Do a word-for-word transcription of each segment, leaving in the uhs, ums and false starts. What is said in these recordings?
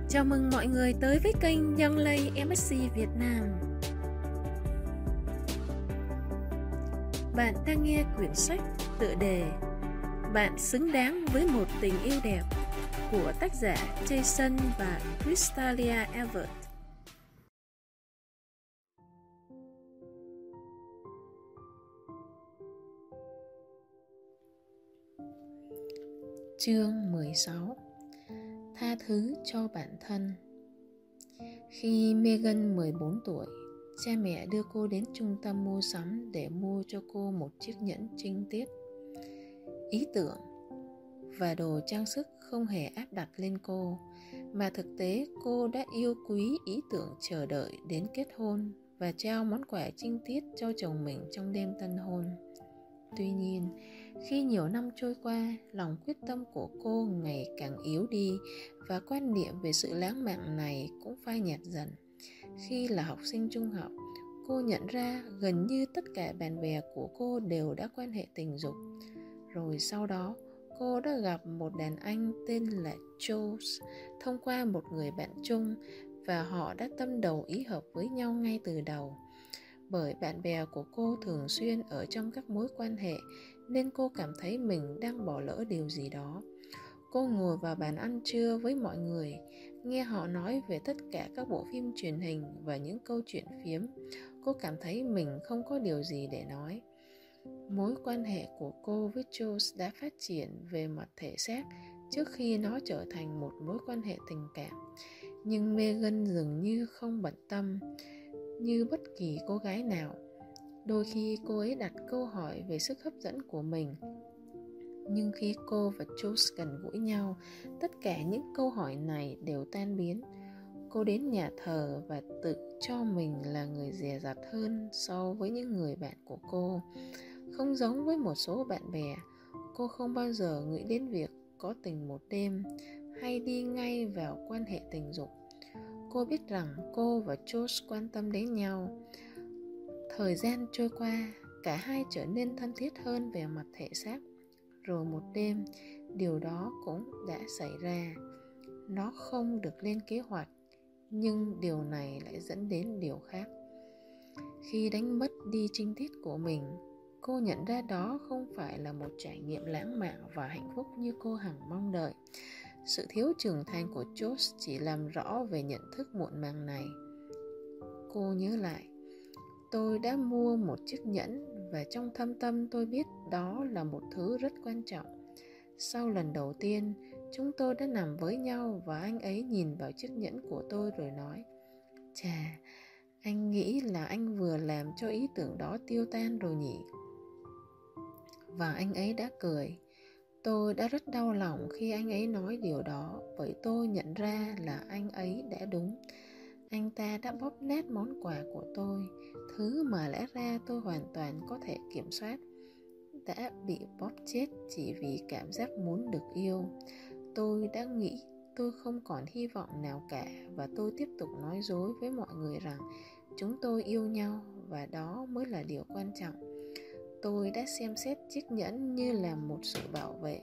Chào mừng mọi người tới với kênh Young Lay em ét xê Việt Nam. Bạn đang nghe quyển sách tựa đề Bạn xứng đáng với một tình yêu đẹp của tác giả Jason và Crystalia Evert. Chương mười sáu. Tha thứ cho bản thân. Khi Megan mười bốn tuổi, cha mẹ đưa cô đến trung tâm mua sắm để mua cho cô một chiếc nhẫn trinh tiết. Ý tưởng và đồ trang sức không hề áp đặt lên cô, mà thực tế cô đã yêu quý ý tưởng chờ đợi đến kết hôn và trao món quà trinh tiết cho chồng mình trong đêm tân hôn. Tuy nhiên, khi nhiều năm trôi qua, lòng quyết tâm của cô ngày càng yếu đi và quan niệm về sự lãng mạn này cũng phai nhạt dần. Khi là học sinh trung học, cô nhận ra gần như tất cả bạn bè của cô đều đã quan hệ tình dục. Rồi sau đó, cô đã gặp một đàn anh tên là Jules thông qua một người bạn chung và họ đã tâm đầu ý hợp với nhau ngay từ đầu. Bởi bạn bè của cô thường xuyên ở trong các mối quan hệ nên cô cảm thấy mình đang bỏ lỡ điều gì đó. Cô ngồi vào bàn ăn trưa với mọi người, nghe họ nói về tất cả các bộ phim truyền hình và những câu chuyện phiếm. Cô cảm thấy mình không có điều gì để nói. Mối quan hệ của cô với Jules đã phát triển về mặt thể xác trước khi nó trở thành một mối quan hệ tình cảm. Nhưng Megan dường như không bận tâm như bất kỳ cô gái nào. Đôi khi cô ấy đặt câu hỏi về sức hấp dẫn của mình, nhưng khi cô và Jules gần gũi nhau, tất cả những câu hỏi này đều tan biến. Cô đến nhà thờ và tự cho mình là người dè dặt hơn so với những người bạn của cô. Không giống với một số bạn bè, cô không bao giờ nghĩ đến việc có tình một đêm hay đi ngay vào quan hệ tình dục. Cô biết rằng cô và Jules quan tâm đến nhau. Thời gian trôi qua, cả hai trở nên thân thiết hơn về mặt thể xác. Rồi một đêm, điều đó cũng đã xảy ra. Nó không được lên kế hoạch, nhưng điều này lại dẫn đến điều khác. Khi đánh mất đi trinh tiết của mình, cô nhận ra đó không phải là một trải nghiệm lãng mạn và hạnh phúc như cô hằng mong đợi. Sự thiếu trưởng thành của Jules chỉ làm rõ về nhận thức muộn màng này. Cô nhớ lại, tôi đã mua một chiếc nhẫn và trong thâm tâm tôi biết đó là một thứ rất quan trọng. Sau lần đầu tiên, chúng tôi đã nằm với nhau và anh ấy nhìn vào chiếc nhẫn của tôi rồi nói: "Chà, anh nghĩ là anh vừa làm cho ý tưởng đó tiêu tan rồi nhỉ?" Và anh ấy đã cười. Tôi đã rất đau lòng khi anh ấy nói điều đó, bởi tôi nhận ra là anh ấy đã đúng. Anh ta đã bóp nát món quà của tôi, thứ mà lẽ ra tôi hoàn toàn có thể kiểm soát, đã bị bóp chết chỉ vì cảm giác muốn được yêu. Tôi đã nghĩ tôi không còn hy vọng nào cả và tôi tiếp tục nói dối với mọi người rằng chúng tôi yêu nhau và đó mới là điều quan trọng. Tôi đã xem xét chiếc nhẫn như là một sự bảo vệ.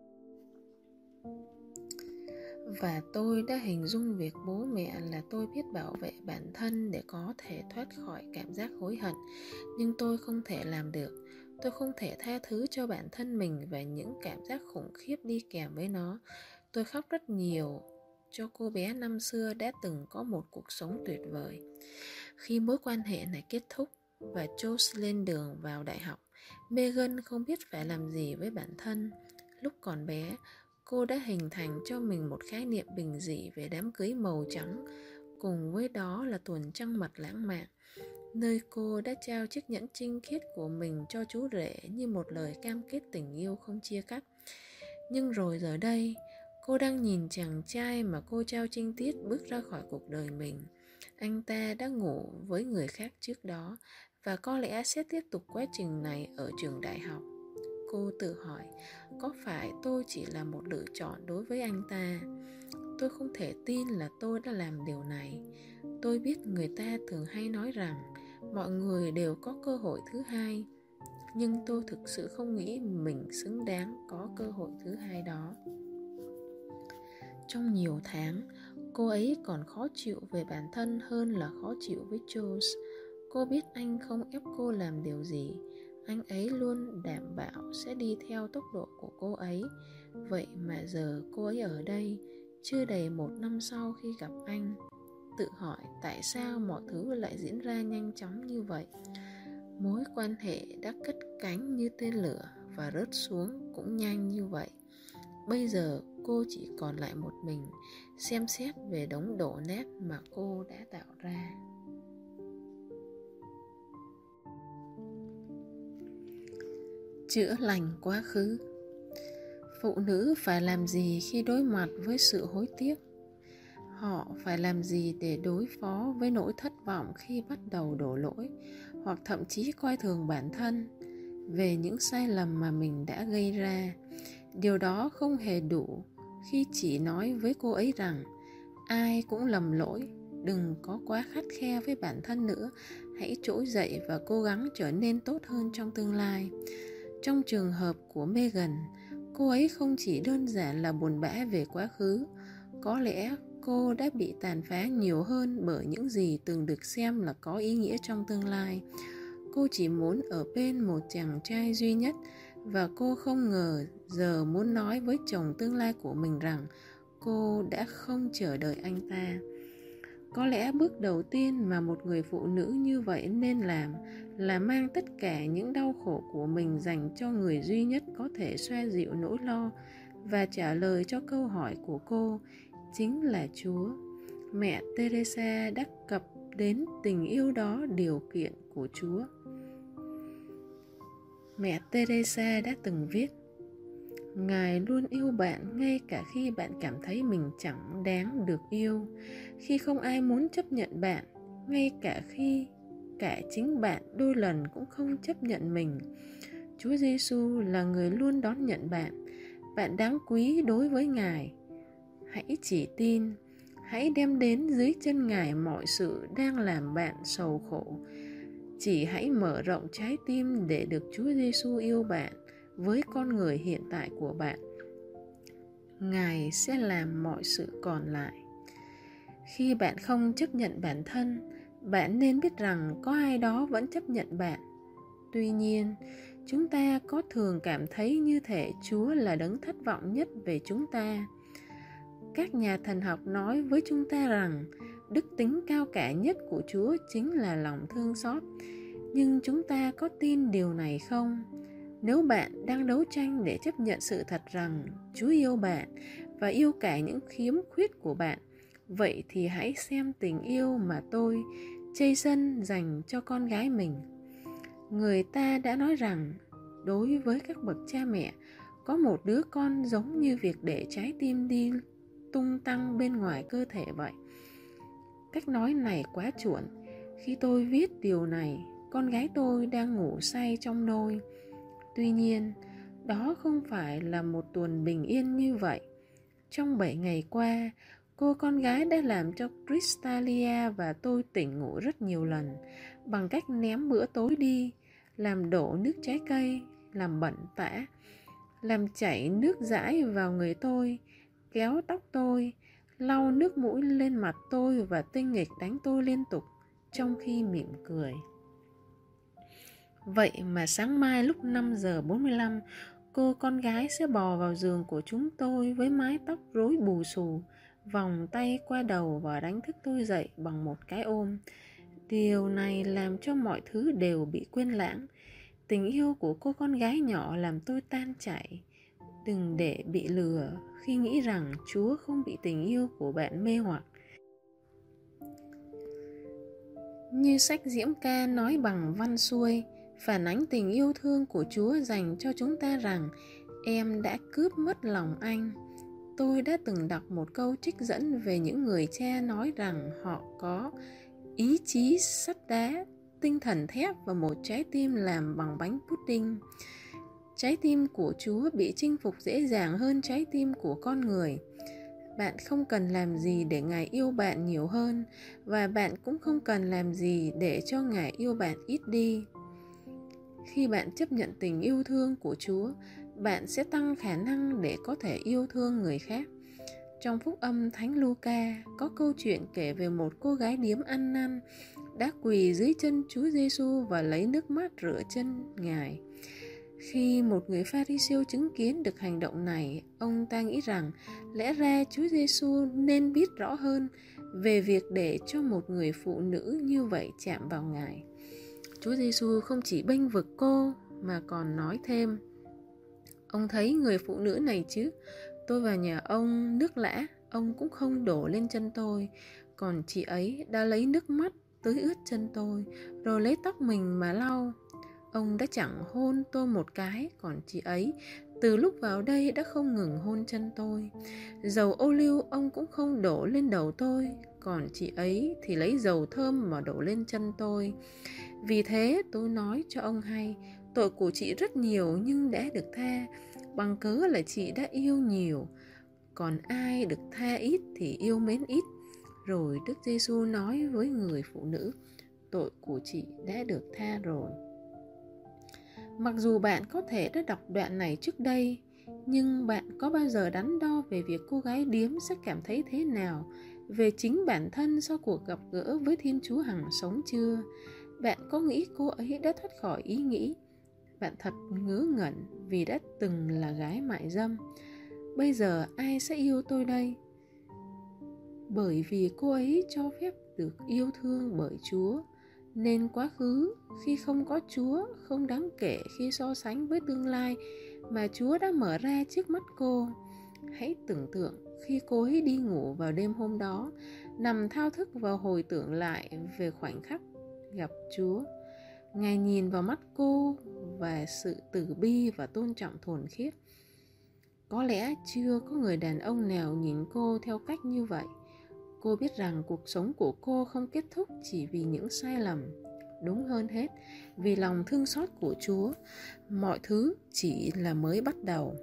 Và tôi đã hình dung việc bố mẹ là tôi biết bảo vệ bản thân để có thể thoát khỏi cảm giác hối hận. Nhưng tôi không thể làm được. Tôi không thể tha thứ cho bản thân mình và những cảm giác khủng khiếp đi kèm với nó. Tôi khóc rất nhiều cho cô bé năm xưa đã từng có một cuộc sống tuyệt vời. Khi mối quan hệ này kết thúc và Jules lên đường vào đại học, Megan không biết phải làm gì với bản thân. Lúc còn bé, cô đã hình thành cho mình một khái niệm bình dị về đám cưới màu trắng, cùng với đó là tuần trăng mật lãng mạn, nơi cô đã trao chiếc nhẫn trinh khiết của mình cho chú rể như một lời cam kết tình yêu không chia cắt. Nhưng rồi giờ đây, cô đang nhìn chàng trai mà cô trao trinh tiết bước ra khỏi cuộc đời mình. Anh ta đã ngủ với người khác trước đó và có lẽ sẽ tiếp tục quá trình này ở trường đại học. Cô tự hỏi, có phải tôi chỉ là một lựa chọn đối với anh ta? Tôi không thể tin là tôi đã làm điều này. Tôi biết người ta thường hay nói rằng mọi người đều có cơ hội thứ hai, nhưng tôi thực sự không nghĩ mình xứng đáng có cơ hội thứ hai đó. Trong nhiều tháng, cô ấy còn khó chịu về bản thân hơn là khó chịu với Jules. Cô biết anh không ép cô làm điều gì. Anh ấy luôn đảm bảo sẽ đi theo tốc độ của cô ấy. Vậy mà giờ cô ấy ở đây, chưa đầy một năm sau khi gặp anh, tự hỏi tại sao mọi thứ lại diễn ra nhanh chóng như vậy. Mối quan hệ đã cất cánh như tên lửa và rớt xuống cũng nhanh như vậy. Bây giờ cô chỉ còn lại một mình, xem xét về đống đổ nát mà cô đã tạo ra. Chữa lành quá khứ. Phụ nữ phải làm gì khi đối mặt với sự hối tiếc? Họ phải làm gì để đối phó với nỗi thất vọng khi bắt đầu đổ lỗi, hoặc thậm chí coi thường bản thân về những sai lầm mà mình đã gây ra? Điều đó không hề đủ khi chỉ nói với cô ấy rằng ai cũng lầm lỗi, đừng có quá khắt khe với bản thân nữa, hãy trỗi dậy và cố gắng trở nên tốt hơn trong tương lai. Trong trường hợp của Megan, cô ấy không chỉ đơn giản là buồn bã về quá khứ, có lẽ cô đã bị tàn phá nhiều hơn bởi những gì từng được xem là có ý nghĩa trong tương lai. Cô chỉ muốn ở bên một chàng trai duy nhất, và cô không ngờ giờ muốn nói với chồng tương lai của mình rằng cô đã không chờ đợi anh ta. Có lẽ bước đầu tiên mà một người phụ nữ như vậy nên làm là mang tất cả những đau khổ của mình dành cho người duy nhất có thể xoa dịu nỗi lo và trả lời cho câu hỏi của cô, chính là Chúa. Mẹ Teresa đã cập đến tình yêu đó điều kiện của Chúa. Mẹ Teresa đã từng viết: Ngài luôn yêu bạn ngay cả khi bạn cảm thấy mình chẳng đáng được yêu, khi không ai muốn chấp nhận bạn, ngay cả khi cả chính bạn đôi lần cũng không chấp nhận mình. Chúa Giêsu là người luôn đón nhận bạn. Bạn đáng quý đối với Ngài. Hãy chỉ tin, hãy đem đến dưới chân Ngài mọi sự đang làm bạn sầu khổ. Chỉ hãy mở rộng trái tim để được Chúa Giêsu yêu bạn với con người hiện tại của bạn. Ngài sẽ làm mọi sự còn lại. Khi bạn không chấp nhận bản thân, bạn nên biết rằng có ai đó vẫn chấp nhận bạn. Tuy nhiên, chúng ta có thường cảm thấy như thể Chúa là đấng thất vọng nhất về chúng ta. Các nhà thần học nói với chúng ta rằng đức tính cao cả nhất của Chúa chính là lòng thương xót. Nhưng chúng ta có tin điều này không? Nếu bạn đang đấu tranh để chấp nhận sự thật rằng Chúa yêu bạn và yêu cả những khiếm khuyết của bạn, vậy thì hãy xem tình yêu mà tôi, Jason, dành cho con gái mình. Người ta đã nói rằng đối với các bậc cha mẹ, có một đứa con giống như việc để trái tim đi tung tăng bên ngoài cơ thể vậy. Cách nói này quá chuộn. Khi tôi viết điều này, con gái tôi đang ngủ say trong nôi. Tuy nhiên, đó không phải là một tuần bình yên như vậy. Trong bảy ngày qua, cô con gái đã làm cho Crystalia và tôi tỉnh ngủ rất nhiều lần, bằng cách ném bữa tối đi, làm đổ nước trái cây, làm bẩn tã, làm chảy nước dãi vào người tôi, kéo tóc tôi, lau nước mũi lên mặt tôi và tinh nghịch đánh tôi liên tục, trong khi mỉm cười. Vậy mà sáng mai lúc năm giờ bốn mươi lăm, cô con gái sẽ bò vào giường của chúng tôi với mái tóc rối bù xù, vòng tay qua đầu và đánh thức tôi dậy bằng một cái ôm. Điều này làm cho mọi thứ đều bị quên lãng. Tình yêu của cô con gái nhỏ làm tôi tan chảy. Đừng để bị lừa khi nghĩ rằng Chúa không bị tình yêu của bạn mê hoặc. Như sách Diễm Ca nói bằng văn xuôi, phản ánh tình yêu thương của Chúa dành cho chúng ta rằng em đã cướp mất lòng anh. Tôi đã từng đọc một câu trích dẫn về những người cha nói rằng họ có ý chí sắt đá, tinh thần thép và một trái tim làm bằng bánh pudding. Trái tim của Chúa bị chinh phục dễ dàng hơn trái tim của con người. Bạn không cần làm gì để Ngài yêu bạn nhiều hơn, và bạn cũng không cần làm gì để cho Ngài yêu bạn ít đi. Khi bạn chấp nhận tình yêu thương của Chúa, bạn sẽ tăng khả năng để có thể yêu thương người khác. Trong phúc âm Thánh Luca có câu chuyện kể về một cô gái điếm ăn năn đã quỳ dưới chân Chúa Giêsu và lấy nước mắt rửa chân Ngài. Khi một người Pha-ri-siêu chứng kiến được hành động này, ông ta nghĩ rằng lẽ ra Chúa Giêsu nên biết rõ hơn về việc để cho một người phụ nữ như vậy chạm vào Ngài. Chúa Giêsu không chỉ bênh vực cô mà còn nói thêm: "Ông thấy người phụ nữ này chứ? Tôi vào nhà ông nước lã, ông cũng không đổ lên chân tôi, còn chị ấy đã lấy nước mắt tưới ướt chân tôi, rồi lấy tóc mình mà lau. Ông đã chẳng hôn tôi một cái, còn chị ấy từ lúc vào đây đã không ngừng hôn chân tôi. Dầu ô liu ông cũng không đổ lên đầu tôi, còn chị ấy thì lấy dầu thơm mà đổ lên chân tôi. Vì thế tôi nói cho ông hay, tội của chị rất nhiều nhưng đã được tha, bằng cớ là chị đã yêu nhiều. Còn ai được tha ít thì yêu mến ít." Rồi Đức Giêsu nói với người phụ nữ: "Tội của chị đã được tha rồi." Mặc dù bạn có thể đã đọc đoạn này trước đây, nhưng bạn có bao giờ đắn đo về việc cô gái điếm sẽ cảm thấy thế nào về chính bản thân sau cuộc gặp gỡ với Thiên Chúa hằng sống chưa? Bạn có nghĩ cô ấy đã thoát khỏi ý nghĩ bạn thật ngớ ngẩn vì đã từng là gái mại dâm? Bây giờ ai sẽ yêu tôi đây? Bởi vì cô ấy cho phép được yêu thương bởi Chúa, nên quá khứ khi không có Chúa không đáng kể khi so sánh với tương lai mà Chúa đã mở ra trước mắt cô. Hãy tưởng tượng khi cô ấy đi ngủ vào đêm hôm đó, nằm thao thức và hồi tưởng lại về khoảnh khắc gặp Chúa. Ngài nhìn vào mắt cô và sự từ bi và tôn trọng thuần khiết. Có lẽ chưa có người đàn ông nào nhìn cô theo cách như vậy. Cô biết rằng cuộc sống của cô không kết thúc chỉ vì những sai lầm. Đúng hơn hết, vì lòng thương xót của Chúa, mọi thứ chỉ là mới bắt đầu.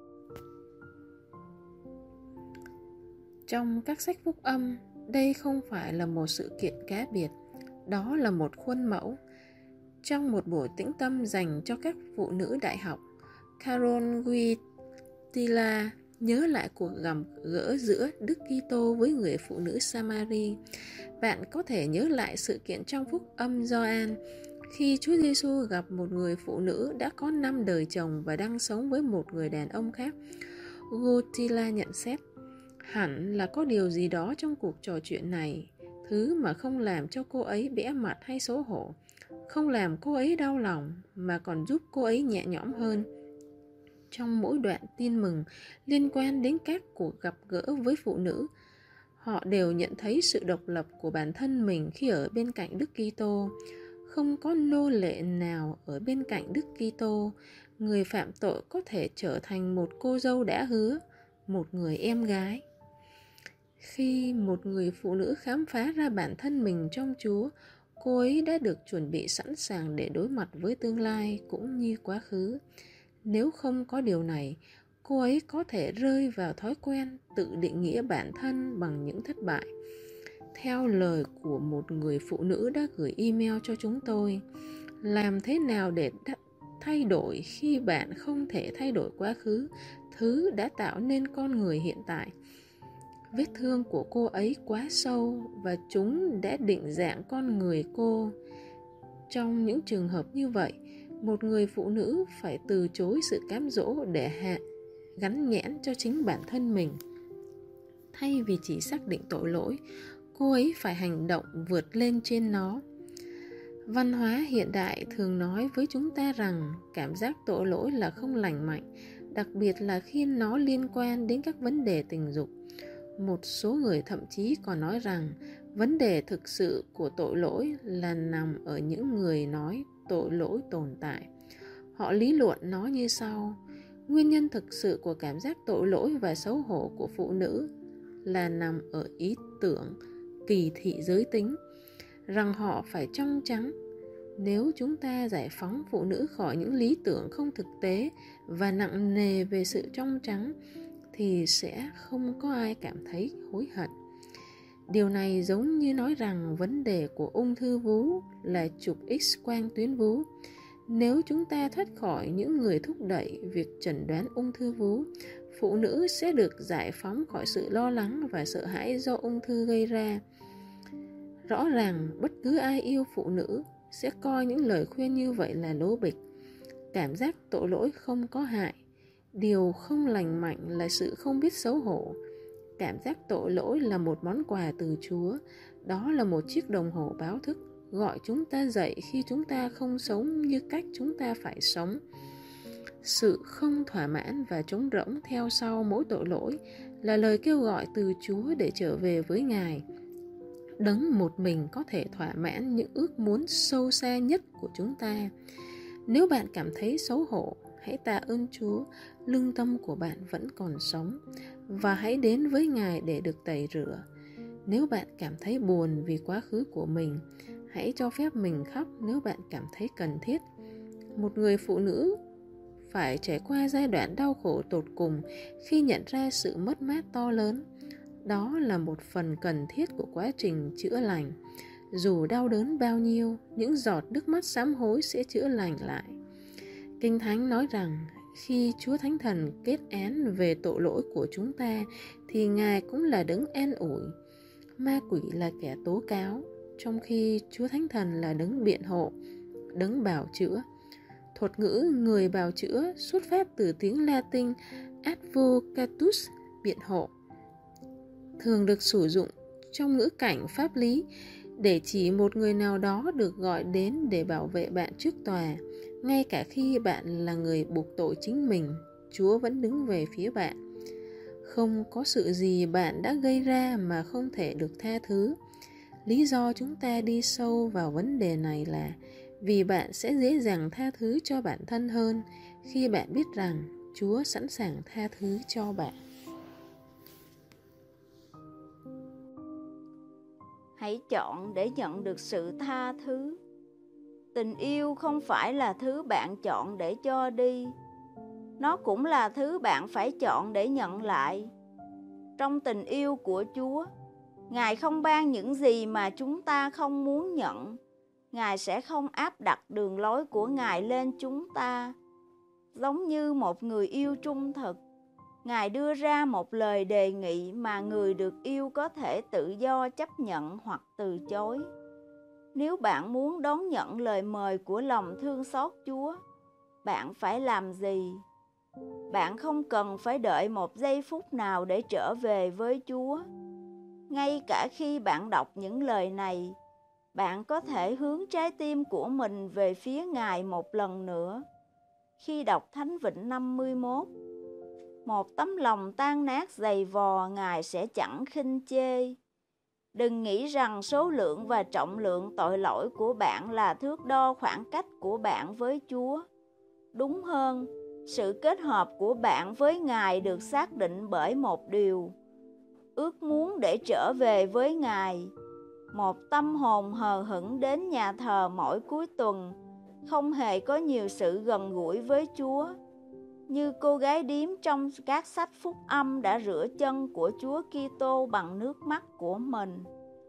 Trong các sách phúc âm, đây không phải là một sự kiện cá biệt, đó là một khuôn mẫu. Trong một buổi tĩnh tâm dành cho các phụ nữ đại học, Carol Wojtyla nhớ lại cuộc gặp gỡ giữa Đức Kitô với người phụ nữ Samari. Bạn có thể nhớ lại sự kiện trong phúc âm Gioan khi Chúa Giêsu gặp một người phụ nữ đã có năm đời chồng và đang sống với một người đàn ông khác. Wojtyla nhận xét: hẳn là có điều gì đó trong cuộc trò chuyện này, thứ mà không làm cho cô ấy bẽ mặt hay xấu hổ, không làm cô ấy đau lòng mà còn giúp cô ấy nhẹ nhõm hơn. Trong mỗi đoạn tin mừng liên quan đến các cuộc gặp gỡ với phụ nữ, họ đều nhận thấy sự độc lập của bản thân mình khi ở bên cạnh Đức Kitô. Không có nô lệ nào ở bên cạnh Đức Kitô. Người phạm tội có thể trở thành một cô dâu đã hứa, một người em gái. Khi một người phụ nữ khám phá ra bản thân mình trong Chúa, cô ấy đã được chuẩn bị sẵn sàng để đối mặt với tương lai cũng như quá khứ. Nếu không có điều này, cô ấy có thể rơi vào thói quen tự định nghĩa bản thân bằng những thất bại. Theo lời của một người phụ nữ đã gửi email cho chúng tôi, làm thế nào để thay đổi khi bạn không thể thay đổi quá khứ, thứ đã tạo nên con người hiện tại? Vết thương của cô ấy quá sâu và chúng đã định dạng con người cô. Trong những trường hợp như vậy, một người phụ nữ phải từ chối sự cám dỗ để hạ gắn nhãn cho chính bản thân mình. Thay vì chỉ xác định tội lỗi, cô ấy phải hành động vượt lên trên nó. Văn hóa hiện đại thường nói với chúng ta rằng cảm giác tội lỗi là không lành mạnh, đặc biệt là khi nó liên quan đến các vấn đề tình dục. Một số người thậm chí còn nói rằng vấn đề thực sự của tội lỗi là nằm ở những người nói tội lỗi tồn tại. Họ lý luận nó như sau: nguyên nhân thực sự của cảm giác tội lỗi và xấu hổ của phụ nữ là nằm ở ý tưởng kỳ thị giới tính, rằng họ phải trong trắng. Nếu chúng ta giải phóng phụ nữ khỏi những lý tưởng không thực tế và nặng nề về sự trong trắng, thì sẽ không có ai cảm thấy hối hận. Điều này giống như nói rằng vấn đề của ung thư vú là chụp X-quang tuyến vú. Nếu chúng ta thoát khỏi những người thúc đẩy việc chẩn đoán ung thư vú, phụ nữ sẽ được giải phóng khỏi sự lo lắng và sợ hãi do ung thư gây ra. Rõ ràng bất cứ ai yêu phụ nữ sẽ coi những lời khuyên như vậy là lố bịch. Cảm giác tội lỗi không có hại. Điều không lành mạnh là sự không biết xấu hổ. Cảm giác tội lỗi là một món quà từ Chúa. Đó là một chiếc đồng hồ báo thức gọi chúng ta dậy khi chúng ta không sống như cách chúng ta phải sống. Sự không thỏa mãn và trống rỗng theo sau mỗi tội lỗi là lời kêu gọi từ Chúa để trở về với Ngài. Đấng một mình có thể thỏa mãn những ước muốn sâu xa nhất của chúng ta. Nếu bạn cảm thấy xấu hổ, hãy tạ ơn Chúa, lương tâm của bạn vẫn còn sống, và hãy đến với Ngài để được tẩy rửa. Nếu bạn cảm thấy buồn vì quá khứ của mình, hãy cho phép mình khóc nếu bạn cảm thấy cần thiết. Một người phụ nữ phải trải qua giai đoạn đau khổ tột cùng khi nhận ra sự mất mát to lớn. Đó là một phần cần thiết của quá trình chữa lành. Dù đau đớn bao nhiêu, những giọt nước mắt sám hối sẽ chữa lành lại. Kinh Thánh nói rằng, khi Chúa Thánh Thần kết án về tội lỗi của chúng ta, thì Ngài cũng là đấng an ủi. Ma quỷ là kẻ tố cáo, trong khi Chúa Thánh Thần là đấng biện hộ, đấng bào chữa. Thuật ngữ người bào chữa xuất phát từ tiếng Latin advocatus, biện hộ, thường được sử dụng trong ngữ cảnh pháp lý để chỉ một người nào đó được gọi đến để bảo vệ bạn trước tòa. Ngay cả khi bạn là người buộc tội chính mình, Chúa vẫn đứng về phía bạn. Không có sự gì bạn đã gây ra mà không thể được tha thứ. Lý do chúng ta đi sâu vào vấn đề này là vì bạn sẽ dễ dàng tha thứ cho bản thân hơn khi bạn biết rằng Chúa sẵn sàng tha thứ cho bạn. Hãy chọn để nhận được sự tha thứ. Tình yêu không phải là thứ bạn chọn để cho đi. Nó cũng là thứ bạn phải chọn để nhận lại. Trong tình yêu của Chúa, Ngài không ban những gì mà chúng ta không muốn nhận. Ngài sẽ không áp đặt đường lối của Ngài lên chúng ta. Giống như một người yêu trung thực, Ngài đưa ra một lời đề nghị mà người được yêu có thể tự do chấp nhận hoặc từ chối. Nếu bạn muốn đón nhận lời mời của lòng thương xót Chúa, bạn phải làm gì? Bạn không cần phải đợi một giây phút nào để trở về với Chúa. Ngay cả khi bạn đọc những lời này, bạn có thể hướng trái tim của mình về phía Ngài một lần nữa. Khi đọc Thánh Vịnh năm mươi mốt, một tấm lòng tan nát dày vò Ngài sẽ chẳng khinh chê. Đừng nghĩ rằng số lượng và trọng lượng tội lỗi của bạn là thước đo khoảng cách của bạn với Chúa. Đúng hơn, sự kết hợp của bạn với Ngài được xác định bởi một điều: ước muốn để trở về với Ngài. Một tâm hồn hờ hững đến nhà thờ mỗi cuối tuần không hề có nhiều sự gần gũi với Chúa. Như cô gái điếm trong các sách phúc âm đã rửa chân của Chúa Kitô bằng nước mắt của mình.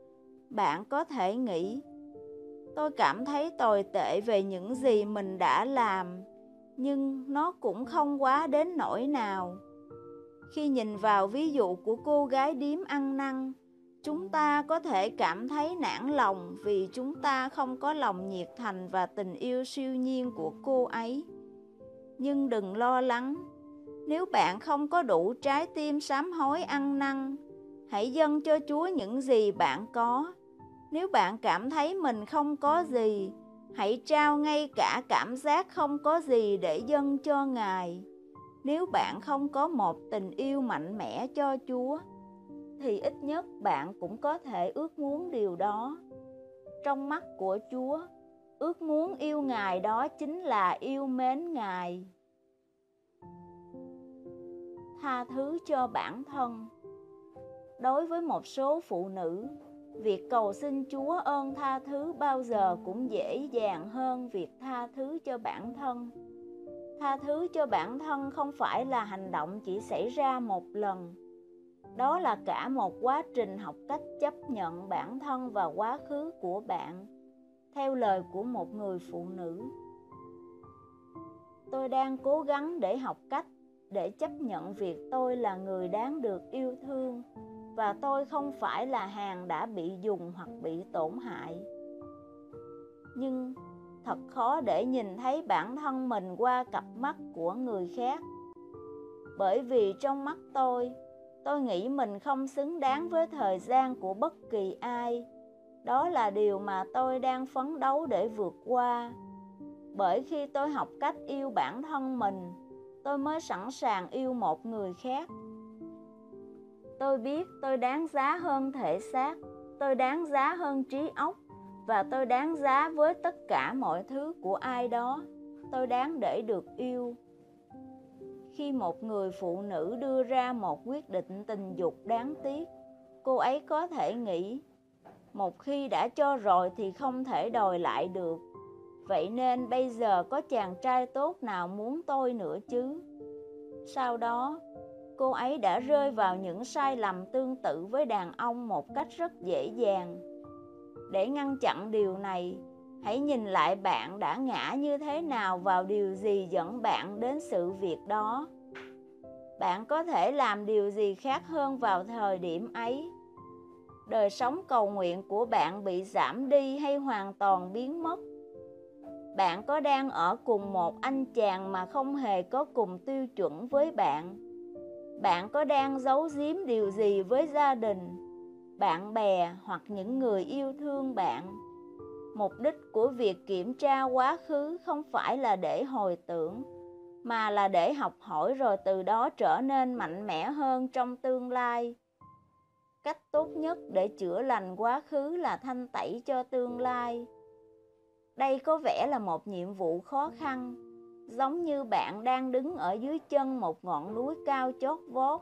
Bạn có thể nghĩ, tôi cảm thấy tồi tệ về những gì mình đã làm, nhưng nó cũng không quá đến nỗi nào. Khi nhìn vào ví dụ của cô gái điếm ăn năn, chúng ta có thể cảm thấy nản lòng vì chúng ta không có lòng nhiệt thành và tình yêu siêu nhiên của cô ấy. Nhưng đừng lo lắng, nếu bạn không có đủ trái tim sám hối ăn năn, hãy dâng cho Chúa những gì bạn có. Nếu bạn cảm thấy mình không có gì, hãy trao ngay cả cảm giác không có gì để dâng cho Ngài. Nếu bạn không có một tình yêu mạnh mẽ cho Chúa, thì ít nhất bạn cũng có thể ước muốn điều đó. Trong mắt của Chúa, ước muốn yêu Ngài đó chính là yêu mến Ngài. Tha thứ cho bản thân. Đối với một số phụ nữ, việc cầu xin Chúa ơn tha thứ bao giờ cũng dễ dàng hơn việc tha thứ cho bản thân. Tha thứ cho bản thân không phải là hành động chỉ xảy ra một lần. Đó là cả một quá trình học cách chấp nhận bản thân và quá khứ của bạn. Theo lời của một người phụ nữ, tôi đang cố gắng để học cách để chấp nhận việc tôi là người đáng được yêu thương và tôi không phải là hàng đã bị dùng hoặc bị tổn hại. Nhưng thật khó để nhìn thấy bản thân mình qua cặp mắt của người khác. Bởi vì trong mắt tôi, tôi nghĩ mình không xứng đáng với thời gian của bất kỳ ai. Đó là điều mà tôi đang phấn đấu để vượt qua. Bởi khi tôi học cách yêu bản thân mình, tôi mới sẵn sàng yêu một người khác. Tôi biết tôi đáng giá hơn thể xác, tôi đáng giá hơn trí óc, và tôi đáng giá với tất cả mọi thứ của ai đó. Tôi đáng để được yêu. Khi một người phụ nữ đưa ra một quyết định tình dục đáng tiếc, cô ấy có thể nghĩ, một khi đã cho rồi thì không thể đòi lại được. Vậy nên bây giờ có chàng trai tốt nào muốn tôi nữa chứ? Sau đó, cô ấy đã rơi vào những sai lầm tương tự với đàn ông một cách rất dễ dàng. Để ngăn chặn điều này, hãy nhìn lại bạn đã ngã như thế nào vào điều gì dẫn bạn đến sự việc đó. Bạn có thể làm điều gì khác hơn vào thời điểm ấy? Đời sống cầu nguyện của bạn bị giảm đi hay hoàn toàn biến mất? Bạn có đang ở cùng một anh chàng mà không hề có cùng tiêu chuẩn với bạn? Bạn có đang giấu giếm điều gì với gia đình, bạn bè hoặc những người yêu thương bạn? Mục đích của việc kiểm tra quá khứ không phải là để hồi tưởng, mà là để học hỏi rồi từ đó trở nên mạnh mẽ hơn trong tương lai. Cách tốt nhất để chữa lành quá khứ là thanh tẩy cho tương lai. Đây có vẻ là một nhiệm vụ khó khăn, giống như bạn đang đứng ở dưới chân một ngọn núi cao chót vót.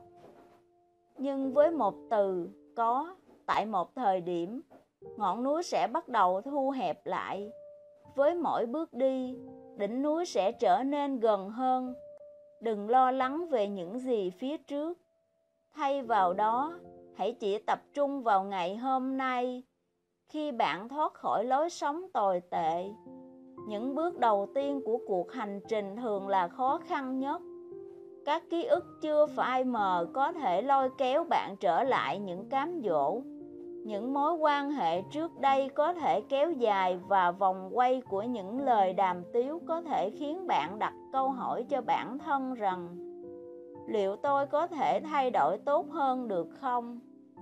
Nhưng với một từ có tại một thời điểm, ngọn núi sẽ bắt đầu thu hẹp lại. Với mỗi bước đi, đỉnh núi sẽ trở nên gần hơn. Đừng lo lắng về những gì phía trước. Thay vào đó, hãy chỉ tập trung vào ngày hôm nay. Khi bạn thoát khỏi lối sống tồi tệ, những bước đầu tiên của cuộc hành trình thường là khó khăn nhất. Các ký ức chưa phai mờ có thể lôi kéo bạn trở lại những cám dỗ. Những mối quan hệ trước đây có thể kéo dài và vòng quay của những lời đàm tiếu có thể khiến bạn đặt câu hỏi cho bản thân rằng liệu tôi có thể thay đổi tốt hơn được không?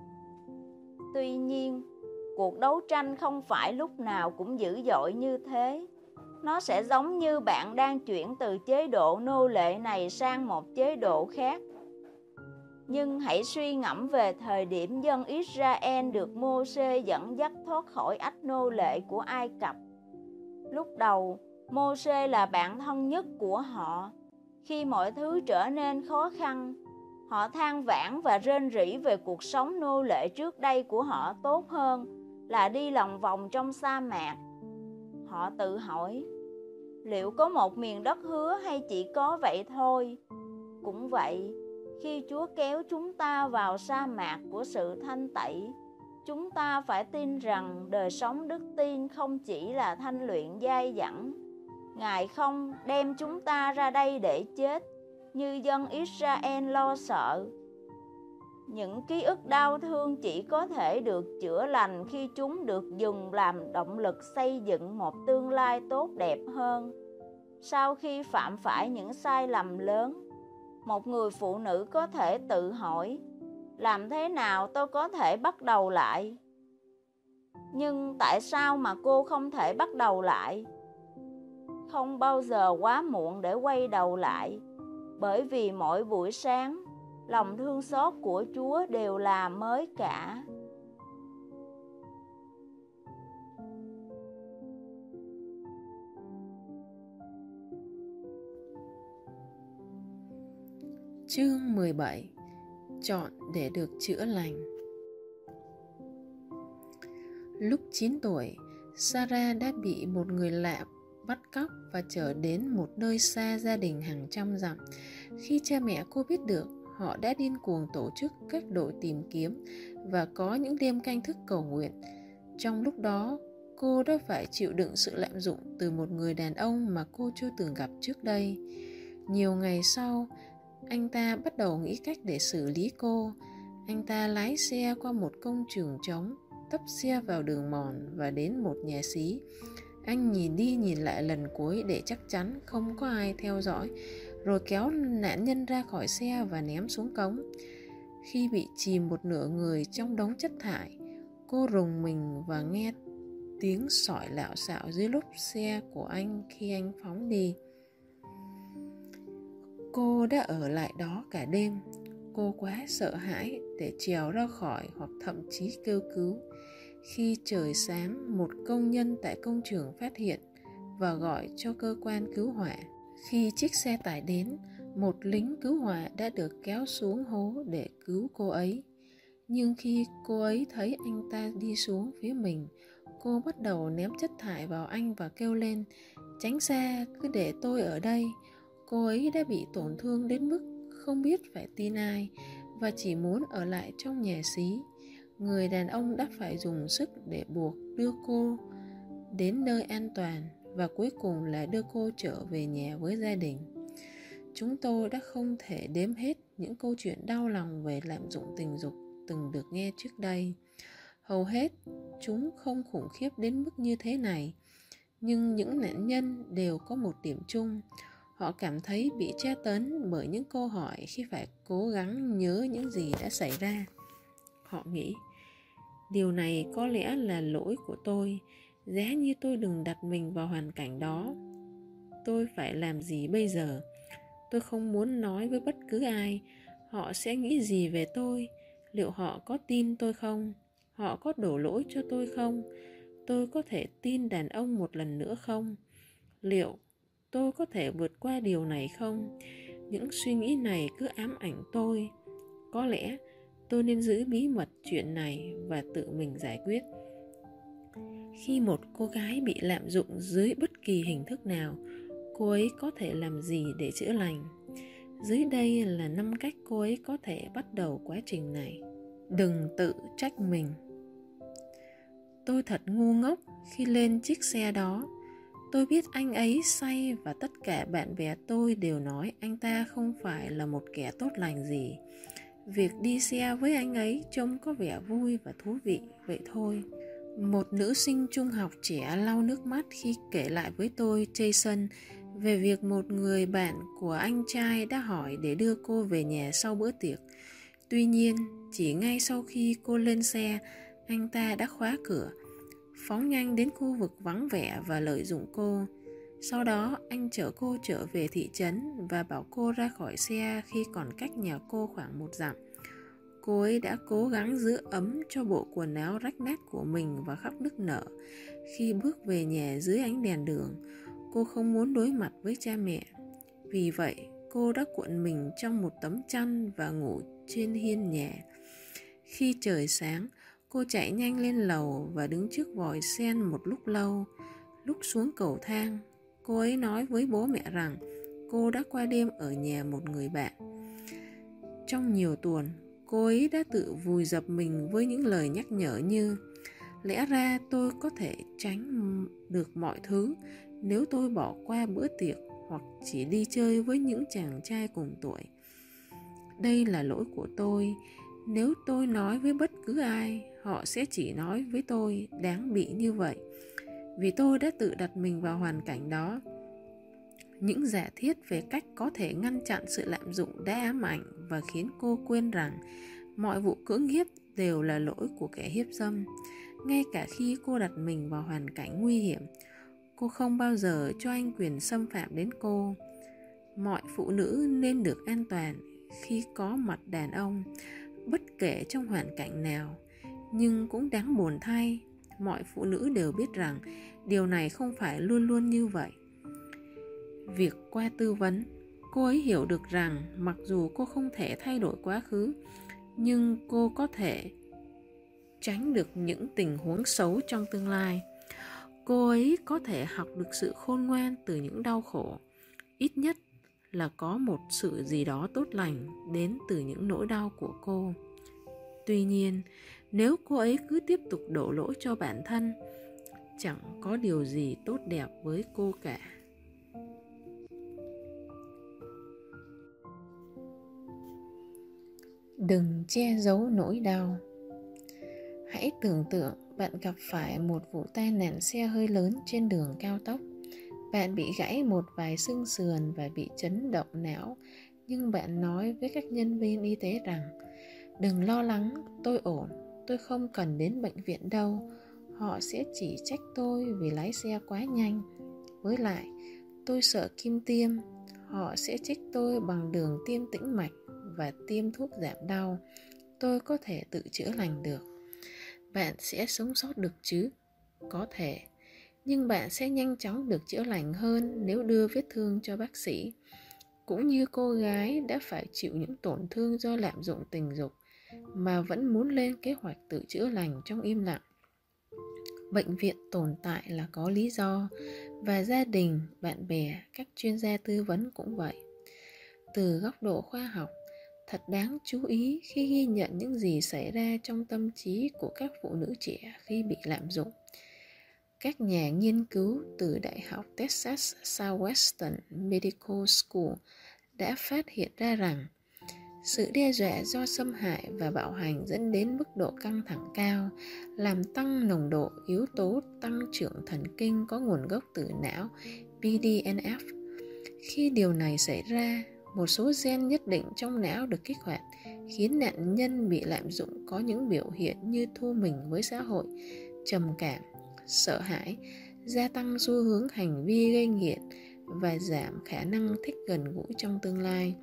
Tuy nhiên, cuộc đấu tranh không phải lúc nào cũng dữ dội như thế. Nó sẽ giống như bạn đang chuyển từ chế độ nô lệ này sang một chế độ khác. Nhưng hãy suy ngẫm về thời điểm dân Israel được Mô-sê dẫn dắt thoát khỏi ách nô lệ của Ai Cập. Lúc đầu, Mô-sê là bạn thân nhất của họ. Khi mọi thứ trở nên khó khăn, họ than vãn và rên rỉ về cuộc sống nô lệ trước đây của họ tốt hơn là đi lòng vòng trong sa mạc. Họ tự hỏi, liệu có một miền đất hứa hay chỉ có vậy thôi? Cũng vậy, khi Chúa kéo chúng ta vào sa mạc của sự thanh tẩy, chúng ta phải tin rằng đời sống đức tin không chỉ là thanh luyện dai dẳng. Ngài không đem chúng ta ra đây để chết, như dân Israel lo sợ. Những ký ức đau thương chỉ có thể được chữa lành khi chúng được dùng làm động lực xây dựng một tương lai tốt đẹp hơn. Sau khi phạm phải những sai lầm lớn, một người phụ nữ có thể tự hỏi, làm thế nào tôi có thể bắt đầu lại? Nhưng tại sao mà cô không thể bắt đầu lại? Không bao giờ quá muộn để quay đầu lại, bởi vì mỗi buổi sáng, lòng thương xót của Chúa đều là mới cả. Chương mười bảy. Chọn để được chữa lành. Lúc chín tuổi, Sarah đã bị một người lạ bắt cóc và chở đến một nơi xa gia đình hàng trăm dặm. Khi cha mẹ cô biết được, họ đã điên cuồng tổ chức các đội tìm kiếm và có những đêm canh thức cầu nguyện. Trong lúc đó, cô đã phải chịu đựng sự lạm dụng từ một người đàn ông mà cô chưa từng gặp trước đây. Nhiều ngày sau, anh ta bắt đầu nghĩ cách để xử lý cô. Anh ta lái xe qua một công trường trống, tấp xe vào đường mòn và đến một nhà xí. Anh nhìn đi nhìn lại lần cuối để chắc chắn không có ai theo dõi, rồi kéo nạn nhân ra khỏi xe và ném xuống cống. Khi bị chìm một nửa người trong đống chất thải, cô rùng mình và nghe tiếng sỏi lạo xạo dưới lốp xe của anh khi anh phóng đi. Cô đã ở lại đó cả đêm. Cô quá sợ hãi để trèo ra khỏi hoặc thậm chí kêu cứu. Khi trời sáng, một công nhân tại công trường phát hiện và gọi cho cơ quan cứu hỏa. Khi chiếc xe tải đến, một lính cứu hỏa đã được kéo xuống hố để cứu cô ấy. Nhưng khi cô ấy thấy anh ta đi xuống phía mình, cô bắt đầu ném chất thải vào anh và kêu lên: "Tránh xa, cứ để tôi ở đây." Cô ấy đã bị tổn thương đến mức không biết phải tin ai và chỉ muốn ở lại trong nhà xí. Người đàn ông đã phải dùng sức để buộc đưa cô đến nơi an toàn và cuối cùng là đưa cô trở về nhà với gia đình. Chúng tôi đã không thể đếm hết những câu chuyện đau lòng về lạm dụng tình dục từng được nghe trước đây. Hầu hết chúng không khủng khiếp đến mức như thế này, nhưng những nạn nhân đều có một điểm chung. Họ cảm thấy bị tra tấn bởi những câu hỏi khi phải cố gắng nhớ những gì đã xảy ra. Họ nghĩ, điều này có lẽ là lỗi của tôi, giá như tôi đừng đặt mình vào hoàn cảnh đó. Tôi phải làm gì bây giờ? Tôi không muốn nói với bất cứ ai. Họ sẽ nghĩ gì về tôi? Liệu họ có tin tôi không? Họ có đổ lỗi cho tôi không? Tôi có thể tin đàn ông một lần nữa không? Liệu tôi có thể vượt qua điều này không? Những suy nghĩ này cứ ám ảnh tôi. Có lẽ tôi nên giữ bí mật chuyện này và tự mình giải quyết. Khi một cô gái bị lạm dụng dưới bất kỳ hình thức nào, cô ấy có thể làm gì để chữa lành? Dưới đây là năm cách cô ấy có thể bắt đầu quá trình này. Đừng tự trách mình. Tôi thật ngu ngốc khi lên chiếc xe đó. Tôi biết anh ấy say và tất cả bạn bè tôi đều nói anh ta không phải là một kẻ tốt lành gì. Việc đi xe với anh ấy trông có vẻ vui và thú vị, vậy thôi. Một nữ sinh trung học trẻ lau nước mắt khi kể lại với tôi, Jason, về việc một người bạn của anh trai đã hỏi để đưa cô về nhà sau bữa tiệc. Tuy nhiên, chỉ ngay sau khi cô lên xe, anh ta đã khóa cửa, phóng nhanh đến khu vực vắng vẻ và lợi dụng cô. Sau đó, anh chở cô trở về thị trấn và bảo cô ra khỏi xe khi còn cách nhà cô khoảng một dặm. Cô ấy đã cố gắng giữ ấm cho bộ quần áo rách nát của mình và khóc nức nở. Khi bước về nhà dưới ánh đèn đường, cô không muốn đối mặt với cha mẹ. Vì vậy, cô đã cuộn mình trong một tấm chăn và ngủ trên hiên nhà. Khi trời sáng, cô chạy nhanh lên lầu và đứng trước vòi sen một lúc lâu. Lúc xuống cầu thang, cô ấy nói với bố mẹ rằng cô đã qua đêm ở nhà một người bạn. Trong nhiều tuần, cô ấy đã tự vùi dập mình với những lời nhắc nhở như: lẽ ra tôi có thể tránh được mọi thứ nếu tôi bỏ qua bữa tiệc hoặc chỉ đi chơi với những chàng trai cùng tuổi. Đây là lỗi của tôi. Nếu tôi nói với bất cứ ai, họ sẽ chỉ nói với tôi đáng bị như vậy, vì tôi đã tự đặt mình vào hoàn cảnh đó. Những giả thiết về cách có thể ngăn chặn sự lạm dụng đã ám ảnh và khiến cô quên rằng mọi vụ cưỡng hiếp đều là lỗi của kẻ hiếp dâm. Ngay cả khi cô đặt mình vào hoàn cảnh nguy hiểm, cô không bao giờ cho anh quyền xâm phạm đến cô. Mọi phụ nữ nên được an toàn khi có mặt đàn ông, bất kể trong hoàn cảnh nào. Nhưng cũng đáng buồn thay, mọi phụ nữ đều biết rằng điều này không phải luôn luôn như vậy. Việc qua tư vấn, cô ấy hiểu được rằng mặc dù cô không thể thay đổi quá khứ, nhưng cô có thể tránh được những tình huống xấu trong tương lai. Cô ấy có thể học được sự khôn ngoan từ những đau khổ. Ít nhất là có một sự gì đó tốt lành đến từ những nỗi đau của cô. Tuy nhiên, nếu cô ấy cứ tiếp tục đổ lỗi cho bản thân, chẳng có điều gì tốt đẹp với cô cả. Đừng che giấu nỗi đau. Hãy tưởng tượng bạn gặp phải một vụ tai nạn xe hơi lớn trên đường cao tốc. Bạn bị gãy một vài xương sườn và bị chấn động não, nhưng bạn nói với các nhân viên y tế rằng: đừng lo lắng, tôi ổn, tôi không cần đến bệnh viện đâu. Họ sẽ chỉ trách tôi vì lái xe quá nhanh. Với lại, tôi sợ kim tiêm. Họ sẽ trách tôi bằng đường tiêm tĩnh mạch và tiêm thuốc giảm đau. Tôi có thể tự chữa lành được. Bạn sẽ sống sót được chứ? Có thể. Nhưng bạn sẽ nhanh chóng được chữa lành hơn nếu đưa vết thương cho bác sĩ. Cũng như cô gái đã phải chịu những tổn thương do lạm dụng tình dục mà vẫn muốn lên kế hoạch tự chữa lành trong im lặng. Bệnh viện tồn tại là có lý do, và gia đình, bạn bè, các chuyên gia tư vấn cũng vậy. Từ góc độ khoa học, thật đáng chú ý khi ghi nhận những gì xảy ra trong tâm trí của các phụ nữ trẻ khi bị lạm dụng. Các nhà nghiên cứu từ Đại học Texas Southwestern Medical School đã phát hiện ra rằng sự đe dọa do xâm hại và bạo hành dẫn đến mức độ căng thẳng cao, làm tăng nồng độ yếu tố tăng trưởng thần kinh có nguồn gốc từ não B D N F. Khi điều này xảy ra, một số gen nhất định trong não được kích hoạt, khiến nạn nhân bị lạm dụng có những biểu hiện như thu mình với xã hội, trầm cảm, sợ hãi, gia tăng xu hướng hành vi gây nghiện và giảm khả năng thích gần gũi trong tương lai.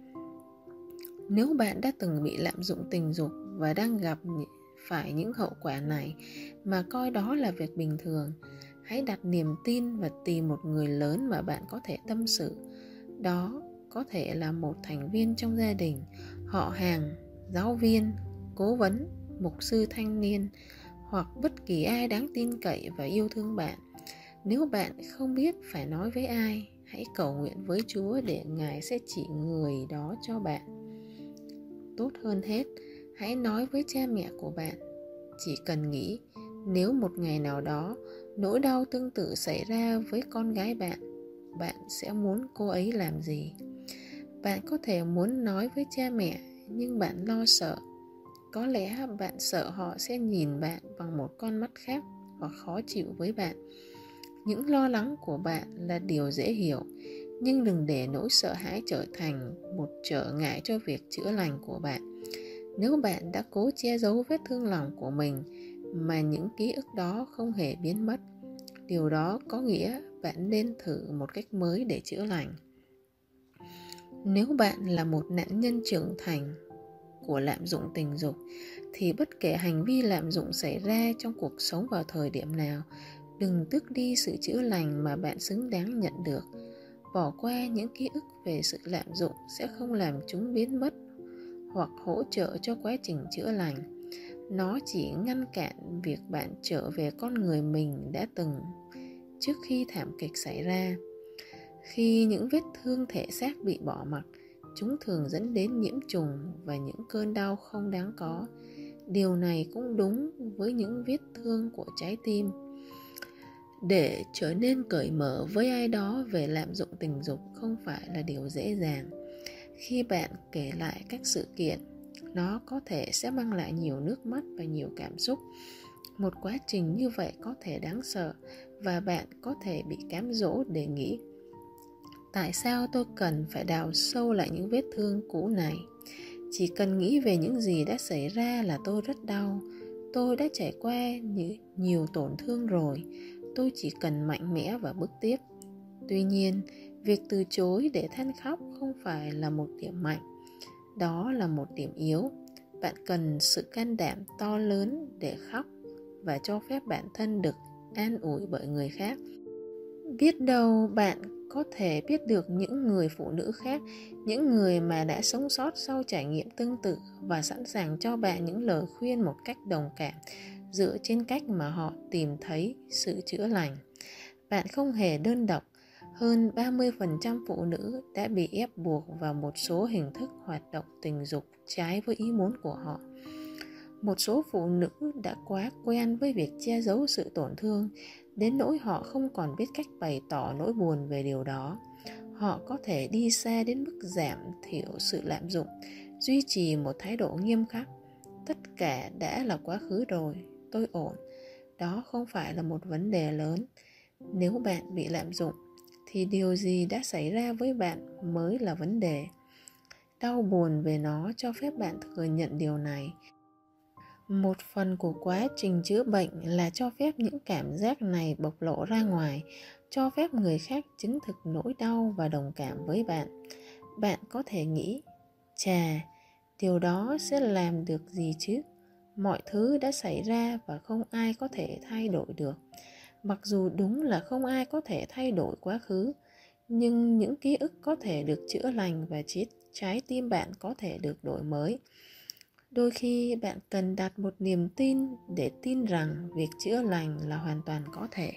Nếu bạn đã từng bị lạm dụng tình dục và đang gặp phải những hậu quả này mà coi đó là việc bình thường, hãy đặt niềm tin và tìm một người lớn mà bạn có thể tâm sự. Đó có thể là một thành viên trong gia đình, họ hàng, giáo viên, cố vấn, mục sư thanh niên, hoặc bất kỳ ai đáng tin cậy và yêu thương bạn. Nếu bạn không biết phải nói với ai, hãy cầu nguyện với Chúa để Ngài sẽ chỉ người đó cho bạn. Tốt hơn hết, hãy nói với cha mẹ của bạn. Chỉ cần nghĩ, nếu một ngày nào đó nỗi đau tương tự xảy ra với con gái bạn, bạn sẽ muốn cô ấy làm gì? Bạn có thể muốn nói với cha mẹ, nhưng bạn lo sợ. Có lẽ bạn sợ họ sẽ nhìn bạn bằng một con mắt khác hoặc khó chịu với bạn. Những lo lắng của bạn là điều dễ hiểu, nhưng đừng để nỗi sợ hãi trở thành một trở ngại cho việc chữa lành của bạn. Nếu bạn đã cố che giấu vết thương lòng của mình mà những ký ức đó không hề biến mất, điều đó có nghĩa bạn nên thử một cách mới để chữa lành. Nếu bạn là một nạn nhân trưởng thành của lạm dụng tình dục, thì bất kể hành vi lạm dụng xảy ra trong cuộc sống vào thời điểm nào, đừng tước đi sự chữa lành mà bạn xứng đáng nhận được. Bỏ qua những ký ức về sự lạm dụng sẽ không làm chúng biến mất hoặc hỗ trợ cho quá trình chữa lành. Nó chỉ ngăn cản việc bạn trở về con người mình đã từng trước khi thảm kịch xảy ra. Khi những vết thương thể xác bị bỏ mặc, chúng thường dẫn đến nhiễm trùng và những cơn đau không đáng có. Điều này cũng đúng với những vết thương của trái tim. Để trở nên cởi mở với ai đó về lạm dụng tình dục không phải là điều dễ dàng. Khi bạn kể lại các sự kiện, nó có thể sẽ mang lại nhiều nước mắt và nhiều cảm xúc. Một quá trình như vậy có thể đáng sợ, và bạn có thể bị cám dỗ để nghĩ: tại sao tôi cần phải đào sâu lại những vết thương cũ này? Chỉ cần nghĩ về những gì đã xảy ra là tôi rất đau. Tôi đã trải qua nhiều tổn thương rồi. Tôi chỉ cần mạnh mẽ và bước tiếp. Tuy nhiên, việc từ chối để than khóc không phải là một điểm mạnh. Đó là một điểm yếu. Bạn cần sự can đảm to lớn để khóc và cho phép bản thân được an ủi bởi người khác. Biết đâu bạn có thể biết được những người phụ nữ khác, những người mà đã sống sót sau trải nghiệm tương tự và sẵn sàng cho bạn những lời khuyên một cách đồng cảm dựa trên cách mà họ tìm thấy sự chữa lành. Bạn không hề đơn độc. Hơn ba mươi phần trăm phụ nữ đã bị ép buộc vào một số hình thức hoạt động tình dục trái với ý muốn của họ. Một số phụ nữ đã quá quen với việc che giấu sự tổn thương, đến nỗi họ không còn biết cách bày tỏ nỗi buồn về điều đó. Họ có thể đi xa đến mức giảm thiểu sự lạm dụng, duy trì một thái độ nghiêm khắc. Tất cả đã là quá khứ rồi, tôi ổn. Đó không phải là một vấn đề lớn. Nếu bạn bị lạm dụng, thì điều gì đã xảy ra với bạn mới là vấn đề. Đau buồn về nó cho phép bạn thừa nhận điều này. Một phần của quá trình chữa bệnh là cho phép những cảm giác này bộc lộ ra ngoài, cho phép người khác chứng thực nỗi đau và đồng cảm với bạn. Bạn có thể nghĩ, chà, điều đó sẽ làm được gì chứ? Mọi thứ đã xảy ra và không ai có thể thay đổi được. Mặc dù đúng là không ai có thể thay đổi quá khứ, nhưng những ký ức có thể được chữa lành và trái tim bạn có thể được đổi mới. Đôi khi bạn cần đặt một niềm tin để tin rằng việc chữa lành là hoàn toàn có thể.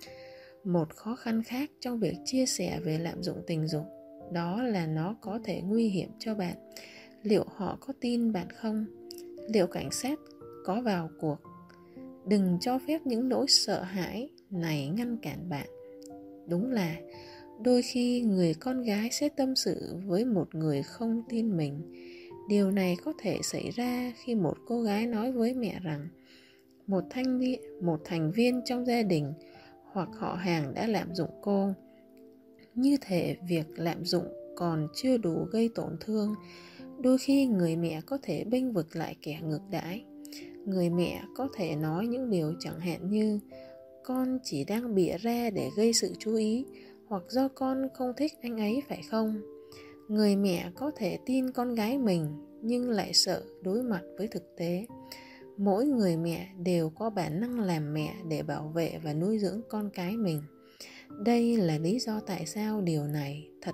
Một khó khăn khác trong việc chia sẻ về lạm dụng tình dục, đó là nó có thể nguy hiểm cho bạn. Liệu họ có tin bạn không? Liệu cảnh sát có vào cuộc? Đừng cho phép những nỗi sợ hãi này ngăn cản bạn. Đúng là đôi khi người con gái sẽ tâm sự với một người không tin mình. Điều này có thể xảy ra khi một cô gái nói với mẹ rằng một thành viên, một thành viên trong gia đình hoặc họ hàng đã lạm dụng cô. Như thể việc lạm dụng còn chưa đủ gây tổn thương. Đôi khi người mẹ có thể bênh vực lại kẻ ngược đãi. Người mẹ có thể nói những điều chẳng hạn như con chỉ đang bịa ra để gây sự chú ý, hoặc do con không thích anh ấy phải không? Người mẹ có thể tin con gái mình nhưng lại sợ đối mặt với thực tế. Mỗi người mẹ đều có bản năng làm mẹ để bảo vệ và nuôi dưỡng con cái mình. Đây là lý do tại sao điều này thật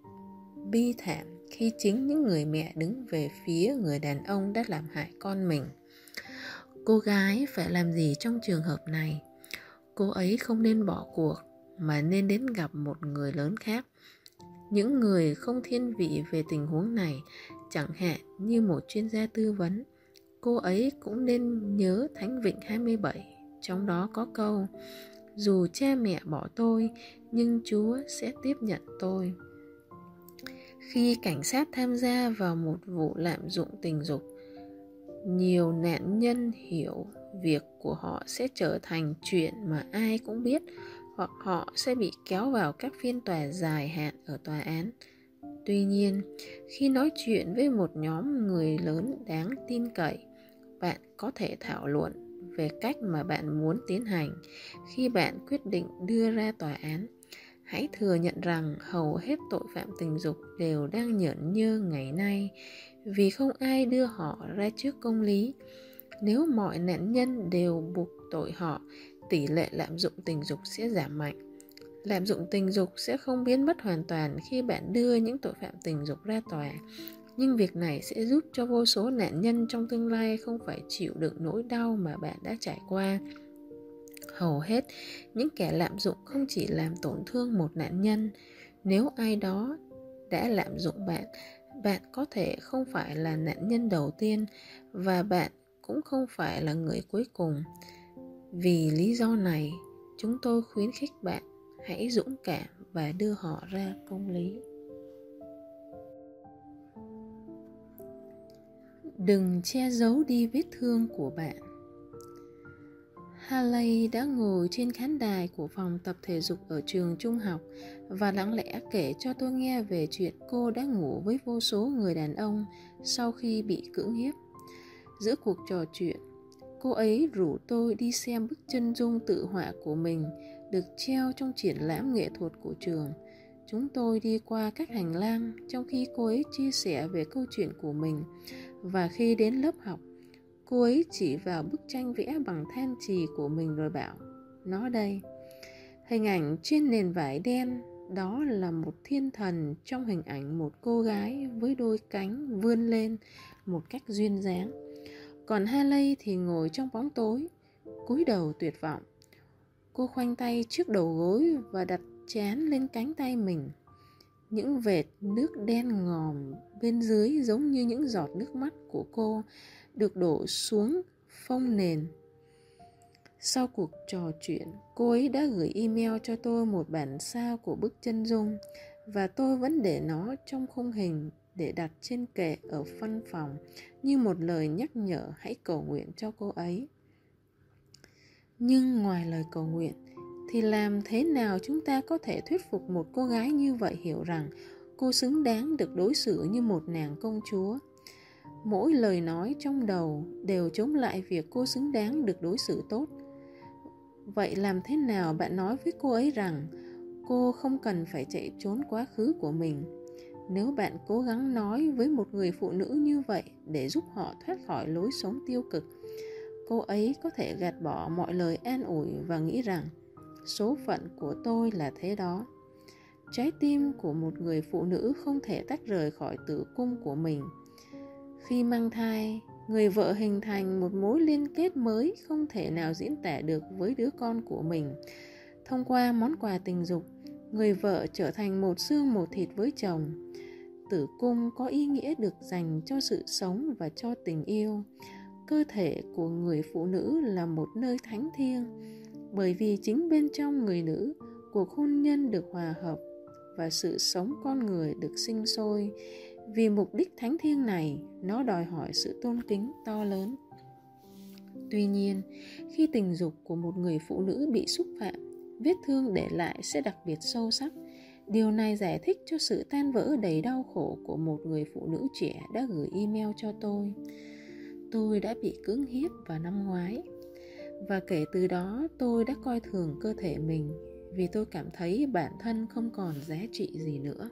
bi thảm khi chính những người mẹ đứng về phía người đàn ông đã làm hại con mình. Cô gái phải làm gì trong trường hợp này? Cô ấy không nên bỏ cuộc mà nên đến gặp một người lớn khác. Những người không thiên vị về tình huống này, chẳng hạn như một chuyên gia tư vấn. Cô ấy cũng nên nhớ Thánh Vịnh hai mươi bảy, trong đó có câu: dù cha mẹ bỏ tôi, nhưng Chúa sẽ tiếp nhận tôi. Khi cảnh sát tham gia vào một vụ lạm dụng tình dục, nhiều nạn nhân hiểu việc của họ sẽ trở thành chuyện mà ai cũng biết, hoặc họ sẽ bị kéo vào các phiên tòa dài hạn ở tòa án. Tuy nhiên, khi nói chuyện với một nhóm người lớn đáng tin cậy, bạn có thể thảo luận về cách mà bạn muốn tiến hành khi bạn quyết định đưa ra tòa án. Hãy thừa nhận rằng hầu hết tội phạm tình dục đều đang nhởn nhơ ngày nay vì không ai đưa họ ra trước công lý. Nếu mọi nạn nhân đều buộc tội họ, tỷ lệ lạm dụng tình dục sẽ giảm mạnh. Lạm dụng tình dục sẽ không biến mất hoàn toàn khi bạn đưa những tội phạm tình dục ra tòa, nhưng việc này sẽ giúp cho vô số nạn nhân trong tương lai không phải chịu đựng nỗi đau mà bạn đã trải qua. Hầu hết, những kẻ lạm dụng không chỉ làm tổn thương một nạn nhân. Nếu ai đó đã lạm dụng bạn, bạn có thể không phải là nạn nhân đầu tiên, và bạn cũng không phải là người cuối cùng. Vì lý do này, chúng tôi khuyến khích bạn hãy dũng cảm và đưa họ ra công lý. Đừng che giấu đi vết thương của bạn. Haley đã ngồi trên khán đài của phòng tập thể dục ở trường trung học và lặng lẽ kể cho tôi nghe về chuyện cô đã ngủ với vô số người đàn ông sau khi bị cưỡng hiếp. Giữa cuộc trò chuyện, cô ấy rủ tôi đi xem bức chân dung tự họa của mình được treo trong triển lãm nghệ thuật của trường. Chúng tôi đi qua các hành lang trong khi cô ấy chia sẻ về câu chuyện của mình, và khi đến lớp học, cô ấy chỉ vào bức tranh vẽ bằng than chì của mình rồi bảo: nó đây. Hình ảnh trên nền vải đen đó là một thiên thần trong hình ảnh một cô gái với đôi cánh vươn lên một cách duyên dáng. Còn Haley thì ngồi trong bóng tối, cúi đầu tuyệt vọng. Cô khoanh tay trước đầu gối và đặt trán lên cánh tay mình. Những vệt nước đen ngòm bên dưới giống như những giọt nước mắt của cô được đổ xuống phông nền. Sau cuộc trò chuyện, cô ấy đã gửi email cho tôi một bản sao của bức chân dung, và tôi vẫn để nó trong khung hình để đặt trên kệ ở văn phòng như một lời nhắc nhở hãy cầu nguyện cho cô ấy. Nhưng ngoài lời cầu nguyện, thì làm thế nào chúng ta có thể thuyết phục một cô gái như vậy hiểu rằng cô xứng đáng được đối xử như một nàng công chúa? Mỗi lời nói trong đầu đều chống lại việc cô xứng đáng được đối xử tốt. Vậy làm thế nào bạn nói với cô ấy rằng cô không cần phải chạy trốn quá khứ của mình? Nếu bạn cố gắng nói với một người phụ nữ như vậy để giúp họ thoát khỏi lối sống tiêu cực, cô ấy có thể gạt bỏ mọi lời an ủi và nghĩ rằng số phận của tôi là thế đó. Trái tim của một người phụ nữ không thể tách rời khỏi tử cung của mình. Khi mang thai, người vợ hình thành một mối liên kết mới không thể nào diễn tả được với đứa con của mình. Thông qua món quà tình dục, người vợ trở thành một xương một thịt với chồng. Tử cung có ý nghĩa được dành cho sự sống và cho tình yêu. Cơ thể của người phụ nữ là một nơi thánh thiêng, bởi vì chính bên trong người nữ, cuộc hôn nhân được hòa hợp và sự sống con người được sinh sôi. Vì mục đích thánh thiêng này, nó đòi hỏi sự tôn kính to lớn. Tuy nhiên, khi tình dục của một người phụ nữ bị xúc phạm, vết thương để lại sẽ đặc biệt sâu sắc. Điều này giải thích cho sự tan vỡ đầy đau khổ của một người phụ nữ trẻ đã gửi email cho tôi. Tôi đã bị cưỡng hiếp vào năm ngoái, và kể từ đó tôi đã coi thường cơ thể mình vì tôi cảm thấy bản thân không còn giá trị gì nữa.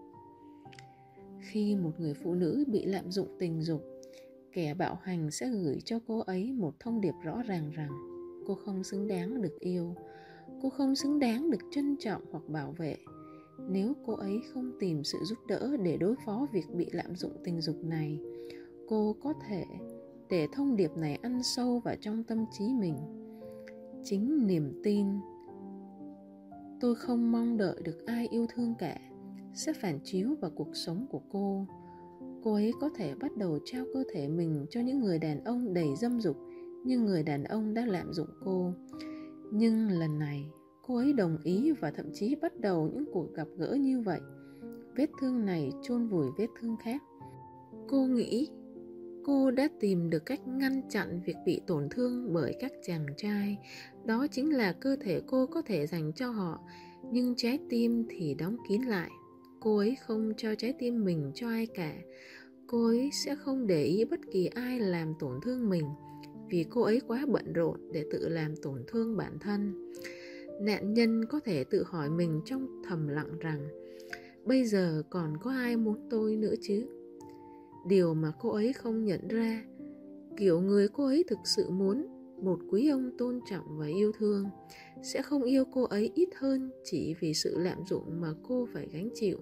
Khi một người phụ nữ bị lạm dụng tình dục, kẻ bạo hành sẽ gửi cho cô ấy một thông điệp rõ ràng rằng cô không xứng đáng được yêu, cô không xứng đáng được trân trọng hoặc bảo vệ. Nếu cô ấy không tìm sự giúp đỡ để đối phó việc bị lạm dụng tình dục này, cô có thể để thông điệp này ăn sâu vào trong tâm trí mình. Chính niềm tin "tôi không mong đợi được ai yêu thương cả" sẽ phản chiếu vào cuộc sống của cô. Cô ấy có thể bắt đầu trao cơ thể mình cho những người đàn ông đầy dâm dục như người đàn ông đã lạm dụng cô. Nhưng lần này, cô ấy đồng ý và thậm chí bắt đầu những cuộc gặp gỡ như vậy. Vết thương này chôn vùi vết thương khác. Cô nghĩ cô đã tìm được cách ngăn chặn việc bị tổn thương bởi các chàng trai. Đó chính là cơ thể cô có thể dành cho họ, nhưng trái tim thì đóng kín lại. Cô ấy không cho trái tim mình cho ai cả. Cô ấy sẽ không để ý bất kỳ ai làm tổn thương mình, vì cô ấy quá bận rộn để tự làm tổn thương bản thân. Nạn nhân có thể tự hỏi mình trong thầm lặng rằng bây giờ còn có ai muốn tôi nữa chứ? Điều mà cô ấy không nhận ra, kiểu người cô ấy thực sự muốn, một quý ông tôn trọng và yêu thương, sẽ không yêu cô ấy ít hơn chỉ vì sự lạm dụng mà cô phải gánh chịu.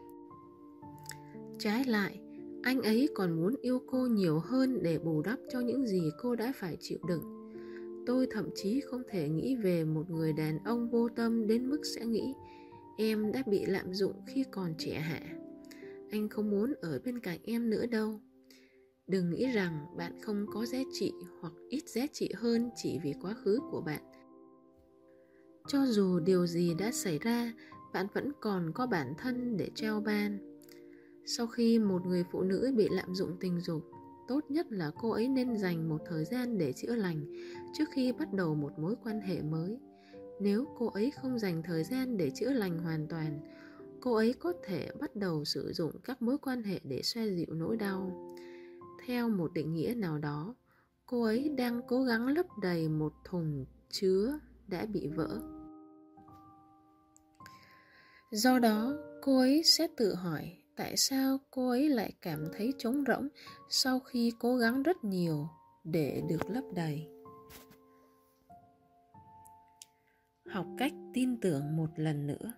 Trái lại, anh ấy còn muốn yêu cô nhiều hơn để bù đắp cho những gì cô đã phải chịu đựng. Tôi thậm chí không thể nghĩ về một người đàn ông vô tâm đến mức sẽ nghĩ em đã bị lạm dụng khi còn trẻ hả? Anh không muốn ở bên cạnh em nữa đâu. Đừng nghĩ rằng bạn không có giá trị hoặc ít giá trị hơn chỉ vì quá khứ của bạn. Cho dù điều gì đã xảy ra, bạn vẫn còn có bản thân để trao ban. Sau khi một người phụ nữ bị lạm dụng tình dục, tốt nhất là cô ấy nên dành một thời gian để chữa lành trước khi bắt đầu một mối quan hệ mới. Nếu cô ấy không dành thời gian để chữa lành hoàn toàn, cô ấy có thể bắt đầu sử dụng các mối quan hệ để xoa dịu nỗi đau. Theo một định nghĩa nào đó, cô ấy đang cố gắng lấp đầy một thùng chứa đã bị vỡ. Do đó, cô ấy sẽ tự hỏi tại sao cô ấy lại cảm thấy trống rỗng sau khi cố gắng rất nhiều để được lấp đầy. Học cách tin tưởng một lần nữa.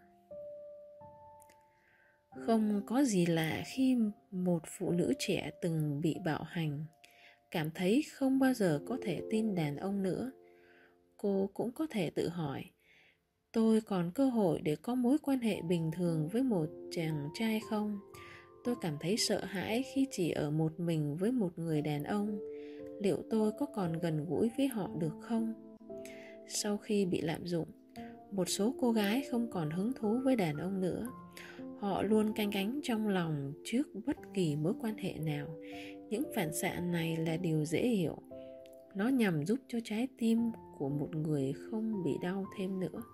Không có gì lạ khi một phụ nữ trẻ từng bị bạo hành cảm thấy không bao giờ có thể tin đàn ông nữa. Cô cũng có thể tự hỏi, tôi còn cơ hội để có mối quan hệ bình thường với một chàng trai không? Tôi cảm thấy sợ hãi khi chỉ ở một mình với một người đàn ông. Liệu tôi có còn gần gũi với họ được không? Sau khi bị lạm dụng, một số cô gái không còn hứng thú với đàn ông nữa. Họ luôn canh cánh trong lòng trước bất kỳ mối quan hệ nào. Những phản xạ này là điều dễ hiểu. Nó nhằm giúp cho trái tim của một người không bị đau thêm nữa.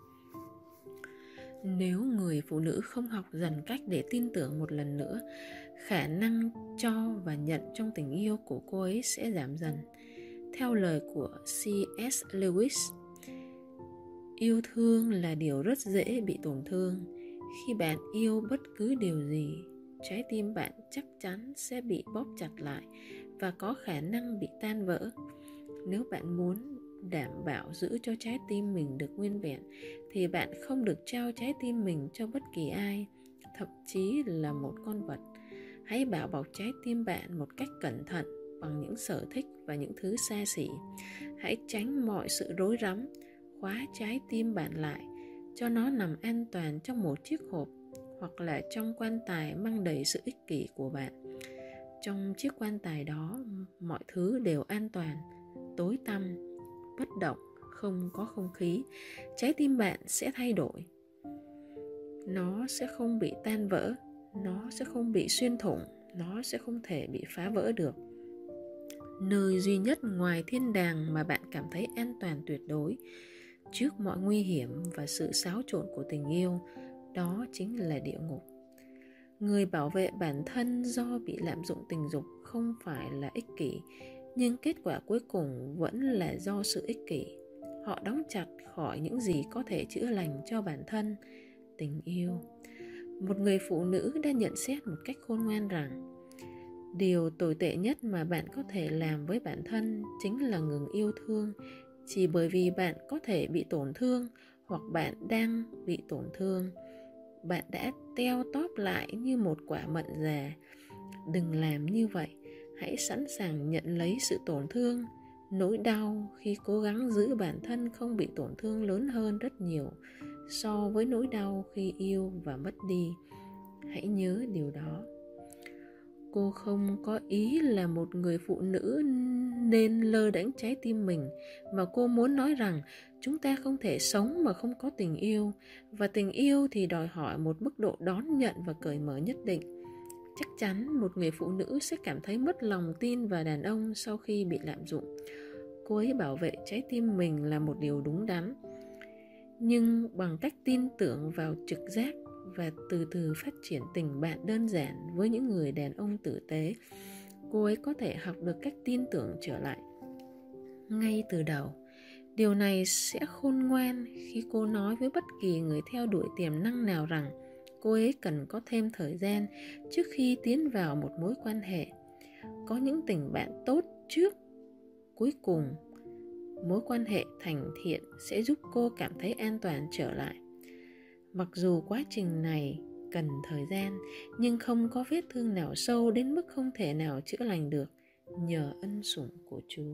Nếu người phụ nữ không học dần cách để tin tưởng một lần nữa, khả năng cho và nhận trong tình yêu của cô ấy sẽ giảm dần. Theo lời của C S Lewis, yêu thương là điều rất dễ bị tổn thương. Khi bạn yêu bất cứ điều gì, trái tim bạn chắc chắn sẽ bị bóp chặt lại và có khả năng bị tan vỡ. Nếu bạn muốn đảm bảo giữ cho trái tim mình được nguyên vẹn, thì bạn không được trao trái tim mình cho bất kỳ ai, thậm chí là một con vật. Hãy bảo bọc trái tim bạn một cách cẩn thận bằng những sở thích và những thứ xa xỉ. Hãy tránh mọi sự rối rắm, khóa trái tim bạn lại, cho nó nằm an toàn trong một chiếc hộp hoặc là trong quan tài mang đầy sự ích kỷ của bạn. Trong chiếc quan tài đó, mọi thứ đều an toàn, tối tăm, bất động, không có không khí. Trái tim bạn sẽ thay đổi. Nó sẽ không bị tan vỡ, nó sẽ không bị xuyên thủng, nó sẽ không thể bị phá vỡ được. Nơi duy nhất ngoài thiên đàng mà bạn cảm thấy an toàn tuyệt đối trước mọi nguy hiểm và sự xáo trộn của tình yêu, đó chính là địa ngục. Người bảo vệ bản thân do bị lạm dụng tình dục không phải là ích kỷ, nhưng kết quả cuối cùng vẫn là do sự ích kỷ. Họ đóng chặt khỏi những gì có thể chữa lành cho bản thân, tình yêu. Một người phụ nữ đã nhận xét một cách khôn ngoan rằng điều tồi tệ nhất mà bạn có thể làm với bản thân chính là ngừng yêu thương, chỉ bởi vì bạn có thể bị tổn thương hoặc bạn đang bị tổn thương. Bạn đã teo tóp lại như một quả mận già. Đừng làm như vậy. Hãy sẵn sàng nhận lấy sự tổn thương. Nỗi đau khi cố gắng giữ bản thân không bị tổn thương lớn hơn rất nhiều so với nỗi đau khi yêu và mất đi. Hãy nhớ điều đó. Cô không có ý là một người phụ nữ nên lơ đễnh trái tim mình, mà cô muốn nói rằng chúng ta không thể sống mà không có tình yêu, và tình yêu thì đòi hỏi một mức độ đón nhận và cởi mở nhất định. Chắc chắn một người phụ nữ sẽ cảm thấy mất lòng tin vào đàn ông sau khi bị lạm dụng. Cô ấy bảo vệ trái tim mình là một điều đúng đắn, nhưng bằng cách tin tưởng vào trực giác và từ từ phát triển tình bạn đơn giản với những người đàn ông tử tế, cô ấy có thể học được cách tin tưởng trở lại ngay từ đầu. Điều này sẽ khôn ngoan khi cô nói với bất kỳ người theo đuổi tiềm năng nào rằng cô ấy cần có thêm thời gian trước khi tiến vào một mối quan hệ. Có những tình bạn tốt trước. Cuối cùng, mối quan hệ thành thiện sẽ giúp cô cảm thấy an toàn trở lại. Mặc dù quá trình này cần thời gian, nhưng không có vết thương nào sâu đến mức không thể nào chữa lành được nhờ ân sủng của Chúa.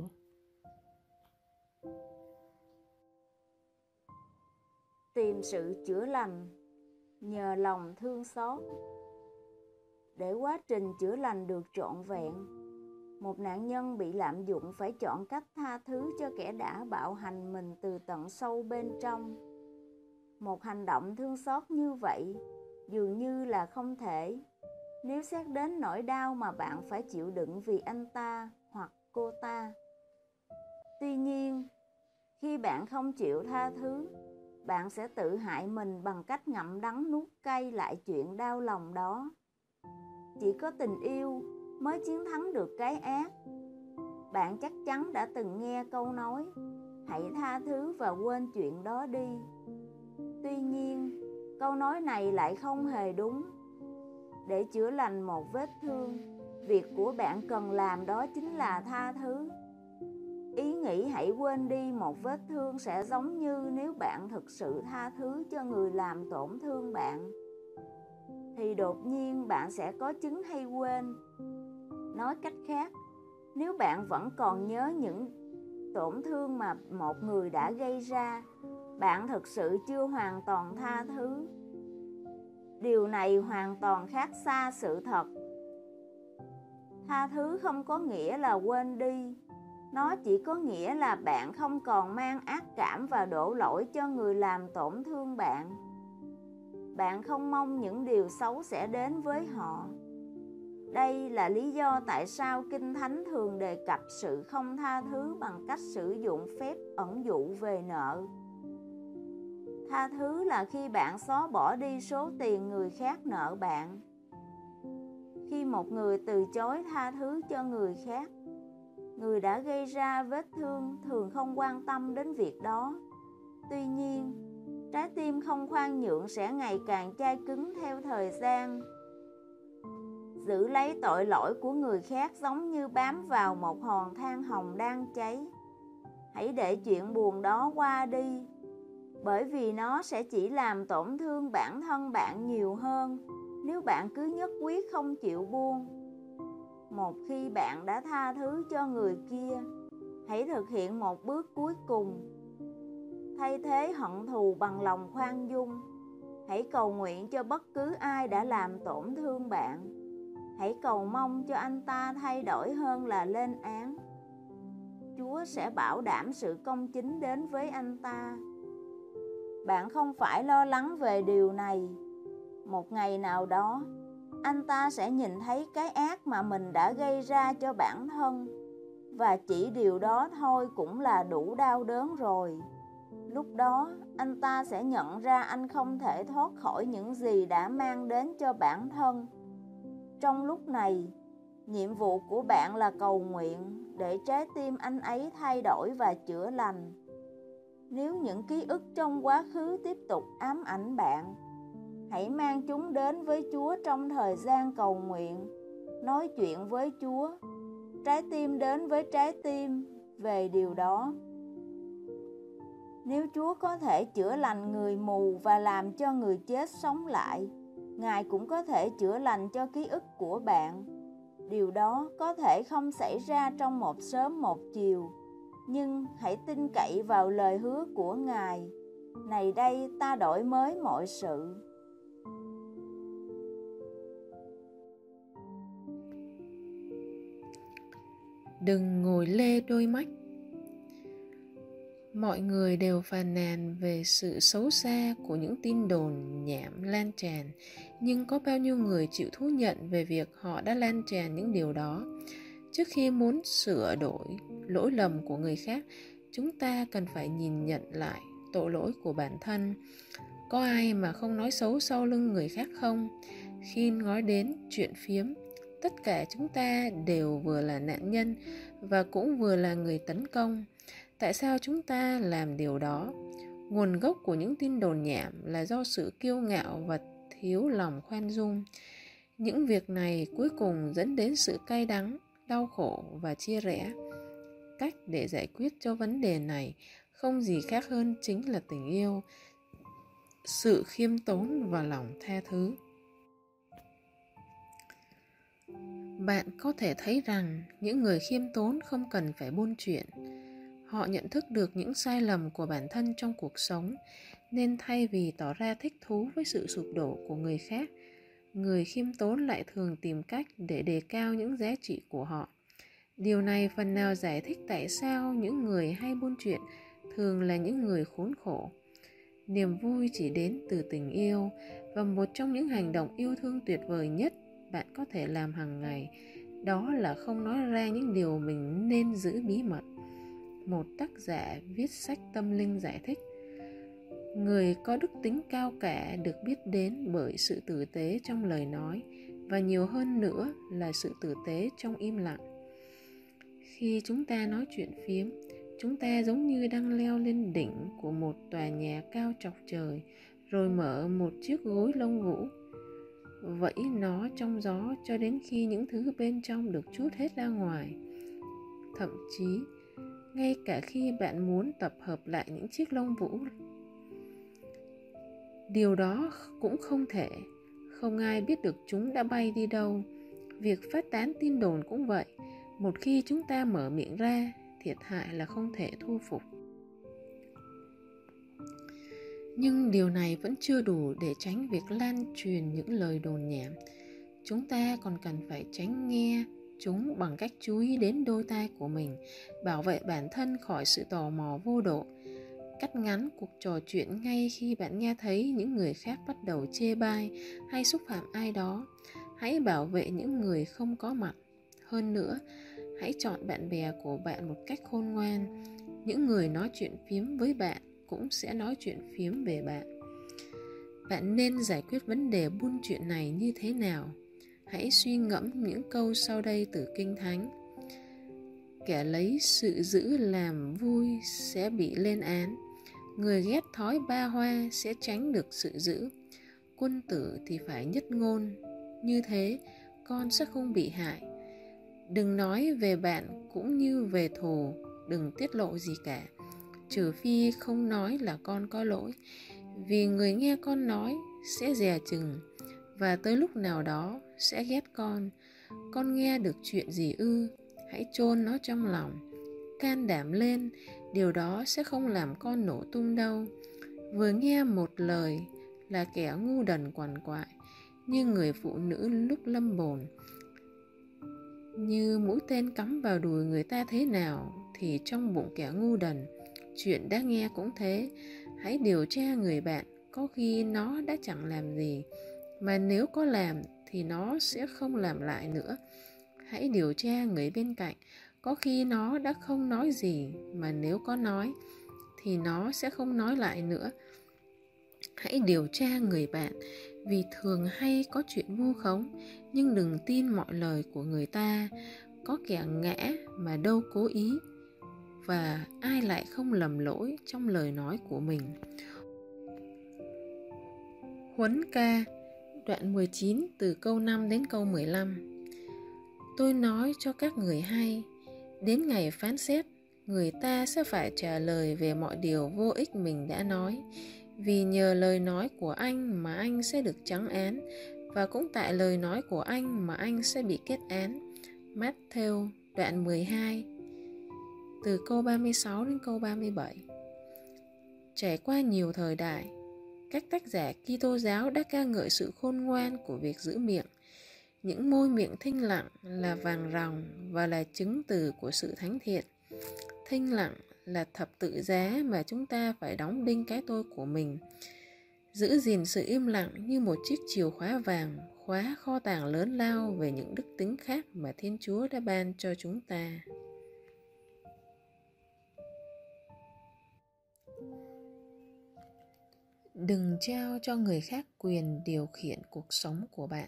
Tìm sự chữa lành nhờ lòng thương xót. Để quá trình chữa lành được trọn vẹn, một nạn nhân bị lạm dụng phải chọn cách tha thứ cho kẻ đã bạo hành mình từ tận sâu bên trong. Một hành động thương xót như vậy dường như là không thể, nếu xét đến nỗi đau mà bạn phải chịu đựng vì anh ta hoặc cô ta. Tuy nhiên, khi bạn không chịu tha thứ, bạn sẽ tự hại mình bằng cách ngậm đắng nuốt cay lại chuyện đau lòng đó. Chỉ có tình yêu mới chiến thắng được cái ác. Bạn chắc chắn đã từng nghe câu nói, hãy tha thứ và quên chuyện đó đi. Tuy nhiên, câu nói này lại không hề đúng. Để chữa lành một vết thương, việc của bạn cần làm đó chính là tha thứ. Ý nghĩ hãy quên đi một vết thương sẽ giống như nếu bạn thực sự tha thứ cho người làm tổn thương bạn, thì đột nhiên bạn sẽ có chứng hay quên. Nói cách khác, nếu bạn vẫn còn nhớ những tổn thương mà một người đã gây ra, bạn thực sự chưa hoàn toàn tha thứ. Điều này hoàn toàn khác xa sự thật. Tha thứ không có nghĩa là quên đi. Nó chỉ có nghĩa là bạn không còn mang ác cảm và đổ lỗi cho người làm tổn thương bạn. bạn không mong những điều xấu sẽ đến với họ. Đây là lý do tại sao Kinh Thánh thường đề cập sự không tha thứ bằng cách sử dụng phép ẩn dụ về nợ. Tha thứ là khi bạn xóa bỏ đi số tiền người khác nợ bạn. Khi một người từ chối tha thứ cho người khác, người đã gây ra vết thương thường không quan tâm đến việc đó. Tuy nhiên, trái tim không khoan nhượng sẽ ngày càng chai cứng theo thời gian. Giữ lấy tội lỗi của người khác giống như bám vào một hòn than hồng đang cháy. Hãy để chuyện buồn đó qua đi, bởi vì nó sẽ chỉ làm tổn thương bản thân bạn nhiều hơn nếu bạn cứ nhất quyết không chịu buông. Một khi bạn đã tha thứ cho người kia, hãy thực hiện một bước cuối cùng. Thay thế hận thù bằng lòng khoan dung. Hãy cầu nguyện cho bất cứ ai đã làm tổn thương bạn. Hãy cầu mong cho anh ta thay đổi hơn là lên án. Chúa sẽ bảo đảm sự công chính đến với anh ta. Bạn không phải lo lắng về điều này. Một ngày nào đó, anh ta sẽ nhìn thấy cái ác mà mình đã gây ra cho bản thân, và chỉ điều đó thôi cũng là đủ đau đớn rồi. Lúc đó, anh ta sẽ nhận ra anh không thể thoát khỏi những gì đã mang đến cho bản thân. Trong lúc này, nhiệm vụ của bạn là cầu nguyện để trái tim anh ấy thay đổi và chữa lành. Nếu những ký ức trong quá khứ tiếp tục ám ảnh bạn, hãy mang chúng đến với Chúa trong thời gian cầu nguyện. Nói chuyện với Chúa, trái tim đến với trái tim về điều đó. Nếu Chúa có thể chữa lành người mù và làm cho người chết sống lại, Ngài cũng có thể chữa lành cho ký ức của bạn. Điều đó có thể không xảy ra trong một sớm một chiều, nhưng hãy tin cậy vào lời hứa của Ngài. Này đây, ta đổi mới mọi sự. Đừng ngồi lê đôi mắt. Mọi người đều phàn nàn về sự xấu xa của những tin đồn nhảm lan tràn, nhưng có bao nhiêu người chịu thú nhận về việc họ đã lan tràn những điều đó? Trước khi muốn sửa đổi lỗi lầm của người khác, chúng ta cần phải nhìn nhận lại tội lỗi của bản thân. Có ai mà không nói xấu sau lưng người khác không? Khi nói đến chuyện phiếm, tất cả chúng ta đều vừa là nạn nhân và cũng vừa là người tấn công. Tại sao chúng ta làm điều đó? Nguồn gốc của những tin đồn nhảm là do sự kiêu ngạo và thiếu lòng khoan dung. Những việc này cuối cùng dẫn đến sự cay đắng, đau khổ và chia rẽ. Cách để giải quyết cho vấn đề này không gì khác hơn chính là tình yêu, sự khiêm tốn và lòng tha thứ. Bạn có thể thấy rằng những người khiêm tốn không cần phải buôn chuyện. Họ nhận thức được những sai lầm của bản thân trong cuộc sống, nên thay vì tỏ ra thích thú với sự sụp đổ của người khác, người khiêm tốn lại thường tìm cách để đề cao những giá trị của họ. Điều này phần nào giải thích tại sao những người hay buôn chuyện thường là những người khốn khổ. Niềm vui chỉ đến từ tình yêu, và một trong những hành động yêu thương tuyệt vời nhất bạn có thể làm hàng ngày, đó là không nói ra những điều mình nên giữ bí mật. Một tác giả viết sách tâm linh giải thích, người có đức tính cao cả được biết đến bởi sự tử tế trong lời nói, và nhiều hơn nữa là sự tử tế trong im lặng. Khi chúng ta nói chuyện phiếm, chúng ta giống như đang leo lên đỉnh của một tòa nhà cao chọc trời, rồi mở một chiếc gối lông vũ, vẫy nó trong gió cho đến khi những thứ bên trong được trút hết ra ngoài. Thậm chí, ngay cả khi bạn muốn tập hợp lại những chiếc lông vũ, điều đó cũng không thể. Không ai biết được chúng đã bay đi đâu. Việc phát tán tin đồn cũng vậy. Một khi chúng ta mở miệng ra, thiệt hại là không thể thu phục. Nhưng điều này vẫn chưa đủ để tránh việc lan truyền những lời đồn nhảm. Chúng ta còn cần phải tránh nghe chúng bằng cách chú ý đến đôi tai của mình, bảo vệ bản thân khỏi sự tò mò vô độ. cắt ngắn cuộc trò chuyện ngay khi bạn nghe thấy những người khác bắt đầu chê bai hay xúc phạm ai đó. Hãy bảo vệ những người không có mặt. Hơn nữa, hãy chọn bạn bè của bạn một cách khôn ngoan. Những người nói chuyện phiếm với bạn cũng sẽ nói chuyện phiếm về bạn. Bạn nên giải quyết vấn đề buôn chuyện này như thế nào? Hãy suy ngẫm những câu sau đây từ Kinh Thánh. Kẻ lấy sự dữ làm vui sẽ bị lên án. Người ghét thói ba hoa sẽ tránh được sự dữ. Quân tử thì phải nhất ngôn. Như thế, con sẽ không bị hại. Đừng nói về bạn cũng như về thù. Đừng tiết lộ gì cả, trừ phi không nói là con có lỗi. Vì người nghe con nói sẽ dè chừng, và tới lúc nào đó sẽ ghét con. Con nghe được chuyện gì ư? Hãy chôn nó trong lòng. Can đảm lên, điều đó sẽ không làm con nổ tung đâu. Vừa nghe một lời là kẻ ngu đần quằn quại, như người phụ nữ lúc lâm bồn. Như mũi tên cắm vào đùi người ta thế nào, thì trong bụng kẻ ngu đần, chuyện đã nghe cũng thế. Hãy điều tra người bạn, có khi nó đã chẳng làm gì, mà nếu có làm thì nó sẽ không làm lại nữa. Hãy điều tra người bên cạnh, có khi nó đã không nói gì, mà nếu có nói thì nó sẽ không nói lại nữa. Hãy điều tra người bạn, vì thường hay có chuyện vu khống, nhưng đừng tin mọi lời của người ta. Có kẻ ngã mà đâu cố ý, và ai lại không lầm lỗi trong lời nói của mình. Huấn Ca, đoạn mười chín, từ câu năm đến câu mười lăm. Tôi nói cho các người hay, đến ngày phán xét, người ta sẽ phải trả lời về mọi điều vô ích mình đã nói. Vì nhờ lời nói của anh mà anh sẽ được trắng án, và cũng tại lời nói của anh mà anh sẽ bị kết án. Matthew, đoạn mười hai, từ câu ba mươi sáu đến câu ba mươi bảy. Trải qua nhiều thời đại, các tác giả Kitô giáo đã ca ngợi sự khôn ngoan của việc giữ miệng. Những môi miệng thinh lặng là vàng ròng và là chứng từ của sự thánh thiện. Thinh lặng là thập tự giá mà chúng ta phải đóng đinh cái tôi của mình. Giữ gìn sự im lặng như một chiếc chìa khóa vàng, khóa kho tàng lớn lao về những đức tính khác mà Thiên Chúa đã ban cho chúng ta. Đừng trao cho người khác quyền điều khiển cuộc sống của bạn.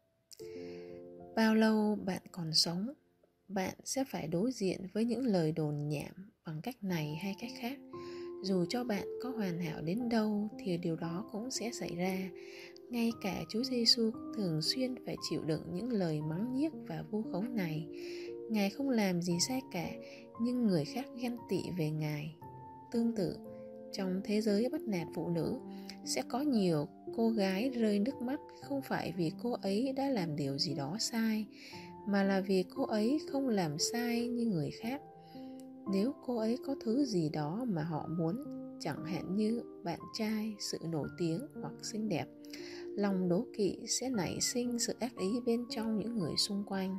Bao lâu bạn còn sống, bạn sẽ phải đối diện với những lời đồn nhảm bằng cách này hay cách khác. Dù cho bạn có hoàn hảo đến đâu thì điều đó cũng sẽ xảy ra. Ngay cả Chúa Giêsu cũng thường xuyên phải chịu đựng những lời mắng nhiếc và vu khống này. Ngài không làm gì sai cả, nhưng người khác ghen tị về Ngài. Tương tự, trong thế giới bắt nạt phụ nữ, sẽ có nhiều cô gái rơi nước mắt không phải vì cô ấy đã làm điều gì đó sai, mà là vì cô ấy không làm sai như người khác. Nếu cô ấy có thứ gì đó mà họ muốn, chẳng hạn như bạn trai, sự nổi tiếng hoặc xinh đẹp, lòng đố kỵ sẽ nảy sinh sự ác ý bên trong những người xung quanh.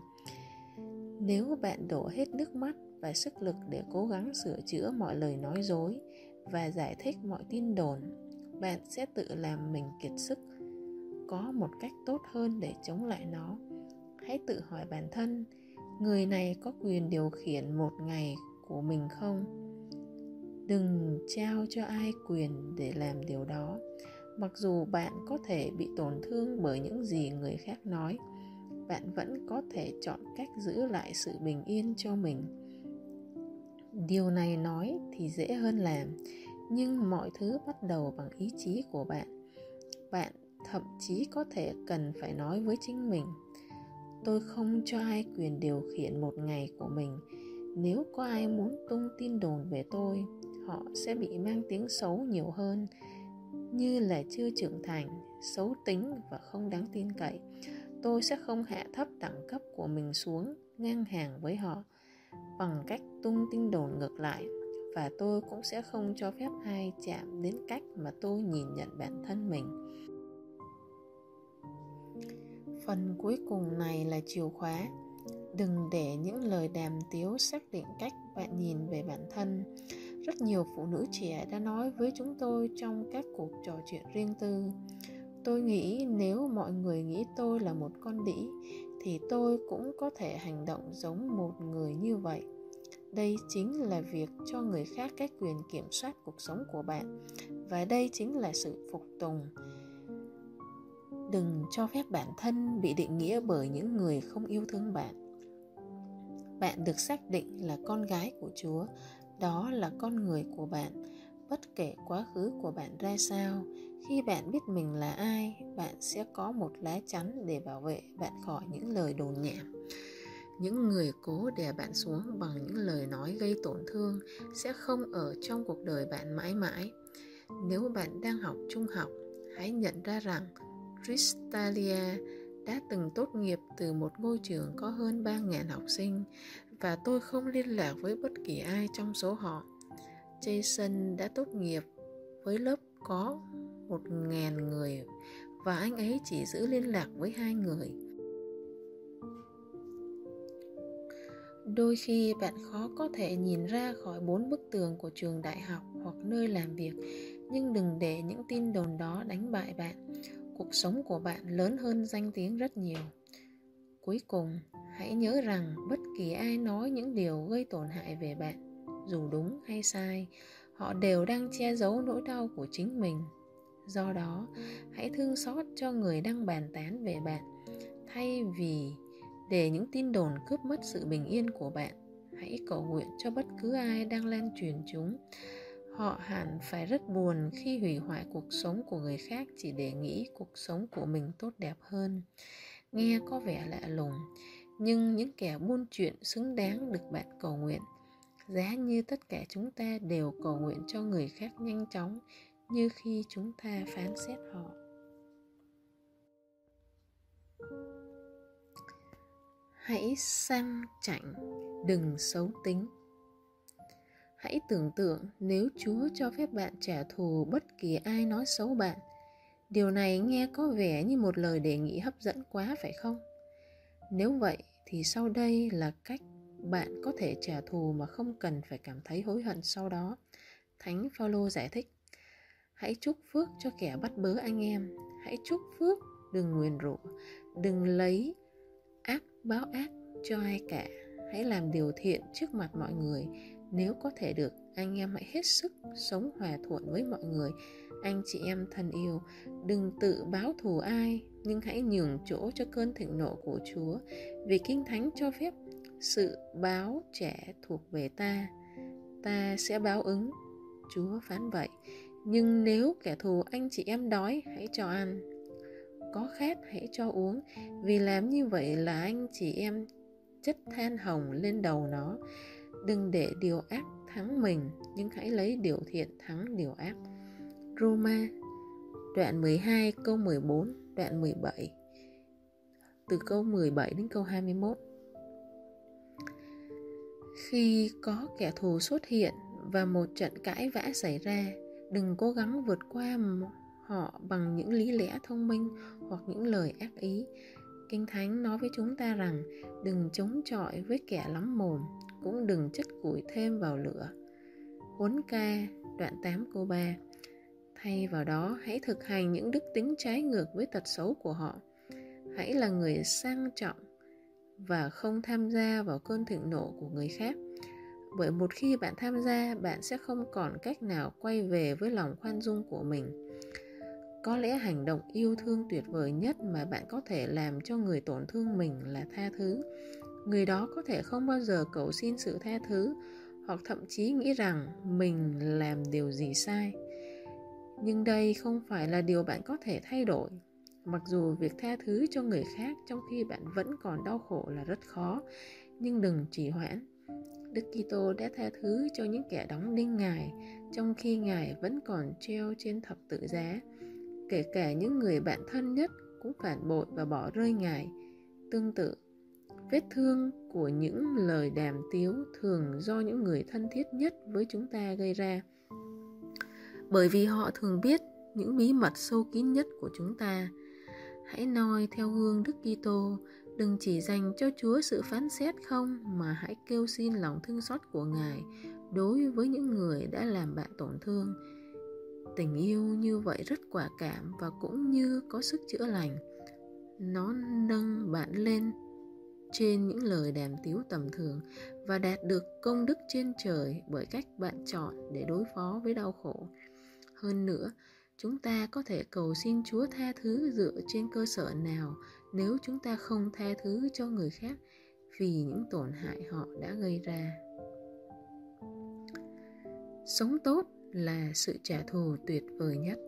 Nếu bạn đổ hết nước mắt và sức lực để cố gắng sửa chữa mọi lời nói dối và giải thích mọi tin đồn, bạn sẽ tự làm mình kiệt sức. Có một cách tốt hơn để chống lại nó. Hãy tự hỏi bản thân, người này có quyền điều khiển một ngày của mình không? Đừng trao cho ai quyền để làm điều đó. Mặc dù bạn có thể bị tổn thương bởi những gì người khác nói, bạn vẫn có thể chọn cách giữ lại sự bình yên cho mình. Điều này nói thì dễ hơn làm, nhưng mọi thứ bắt đầu bằng ý chí của bạn. Bạn thậm chí có thể cần phải nói với chính mình, tôi không cho ai quyền điều khiển một ngày của mình. Nếu có ai muốn tung tin đồn về tôi, họ sẽ bị mang tiếng xấu nhiều hơn, như là chưa trưởng thành, xấu tính và không đáng tin cậy. Tôi sẽ không hạ thấp đẳng cấp của mình xuống ngang hàng với họ bằng cách tung tin đồn ngược lại, và tôi cũng sẽ không cho phép ai chạm đến cách mà tôi nhìn nhận bản thân mình. Phần cuối cùng này là chìa khóa. Đừng để những lời đàm tiếu xác định cách bạn nhìn về bản thân. Rất nhiều phụ nữ trẻ đã nói với chúng tôi trong các cuộc trò chuyện riêng tư. Tôi nghĩ nếu mọi người nghĩ tôi là một con đĩ, thì tôi cũng có thể hành động giống một người như vậy. Đây chính là việc cho người khác cái quyền kiểm soát cuộc sống của bạn, và đây chính là sự phục tùng. Đừng cho phép bản thân bị định nghĩa bởi những người không yêu thương bạn. Bạn được xác định là con gái của Chúa, đó là con người của bạn. Bất kể quá khứ của bạn ra sao, khi bạn biết mình là ai, bạn sẽ có một lá chắn để bảo vệ bạn khỏi những lời đồn nhảm. Những người cố đè bạn xuống bằng những lời nói gây tổn thương sẽ không ở trong cuộc đời bạn mãi mãi. Nếu bạn đang học trung học, hãy nhận ra rằng Tristalia đã từng tốt nghiệp từ một ngôi trường có hơn ba nghìn học sinh, và tôi không liên lạc với bất kỳ ai trong số họ. Jason đã tốt nghiệp với lớp có một nghìn người, và anh ấy chỉ giữ liên lạc với hai người. Đôi khi bạn khó có thể nhìn ra khỏi bốn bức tường của trường đại học hoặc nơi làm việc, nhưng đừng để những tin đồn đó đánh bại bạn. Cuộc sống của bạn lớn hơn danh tiếng rất nhiều. Cuối cùng, hãy nhớ rằng bất kỳ ai nói những điều gây tổn hại về bạn, dù đúng hay sai, họ đều đang che giấu nỗi đau của chính mình. Do đó, hãy thương xót cho người đang bàn tán về bạn, thay vì để những tin đồn cướp mất sự bình yên của bạn. Hãy cầu nguyện cho bất cứ ai đang lan truyền chúng. Họ hẳn phải rất buồn khi hủy hoại cuộc sống của người khác chỉ để nghĩ cuộc sống của mình tốt đẹp hơn. Nghe có vẻ lạ lùng, nhưng những kẻ buôn chuyện xứng đáng được bạn cầu nguyện. Giá như tất cả chúng ta đều cầu nguyện cho người khác nhanh chóng như khi chúng ta phán xét họ. Hãy sang chảnh, đừng xấu tính. Hãy tưởng tượng nếu Chúa cho phép bạn trả thù bất kỳ ai nói xấu bạn. Điều này nghe có vẻ như một lời đề nghị hấp dẫn quá, phải không? Nếu vậy thì sau đây là cách bạn có thể trả thù mà không cần phải cảm thấy hối hận sau đó. Thánh Phaolô giải thích: hãy chúc phước cho kẻ bắt bớ anh em. Hãy chúc phước, đừng nguyền rủa. Đừng lấy ác báo ác cho ai cả. Hãy làm điều thiện trước mặt mọi người. Nếu có thể được, anh em hãy hết sức sống hòa thuận với mọi người. Anh chị em thân yêu, đừng tự báo thù ai, nhưng hãy nhường chỗ cho cơn thịnh nộ của Chúa. Vì Kinh Thánh cho phép sự báo trả thuộc về ta. Ta sẽ báo ứng, Chúa phán vậy. Nhưng nếu kẻ thù anh chị em đói, hãy cho ăn. Có khát, hãy cho uống. Vì làm như vậy là anh chị em chất than hồng lên đầu nó. Đừng để điều ác thắng mình, nhưng hãy lấy điều thiện thắng điều ác. Roma đoạn mười hai câu mười bốn, đoạn mười bảy, từ câu mười bảy đến câu hai mươi mốt. Khi có kẻ thù xuất hiện và một trận cãi vã xảy ra, đừng cố gắng vượt qua họ bằng những lý lẽ thông minh hoặc những lời ác ý. Kinh Thánh nói với chúng ta rằng đừng chống chọi với kẻ lắm mồm, cũng đừng chất củi thêm vào lửa. Huấn Ca đoạn tám câu ba. Thay vào đó, hãy thực hành những đức tính trái ngược với tật xấu của họ. Hãy là người sang trọng và không tham gia vào cơn thịnh nộ của người khác. Bởi một khi bạn tham gia, bạn sẽ không còn cách nào quay về với lòng khoan dung của mình. Có lẽ hành động yêu thương tuyệt vời nhất mà bạn có thể làm cho người tổn thương mình là tha thứ. Người đó có thể không bao giờ cầu xin sự tha thứ, hoặc thậm chí nghĩ rằng mình làm điều gì sai. Nhưng đây không phải là điều bạn có thể thay đổi. Mặc dù việc tha thứ cho người khác trong khi bạn vẫn còn đau khổ là rất khó, nhưng đừng trì hoãn. Đức Kitô đã tha thứ cho những kẻ đóng đinh Ngài trong khi Ngài vẫn còn treo trên thập tự giá. Kể cả những người bạn thân nhất cũng phản bội và bỏ rơi Ngài. Tương tự, vết thương của những lời đàm tiếu thường do những người thân thiết nhất với chúng ta gây ra, bởi vì họ thường biết những bí mật sâu kín nhất của chúng ta. Hãy noi theo gương Đức Kitô, đừng chỉ dành cho Chúa sự phán xét không, mà hãy kêu xin lòng thương xót của Ngài Đối với những người đã làm bạn tổn thương, tình yêu như vậy rất quả cảm và cũng như có sức chữa lành. Nó nâng bạn lên trên những lời đàm tiếu tầm thường và đạt được công đức trên trời bởi cách bạn chọn để đối phó với đau khổ. Hơn nữa, chúng ta có thể cầu xin Chúa tha thứ dựa trên cơ sở nào nếu chúng ta không tha thứ cho người khác vì những tổn hại họ đã gây ra. Sống tốt là sự trả thù tuyệt vời nhất.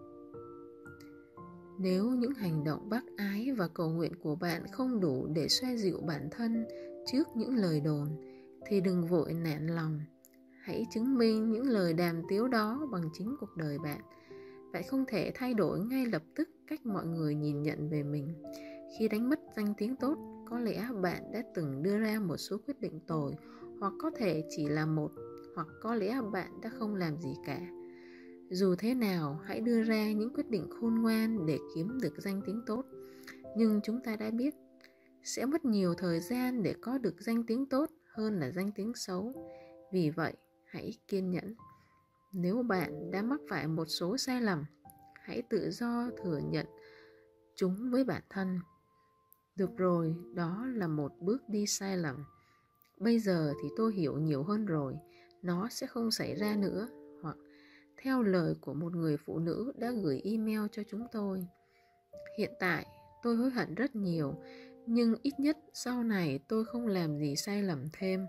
Nếu những hành động bác ái và cầu nguyện của bạn không đủ để xoa dịu bản thân trước những lời đồn, thì đừng vội nản lòng. Hãy chứng minh những lời đàm tiếu đó bằng chính cuộc đời bạn. Bạn không thể thay đổi ngay lập tức cách mọi người nhìn nhận về mình. Khi đánh mất danh tiếng tốt, có lẽ bạn đã từng đưa ra một số quyết định tồi, hoặc có thể chỉ là một, hoặc có lẽ bạn đã không làm gì cả. Dù thế nào, hãy đưa ra những quyết định khôn ngoan để kiếm được danh tiếng tốt. Nhưng chúng ta đã biết, sẽ mất nhiều thời gian để có được danh tiếng tốt hơn là danh tiếng xấu. Vì vậy, hãy kiên nhẫn. Nếu bạn đã mắc phải một số sai lầm, hãy tự do thừa nhận chúng với bản thân. Được rồi, đó là một bước đi sai lầm. Bây giờ thì tôi hiểu nhiều hơn rồi, nó sẽ không xảy ra nữa. Hoặc theo lời của một người phụ nữ đã gửi email cho chúng tôi, hiện tại tôi hối hận rất nhiều, nhưng ít nhất sau này tôi không làm gì sai lầm thêm.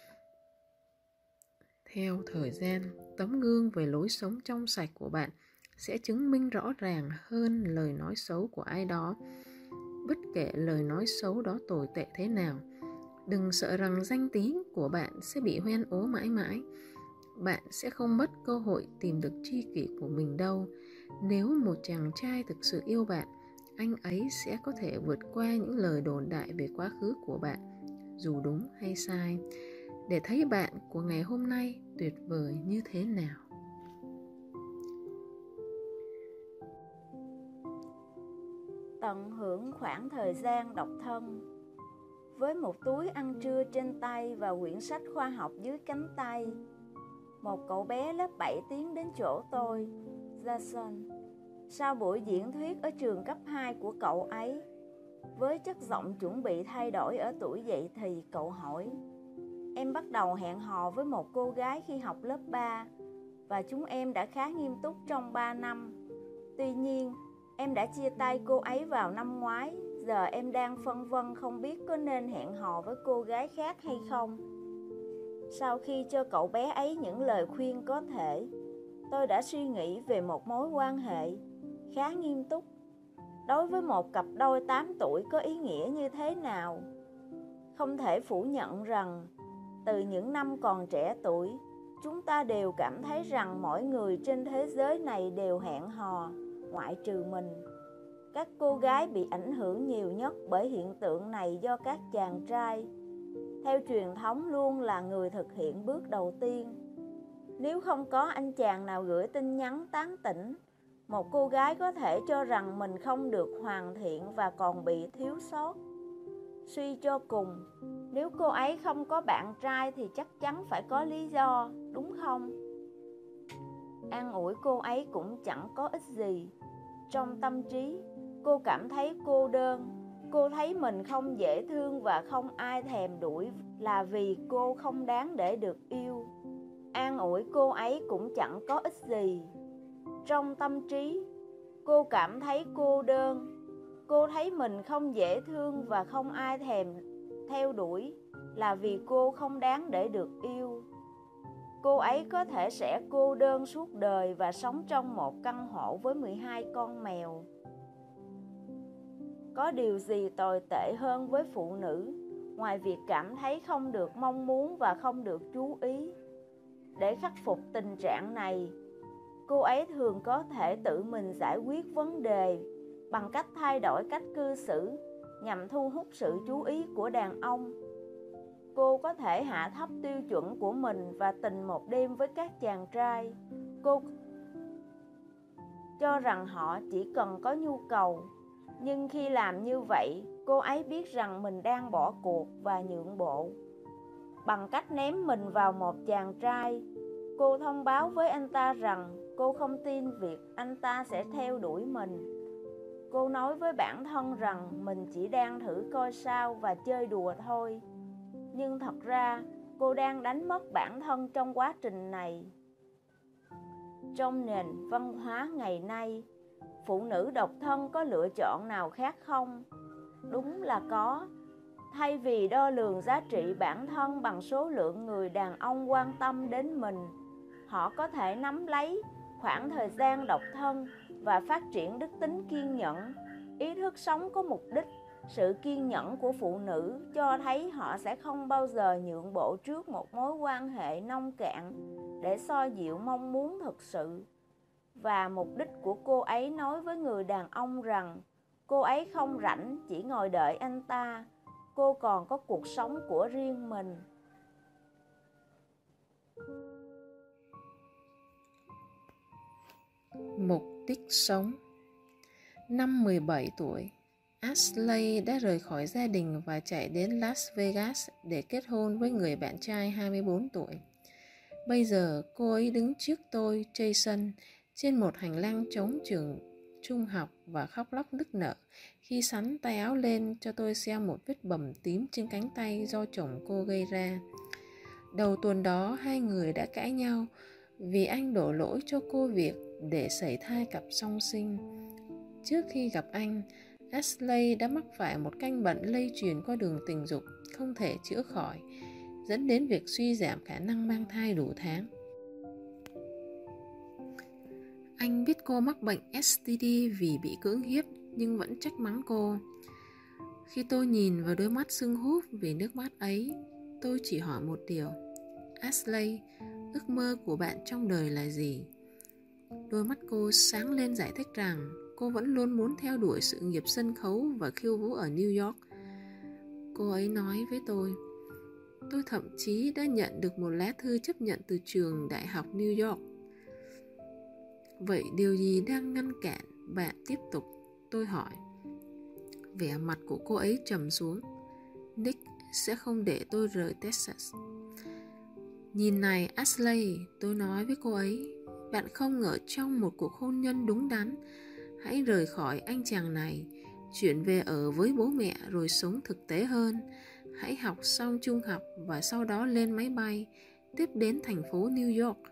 Theo thời gian, tấm gương về lối sống trong sạch của bạn sẽ chứng minh rõ ràng hơn lời nói xấu của ai đó. Bất kể lời nói xấu đó tồi tệ thế nào, đừng sợ rằng danh tiếng của bạn sẽ bị hoen ố mãi mãi. Bạn sẽ không mất cơ hội tìm được tri kỷ của mình đâu. Nếu một chàng trai thực sự yêu bạn, anh ấy sẽ có thể vượt qua những lời đồn đại về quá khứ của bạn, dù đúng hay sai, để thấy bạn của ngày hôm nay tuyệt vời như thế nào. Tận hưởng khoảng thời gian độc thân. Với một túi ăn trưa trên tay và quyển sách khoa học dưới cánh tay, một cậu bé lớp bảy tiến đến chỗ tôi, Jason, sau buổi diễn thuyết ở trường cấp hai của cậu ấy. Với chất giọng chuẩn bị thay đổi ở tuổi dậy thì, cậu hỏi: Em bắt đầu hẹn hò với một cô gái khi học lớp ba, và chúng em đã khá nghiêm túc trong ba năm. Tuy nhiên, em đã chia tay cô ấy vào năm ngoái. Giờ em đang phân vân không biết có nên hẹn hò với cô gái khác hay không. Sau khi cho cậu bé ấy những lời khuyên có thể, tôi đã suy nghĩ về một mối quan hệ khá nghiêm túc đối với một cặp đôi tám tuổi có ý nghĩa như thế nào. Không thể phủ nhận rằng, từ những năm còn trẻ tuổi, chúng ta đều cảm thấy rằng mỗi người trên thế giới này đều hẹn hò, ngoại trừ mình. Các cô gái bị ảnh hưởng nhiều nhất bởi hiện tượng này do các chàng trai, theo truyền thống, luôn là người thực hiện bước đầu tiên. Nếu không có anh chàng nào gửi tin nhắn tán tỉnh, một cô gái có thể cho rằng mình không được hoàn thiện và còn bị thiếu sót. Suy cho cùng, nếu cô ấy không có bạn trai thì chắc chắn phải có lý do, đúng không? An ủi cô ấy cũng chẳng có ích gì. Trong tâm trí, cô cảm thấy cô đơn. Cô thấy mình không dễ thương và không ai thèm đuổi là vì cô không đáng để được yêu. An ủi cô ấy cũng chẳng có ích gì. Trong tâm trí, cô cảm thấy cô đơn. Cô thấy mình không dễ thương và không ai thèm theo đuổi là vì cô không đáng để được yêu. Cô ấy có thể sẽ cô đơn suốt đời và sống trong một căn hộ với mười hai con mèo. Có điều gì tồi tệ hơn với phụ nữ, ngoài việc cảm thấy không được mong muốn và không được chú ý? Để khắc phục tình trạng này, cô ấy thường có thể tự mình giải quyết vấn đề bằng cách thay đổi cách cư xử nhằm thu hút sự chú ý của đàn ông. Cô có thể hạ thấp tiêu chuẩn của mình và tình một đêm với các chàng trai. Cô cho rằng họ chỉ cần có nhu cầu. Nhưng khi làm như vậy, cô ấy biết rằng mình đang bỏ cuộc và nhượng bộ. bằng cách ném mình vào một chàng trai. Cô thông báo với anh ta rằng cô không tin việc anh ta sẽ theo đuổi mình. Cô nói với bản thân rằng mình chỉ đang thử coi sao và chơi đùa thôi. Nhưng thật ra, cô đang đánh mất bản thân trong quá trình này. Trong nền văn hóa ngày nay, phụ nữ độc thân có lựa chọn nào khác không? Đúng là có. Thay vì đo lường giá trị bản thân bằng số lượng người đàn ông quan tâm đến mình, họ có thể nắm lấy khoảng thời gian độc thân và phát triển đức tính kiên nhẫn. Ý thức sống có mục đích. Sự kiên nhẫn của phụ nữ cho thấy họ sẽ không bao giờ nhượng bộ trước một mối quan hệ nông cạn để xoa dịu mong muốn thực sự. Và mục đích của cô ấy nói với người đàn ông rằng cô ấy không rảnh chỉ ngồi đợi anh ta. Cô còn có cuộc sống của riêng mình. Mục đích sống. Năm mười bảy tuổi, Ashley đã rời khỏi gia đình và chạy đến Las Vegas để kết hôn với người bạn trai hai mươi bốn tuổi. Bây giờ cô ấy đứng trước tôi, Jason, trên một hành lang trống trường trung học và khóc lóc nức nở khi xắn tay áo lên cho tôi xem một vết bầm tím trên cánh tay do chồng cô gây ra. Đầu tuần đó hai người đã cãi nhau vì anh đổ lỗi cho cô việc để sẩy thai cặp song sinh. Trước khi gặp anh, Ashley đã mắc phải một căn bệnh lây truyền qua đường tình dục không thể chữa khỏi, dẫn đến việc suy giảm khả năng mang thai đủ tháng. Anh biết cô mắc bệnh ét tê đê vì bị cưỡng hiếp nhưng vẫn trách mắng cô. Khi tôi nhìn vào đôi mắt sưng húp vì nước mắt ấy, tôi chỉ hỏi một điều: Ashley, ước mơ của bạn trong đời là gì? Đôi mắt cô sáng lên giải thích rằng cô vẫn luôn muốn theo đuổi sự nghiệp sân khấu và khiêu vũ ở New York. Cô ấy nói với tôi: tôi thậm chí đã nhận được một lá thư chấp nhận từ trường đại học New York. Vậy điều gì đang ngăn cản bạn tiếp tục? Tôi hỏi. Vẻ mặt của cô ấy trầm xuống. Nick sẽ không để tôi rời Texas. Nhìn này Ashley, tôi nói với cô ấy, bạn không ở trong một cuộc hôn nhân đúng đắn. Hãy rời khỏi anh chàng này, chuyển về ở với bố mẹ rồi sống thực tế hơn. Hãy học xong trung học và sau đó lên máy bay, tiếp đến thành phố New York.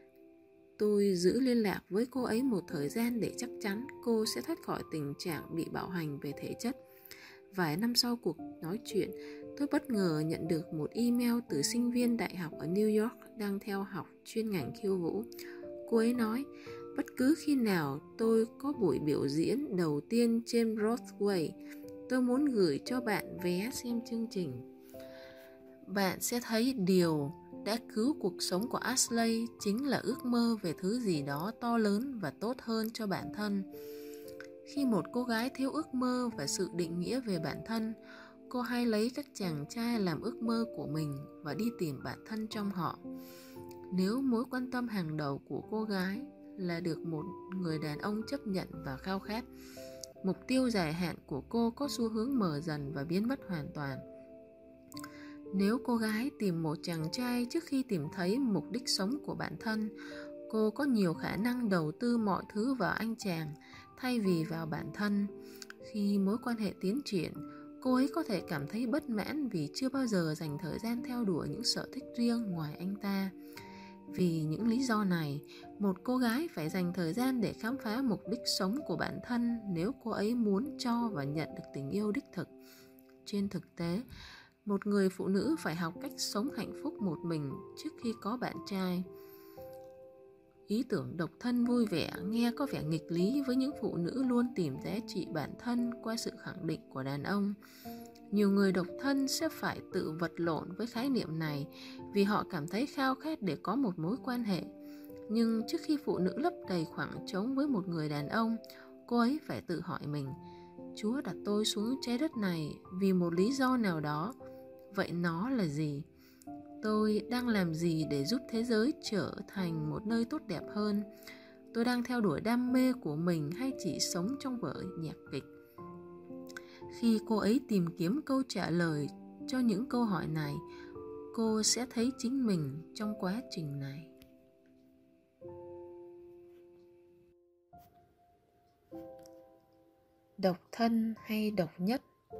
Tôi giữ liên lạc với cô ấy một thời gian để chắc chắn cô sẽ thoát khỏi tình trạng bị bạo hành về thể chất. Vài năm sau cuộc nói chuyện, tôi bất ngờ nhận được một email từ sinh viên đại học ở New York đang theo học chuyên ngành khiêu vũ. Cô ấy nói, bất cứ khi nào tôi có buổi biểu diễn đầu tiên trên Broadway, tôi muốn gửi cho bạn vé xem chương trình. Bạn sẽ thấy điều đã cứu cuộc sống của Ashley chính là ước mơ về thứ gì đó to lớn và tốt hơn cho bản thân. Khi một cô gái thiếu ước mơ và sự định nghĩa về bản thân, cô hay lấy các chàng trai làm ước mơ của mình và đi tìm bản thân trong họ. Nếu mối quan tâm hàng đầu của cô gái là được một người đàn ông chấp nhận và khao khát, mục tiêu dài hạn của cô có xu hướng mờ dần và biến mất hoàn toàn. Nếu cô gái tìm một chàng trai trước khi tìm thấy mục đích sống của bản thân, cô có nhiều khả năng đầu tư mọi thứ vào anh chàng thay vì vào bản thân. Khi mối quan hệ tiến triển, cô ấy có thể cảm thấy bất mãn vì chưa bao giờ dành thời gian theo đuổi những sở thích riêng ngoài anh ta. Vì những lý do này, một cô gái phải dành thời gian để khám phá mục đích sống của bản thân nếu cô ấy muốn cho và nhận được tình yêu đích thực. Trên thực tế, một người phụ nữ phải học cách sống hạnh phúc một mình trước khi có bạn trai. Ý tưởng độc thân vui vẻ nghe có vẻ nghịch lý với những phụ nữ luôn tìm giá trị bản thân qua sự khẳng định của đàn ông. Nhiều người độc thân sẽ phải tự vật lộn với khái niệm này vì họ cảm thấy khao khát để có một mối quan hệ. Nhưng trước khi phụ nữ lấp đầy khoảng trống với một người đàn ông, cô ấy phải tự hỏi mình, Chúa đặt tôi xuống trái đất này vì một lý do nào đó. Vậy nó là gì? Tôi đang làm gì để giúp thế giới trở thành một nơi tốt đẹp hơn? Tôi đang theo đuổi đam mê của mình hay chỉ sống trong vở nhạc kịch? Khi cô ấy tìm kiếm câu trả lời cho những câu hỏi này, cô sẽ thấy chính mình trong quá trình này. Độc thân hay độc nhất?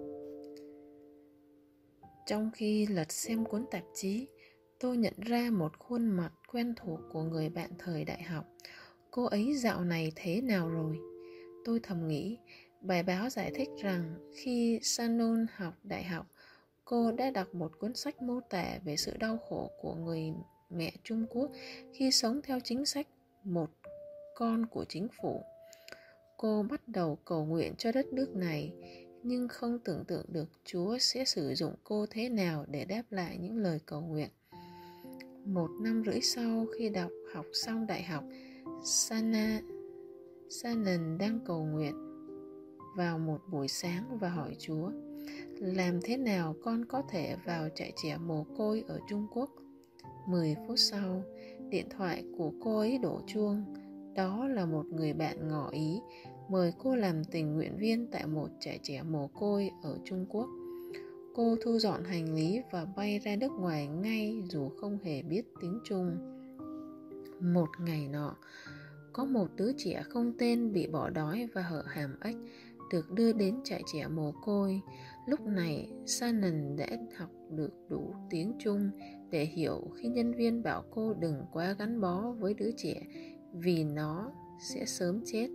Trong khi lật xem cuốn tạp chí, tôi nhận ra một khuôn mặt quen thuộc của người bạn thời đại học. Cô ấy dạo này thế nào rồi? Tôi thầm nghĩ. Bài báo giải thích rằng khi Shannon học đại học, cô đã đọc một cuốn sách mô tả về sự đau khổ của người mẹ Trung Quốc khi sống theo chính sách một con của chính phủ. Cô bắt đầu cầu nguyện cho đất nước này, nhưng không tưởng tượng được Chúa sẽ sử dụng cô thế nào để đáp lại những lời cầu nguyện. Một năm rưỡi sau khi đọc học xong đại học, Sana, Shannon đang cầu nguyện vào một buổi sáng và hỏi Chúa, làm thế nào con có thể vào trại trẻ mồ côi ở Trung Quốc? Mười phút sau, điện thoại của cô ấy đổ chuông. Đó là một người bạn ngỏ ý mời cô làm tình nguyện viên tại một trại trẻ mồ côi ở Trung Quốc. Cô thu dọn hành lý và bay ra nước ngoài ngay dù không hề biết tiếng Trung. Một ngày nọ, có một đứa trẻ không tên bị bỏ đói và hở hàm ếch được đưa đến trại trẻ mồ côi. Lúc này, Shannon đã học được đủ tiếng Trung để hiểu khi nhân viên bảo cô đừng quá gắn bó với đứa trẻ vì nó sẽ sớm chết.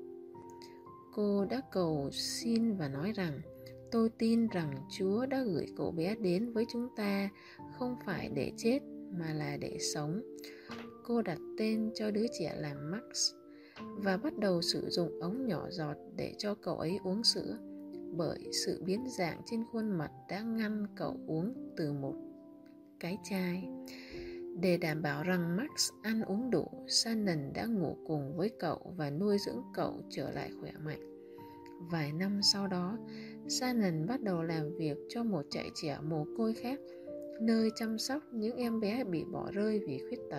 Cô đã cầu xin và nói rằng, tôi tin rằng Chúa đã gửi cậu bé đến với chúng ta không phải để chết mà là để sống. Cô đặt tên cho đứa trẻ là Max và bắt đầu sử dụng ống nhỏ giọt để cho cậu ấy uống sữa, bởi sự biến dạng trên khuôn mặt đã ngăn cậu uống từ một cái chai. Để đảm bảo rằng Max ăn uống đủ, Shannon đã ngủ cùng với cậu và nuôi dưỡng cậu trở lại khỏe mạnh. Vài năm sau đó, Shannon bắt đầu làm việc cho một trại trẻ mồ côi khác, nơi chăm sóc những em bé bị bỏ rơi vì khuyết tật.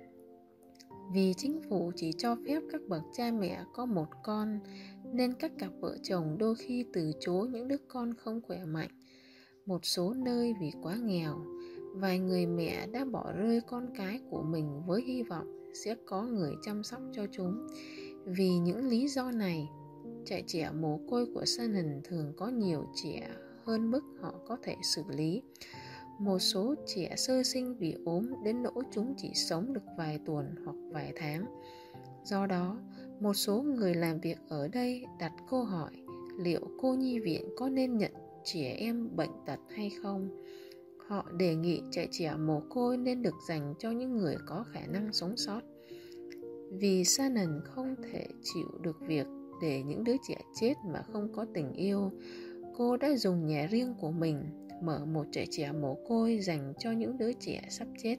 Vì chính phủ chỉ cho phép các bậc cha mẹ có một con, nên các cặp vợ chồng đôi khi từ chối những đứa con không khỏe mạnh. Một số nơi vì quá nghèo, vài người mẹ đã bỏ rơi con cái của mình với hy vọng sẽ có người chăm sóc cho chúng. Vì những lý do này, trại trẻ mồ côi của Shannon thường có nhiều trẻ hơn mức họ có thể xử lý. Một số trẻ sơ sinh vì ốm đến nỗi chúng chỉ sống được vài tuần hoặc vài tháng. Do đó, một số người làm việc ở đây đặt câu hỏi liệu cô nhi viện có nên nhận trẻ em bệnh tật hay không. Họ đề nghị trại trẻ mồ côi nên được dành cho những người có khả năng sống sót. Vì Shannon không thể chịu được việc để những đứa trẻ chết mà không có tình yêu, cô đã dùng nhà riêng của mình mở một trại trẻ mồ côi dành cho những đứa trẻ sắp chết.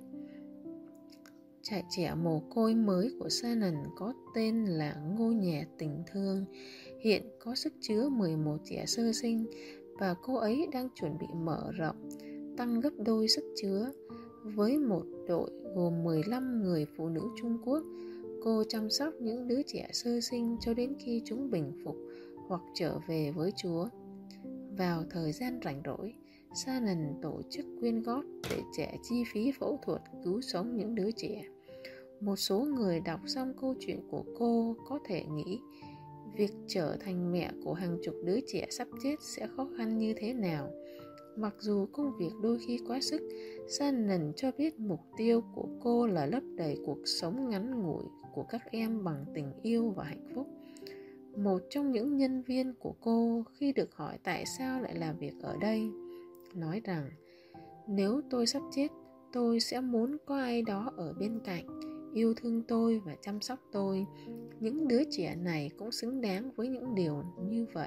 Trại trẻ mồ côi mới của Shannon có tên là Ngôi nhà tình thương, hiện có sức chứa mười một trẻ sơ sinh và cô ấy đang chuẩn bị mở rộng, tăng gấp đôi sức chứa. Với một đội gồm mười lăm người phụ nữ Trung Quốc, cô chăm sóc những đứa trẻ sơ sinh cho đến khi chúng bình phục hoặc trở về với Chúa. Vào thời gian rảnh rỗi, Shannon tổ chức quyên góp để trả chi phí phẫu thuật cứu sống những đứa trẻ. Một số người đọc xong câu chuyện của cô có thể nghĩ việc trở thành mẹ của hàng chục đứa trẻ sắp chết sẽ khó khăn như thế nào. Mặc dù công việc đôi khi quá sức, Shannon cho biết mục tiêu của cô là lấp đầy cuộc sống ngắn ngủi của các em bằng tình yêu và hạnh phúc. Một trong những nhân viên của cô khi được hỏi tại sao lại làm việc ở đây, nói rằng nếu tôi sắp chết, tôi sẽ muốn có ai đó ở bên cạnh, yêu thương tôi và chăm sóc tôi. Những đứa trẻ này cũng xứng đáng với những điều như vậy.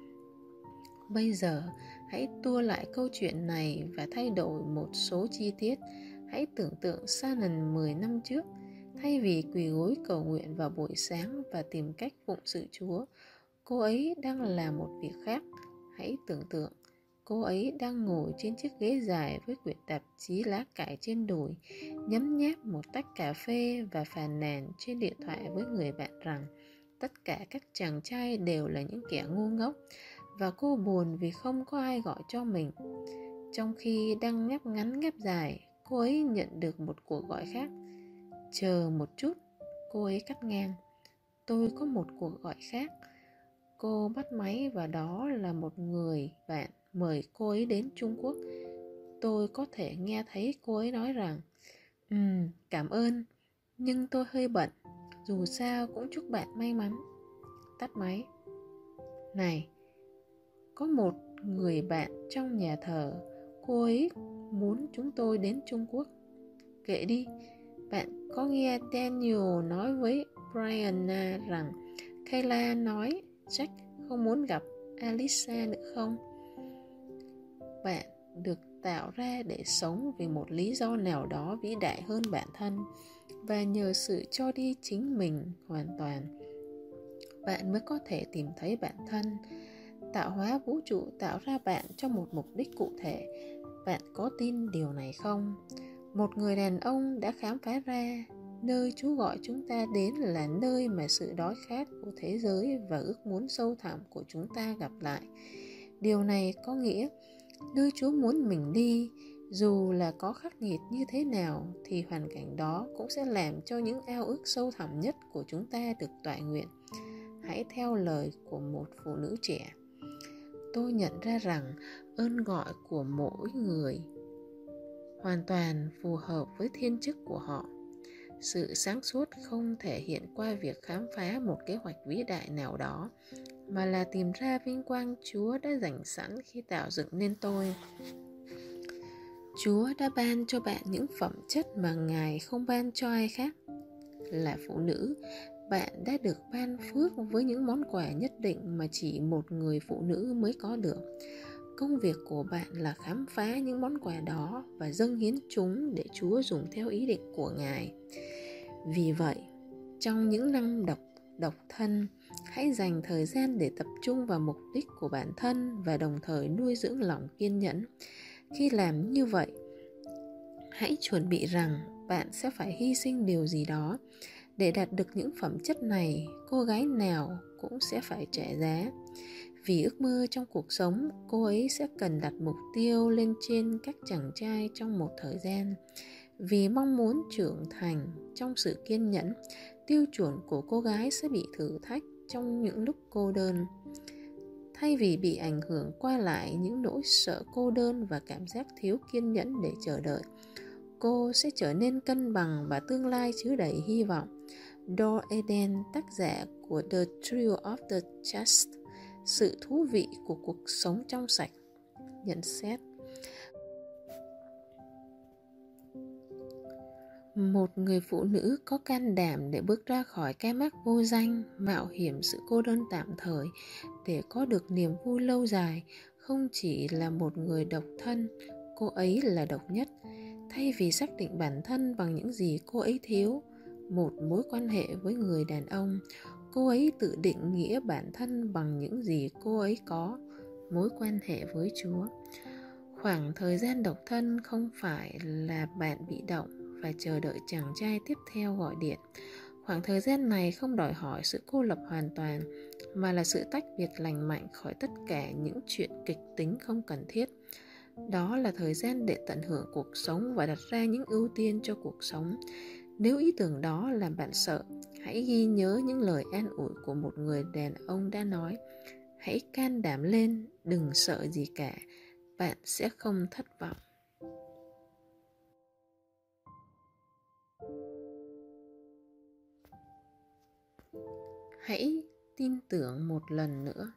Bây giờ, hãy tua lại câu chuyện này và thay đổi một số chi tiết. Hãy tưởng tượng Shannon mười năm trước, thay vì quỳ gối cầu nguyện vào buổi sáng và tìm cách phụng sự Chúa, cô ấy đang làm một việc khác. Hãy tưởng tượng, cô ấy đang ngồi trên chiếc ghế dài với quyển tạp chí lá cải trên đùi, nhấm nháp một tách cà phê và phàn nàn trên điện thoại với người bạn rằng tất cả các chàng trai đều là những kẻ ngu ngốc, và cô buồn vì không có ai gọi cho mình. Trong khi đang ngáp ngắn ngáp dài, cô ấy nhận được một cuộc gọi khác. Chờ một chút, cô ấy cắt ngang. Tôi có một cuộc gọi khác. Cô bắt máy và đó là một người bạn mời cô ấy đến Trung Quốc. Tôi có thể nghe thấy cô ấy nói rằng Ừm, cảm ơn, nhưng tôi hơi bận. Dù sao cũng chúc bạn may mắn. Tắt máy. Này, có một người bạn trong nhà thờ, cô ấy muốn chúng tôi đến Trung Quốc. Kệ đi, bạn có nghe Daniel nói với Brianna rằng Kayla nói Jack không muốn gặp Alisa nữa không? Bạn được tạo ra để sống vì một lý do nào đó vĩ đại hơn bản thân, và nhờ sự cho đi chính mình hoàn toàn, bạn mới có thể tìm thấy bản thân. Tạo hóa vũ trụ tạo ra bạn cho một mục đích cụ thể. Bạn có tin điều này không? Một người đàn ông đã khám phá ra nơi Chúa gọi chúng ta đến là nơi mà sự đói khát của thế giới và ước muốn sâu thẳm của chúng ta gặp lại. Điều này có nghĩa nơi Chúa muốn mình đi, dù là có khắc nghiệt như thế nào, thì hoàn cảnh đó cũng sẽ làm cho những ao ước sâu thẳm nhất của chúng ta được toại nguyện. Hãy theo lời của một phụ nữ trẻ. Tôi nhận ra rằng ơn gọi của mỗi người hoàn toàn phù hợp với thiên chức của họ. Sự sáng suốt không thể hiện qua việc khám phá một kế hoạch vĩ đại nào đó, mà là tìm ra vinh quang Chúa đã dành sẵn khi tạo dựng nên tôi. Chúa đã ban cho bạn những phẩm chất mà Ngài không ban cho ai khác. Là phụ nữ, bạn đã được ban phước với những món quà nhất định mà chỉ một người phụ nữ mới có được. Công việc của bạn là khám phá những món quà đó và dâng hiến chúng để Chúa dùng theo ý định của Ngài. Vì vậy, trong những năm độc, độc thân, hãy dành thời gian để tập trung vào mục đích của bản thân và đồng thời nuôi dưỡng lòng kiên nhẫn. Khi làm như vậy, hãy chuẩn bị rằng bạn sẽ phải hy sinh điều gì đó. Để đạt được những phẩm chất này, cô gái nào cũng sẽ phải trả giá. Vì ước mơ trong cuộc sống, cô ấy sẽ cần đặt mục tiêu lên trên các chàng trai trong một thời gian. Vì mong muốn trưởng thành trong sự kiên nhẫn, tiêu chuẩn của cô gái sẽ bị thử thách trong những lúc cô đơn. Thay vì bị ảnh hưởng qua lại những nỗi sợ cô đơn và cảm giác thiếu kiên nhẫn để chờ đợi, cô sẽ trở nên cân bằng và tương lai chứa đầy hy vọng. Dor Eden, tác giả của The Thrill of the Chase, sự thú vị của cuộc sống trong sạch, nhận xét: một người phụ nữ có can đảm để bước ra khỏi cái mác vô danh, mạo hiểm sự cô đơn tạm thời để có được niềm vui lâu dài, không chỉ là một người độc thân, cô ấy là độc nhất. Thay vì xác định bản thân bằng những gì cô ấy thiếu, một mối quan hệ với người đàn ông, cô ấy tự định nghĩa bản thân bằng những gì cô ấy có, mối quan hệ với Chúa. Khoảng thời gian độc thân không phải là bạn bị động và chờ đợi chàng trai tiếp theo gọi điện. Khoảng thời gian này không đòi hỏi sự cô lập hoàn toàn, mà là sự tách biệt lành mạnh khỏi tất cả những chuyện kịch tính không cần thiết. Đó là thời gian để tận hưởng cuộc sống và đặt ra những ưu tiên cho cuộc sống. Nếu ý tưởng đó làm bạn sợ, hãy ghi nhớ những lời an ủi của một người đàn ông đã nói: hãy can đảm lên, đừng sợ gì cả, bạn sẽ không thất vọng. Hãy tin tưởng một lần nữa.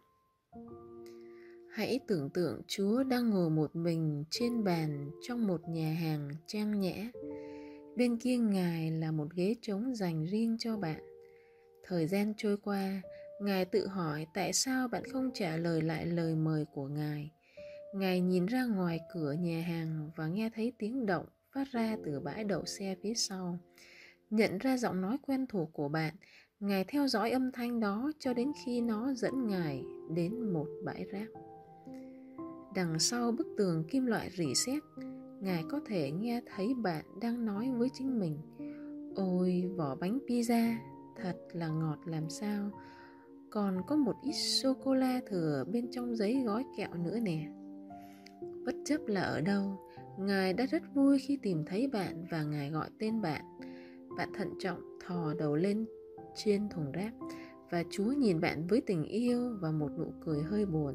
Hãy tưởng tượng Chúa đang ngồi một mình trên bàn trong một nhà hàng trang nhã. Bên kia Ngài là một ghế trống dành riêng cho bạn. Thời gian trôi qua, Ngài tự hỏi tại sao bạn không trả lời lại lời mời của Ngài. Ngài nhìn ra ngoài cửa nhà hàng và nghe thấy tiếng động phát ra từ bãi đậu xe phía sau. Nhận ra giọng nói quen thuộc của bạn, Ngài theo dõi âm thanh đó cho đến khi nó dẫn Ngài đến một bãi rác. Đằng sau bức tường kim loại rỉ sét, Ngài có thể nghe thấy bạn đang nói với chính mình: ôi, vỏ bánh pizza thật là ngọt làm sao, còn có một ít sô-cô-la thừa bên trong giấy gói kẹo nữa nè. Bất chấp là ở đâu, Ngài đã rất vui khi tìm thấy bạn và Ngài gọi tên bạn. Bạn thận trọng thò đầu lên trên thùng rác và Chúa nhìn bạn với tình yêu và một nụ cười hơi buồn.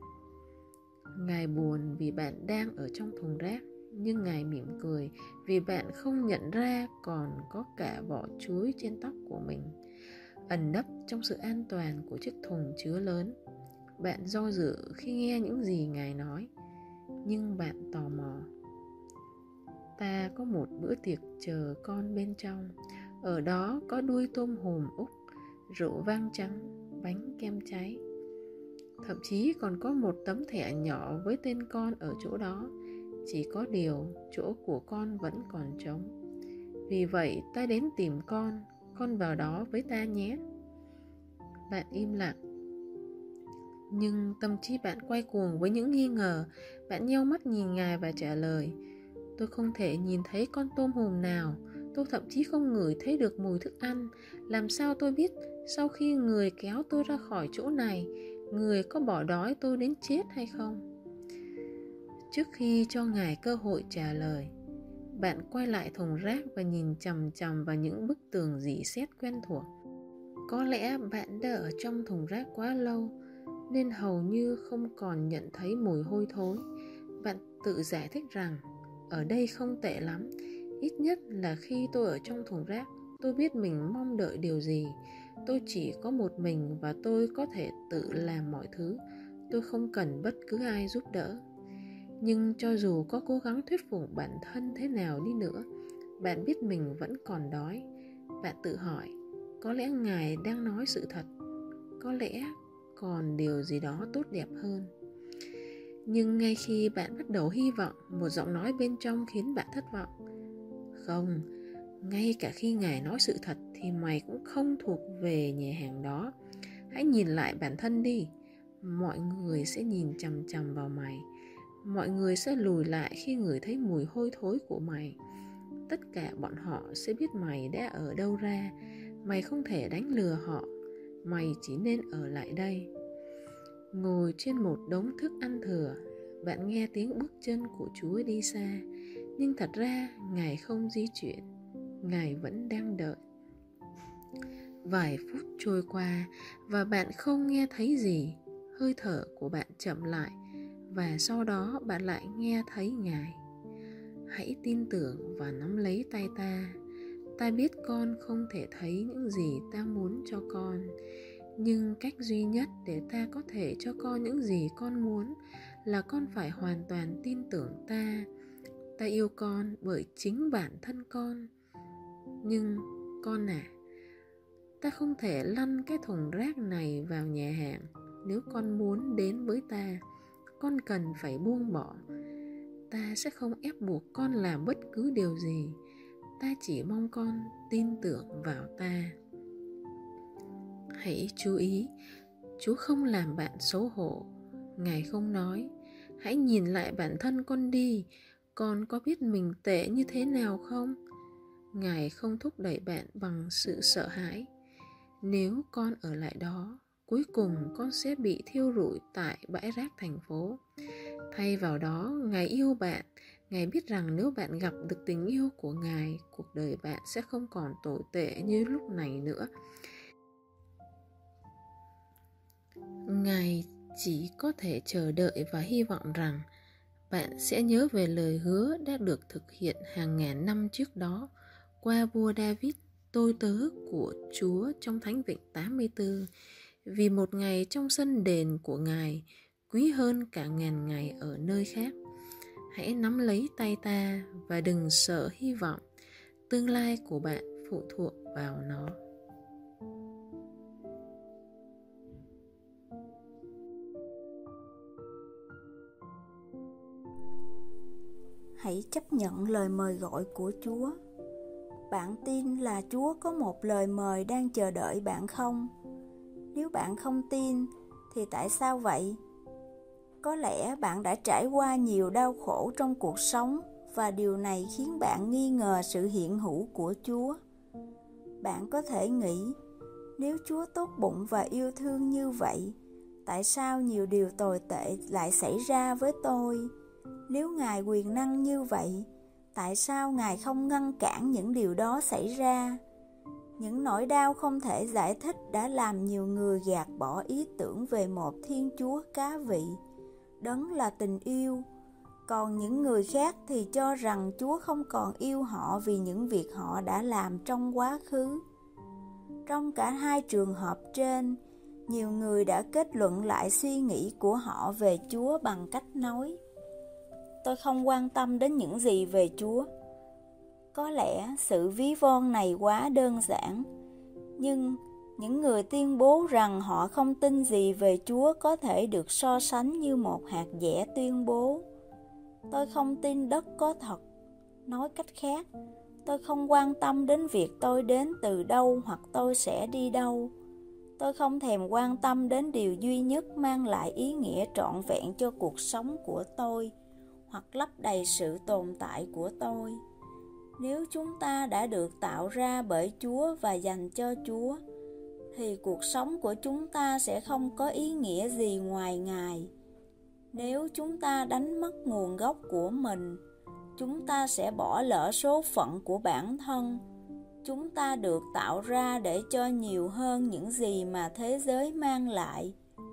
Ngài buồn vì bạn đang ở trong thùng rác, nhưng Ngài mỉm cười vì bạn không nhận ra còn có cả vỏ chuối trên tóc của mình, ẩn nấp trong sự an toàn của chiếc thùng chứa lớn. Bạn do dự khi nghe những gì Ngài nói, nhưng bạn tò mò. Ta có một bữa tiệc chờ con bên trong. Ở đó có đuôi tôm hùm Úc, rượu vang trắng, bánh kem cháy. Thậm chí còn có một tấm thẻ nhỏ với tên con ở chỗ đó. Chỉ có điều chỗ của con vẫn còn trống. Vì vậy ta đến tìm con, con vào đó với ta nhé. Bạn im lặng. Nhưng tâm trí bạn quay cuồng với những nghi ngờ. Bạn nheo mắt nhìn Ngài và trả lời: Tôi không thể nhìn thấy con tôm hùm nào. Tôi thậm chí không ngửi thấy được mùi thức ăn. Làm sao tôi biết sau khi người kéo tôi ra khỏi chỗ này, người có bỏ đói tôi đến chết hay không? Trước khi cho Ngài cơ hội trả lời, bạn quay lại thùng rác và nhìn chằm chằm vào những bức tường rỉ sét quen thuộc. Có lẽ bạn đã ở trong thùng rác quá lâu nên hầu như không còn nhận thấy mùi hôi thối. Bạn tự giải thích rằng ở đây không tệ lắm. Ít nhất là khi tôi ở trong thùng rác, tôi biết mình mong đợi điều gì. Tôi chỉ có một mình và tôi có thể tự làm mọi thứ. Tôi không cần bất cứ ai giúp đỡ. Nhưng cho dù có cố gắng thuyết phục bản thân thế nào đi nữa, bạn biết mình vẫn còn đói. Bạn tự hỏi, có lẽ Ngài đang nói sự thật? Có lẽ còn điều gì đó tốt đẹp hơn? Nhưng ngay khi bạn bắt đầu hy vọng, một giọng nói bên trong khiến bạn thất vọng. Không, ngay cả khi Ngài nói sự thật thì mày cũng không thuộc về nhà hàng đó. Hãy nhìn lại bản thân đi. Mọi người sẽ nhìn chằm chằm vào mày. Mọi người sẽ lùi lại khi ngửi thấy mùi hôi thối của mày. Tất cả bọn họ sẽ biết mày đã ở đâu ra. Mày không thể đánh lừa họ. Mày chỉ nên ở lại đây. Ngồi trên một đống thức ăn thừa, bạn nghe tiếng bước chân của Chúa đi xa. Nhưng thật ra Ngài không di chuyển. Ngài vẫn đang đợi. Vài phút trôi qua và bạn không nghe thấy gì. Hơi thở của bạn chậm lại và sau đó bạn lại nghe thấy Ngài. Hãy tin tưởng và nắm lấy tay ta. Ta biết con không thể thấy những gì ta muốn cho con, nhưng cách duy nhất để ta có thể cho con những gì con muốn là con phải hoàn toàn tin tưởng ta. Ta yêu con bởi chính bản thân con. Nhưng con à, ta không thể lăn cái thùng rác này vào nhà hàng. Nếu con muốn đến với ta, con cần phải buông bỏ. Ta sẽ không ép buộc con làm bất cứ điều gì. Ta chỉ mong con tin tưởng vào ta. Hãy chú ý, Chúa không làm bạn xấu hổ. Ngài không nói, hãy nhìn lại bản thân con đi, con có biết mình tệ như thế nào không? Ngài không thúc đẩy bạn bằng sự sợ hãi. Nếu con ở lại đó, cuối cùng con sẽ bị thiêu rụi tại bãi rác thành phố. Thay vào đó, Ngài yêu bạn. Ngài biết rằng nếu bạn gặp được tình yêu của Ngài, cuộc đời bạn sẽ không còn tồi tệ như lúc này nữa. Ngài chỉ có thể chờ đợi và hy vọng rằng bạn sẽ nhớ về lời hứa đã được thực hiện hàng ngàn năm trước đó qua vua David, tôi tớ của Chúa trong Thánh Vịnh tám mươi tư. Vì một ngày trong sân đền của Ngài quý hơn cả ngàn ngày ở nơi khác. Hãy nắm lấy tay ta và đừng sợ hy vọng. Tương lai của bạn phụ thuộc vào nó. Hãy chấp nhận lời mời gọi của Chúa. Bạn tin là Chúa có một lời mời đang chờ đợi bạn không? Nếu bạn không tin, thì tại sao vậy? Có lẽ bạn đã trải qua nhiều đau khổ trong cuộc sống và điều này khiến bạn nghi ngờ sự hiện hữu của Chúa. Bạn có thể nghĩ, nếu Chúa tốt bụng và yêu thương như vậy, tại sao nhiều điều tồi tệ lại xảy ra với tôi? Nếu Ngài quyền năng như vậy, tại sao Ngài không ngăn cản những điều đó xảy ra? Những nỗi đau không thể giải thích đã làm nhiều người gạt bỏ ý tưởng về một Thiên Chúa cá vị, đấng là tình yêu. Còn những người khác thì cho rằng Chúa không còn yêu họ vì những việc họ đã làm trong quá khứ. Trong cả hai trường hợp trên, nhiều người đã kết luận lại suy nghĩ của họ về Chúa bằng cách nói: tôi không quan tâm đến những gì về Chúa. Có lẽ sự ví von này quá đơn giản, nhưng những người tuyên bố rằng họ không tin gì về Chúa có thể được so sánh như một hạt dẻ tuyên bố: tôi không tin đất có thật. Nói cách khác, tôi không quan tâm đến việc tôi đến từ đâu hoặc tôi sẽ đi đâu. Tôi không thèm quan tâm đến điều duy nhất mang lại ý nghĩa trọn vẹn cho cuộc sống của tôi hoặc lấp đầy sự tồn tại của tôi. Nếu chúng ta đã được tạo ra bởi Chúa và dành cho Chúa, thì cuộc sống của chúng ta sẽ không có ý nghĩa gì ngoài Ngài. Nếu chúng ta đánh mất nguồn gốc của mình, chúng ta sẽ bỏ lỡ số phận của bản thân. Chúng ta được tạo ra để cho nhiều hơn những gì mà thế giới mang lại.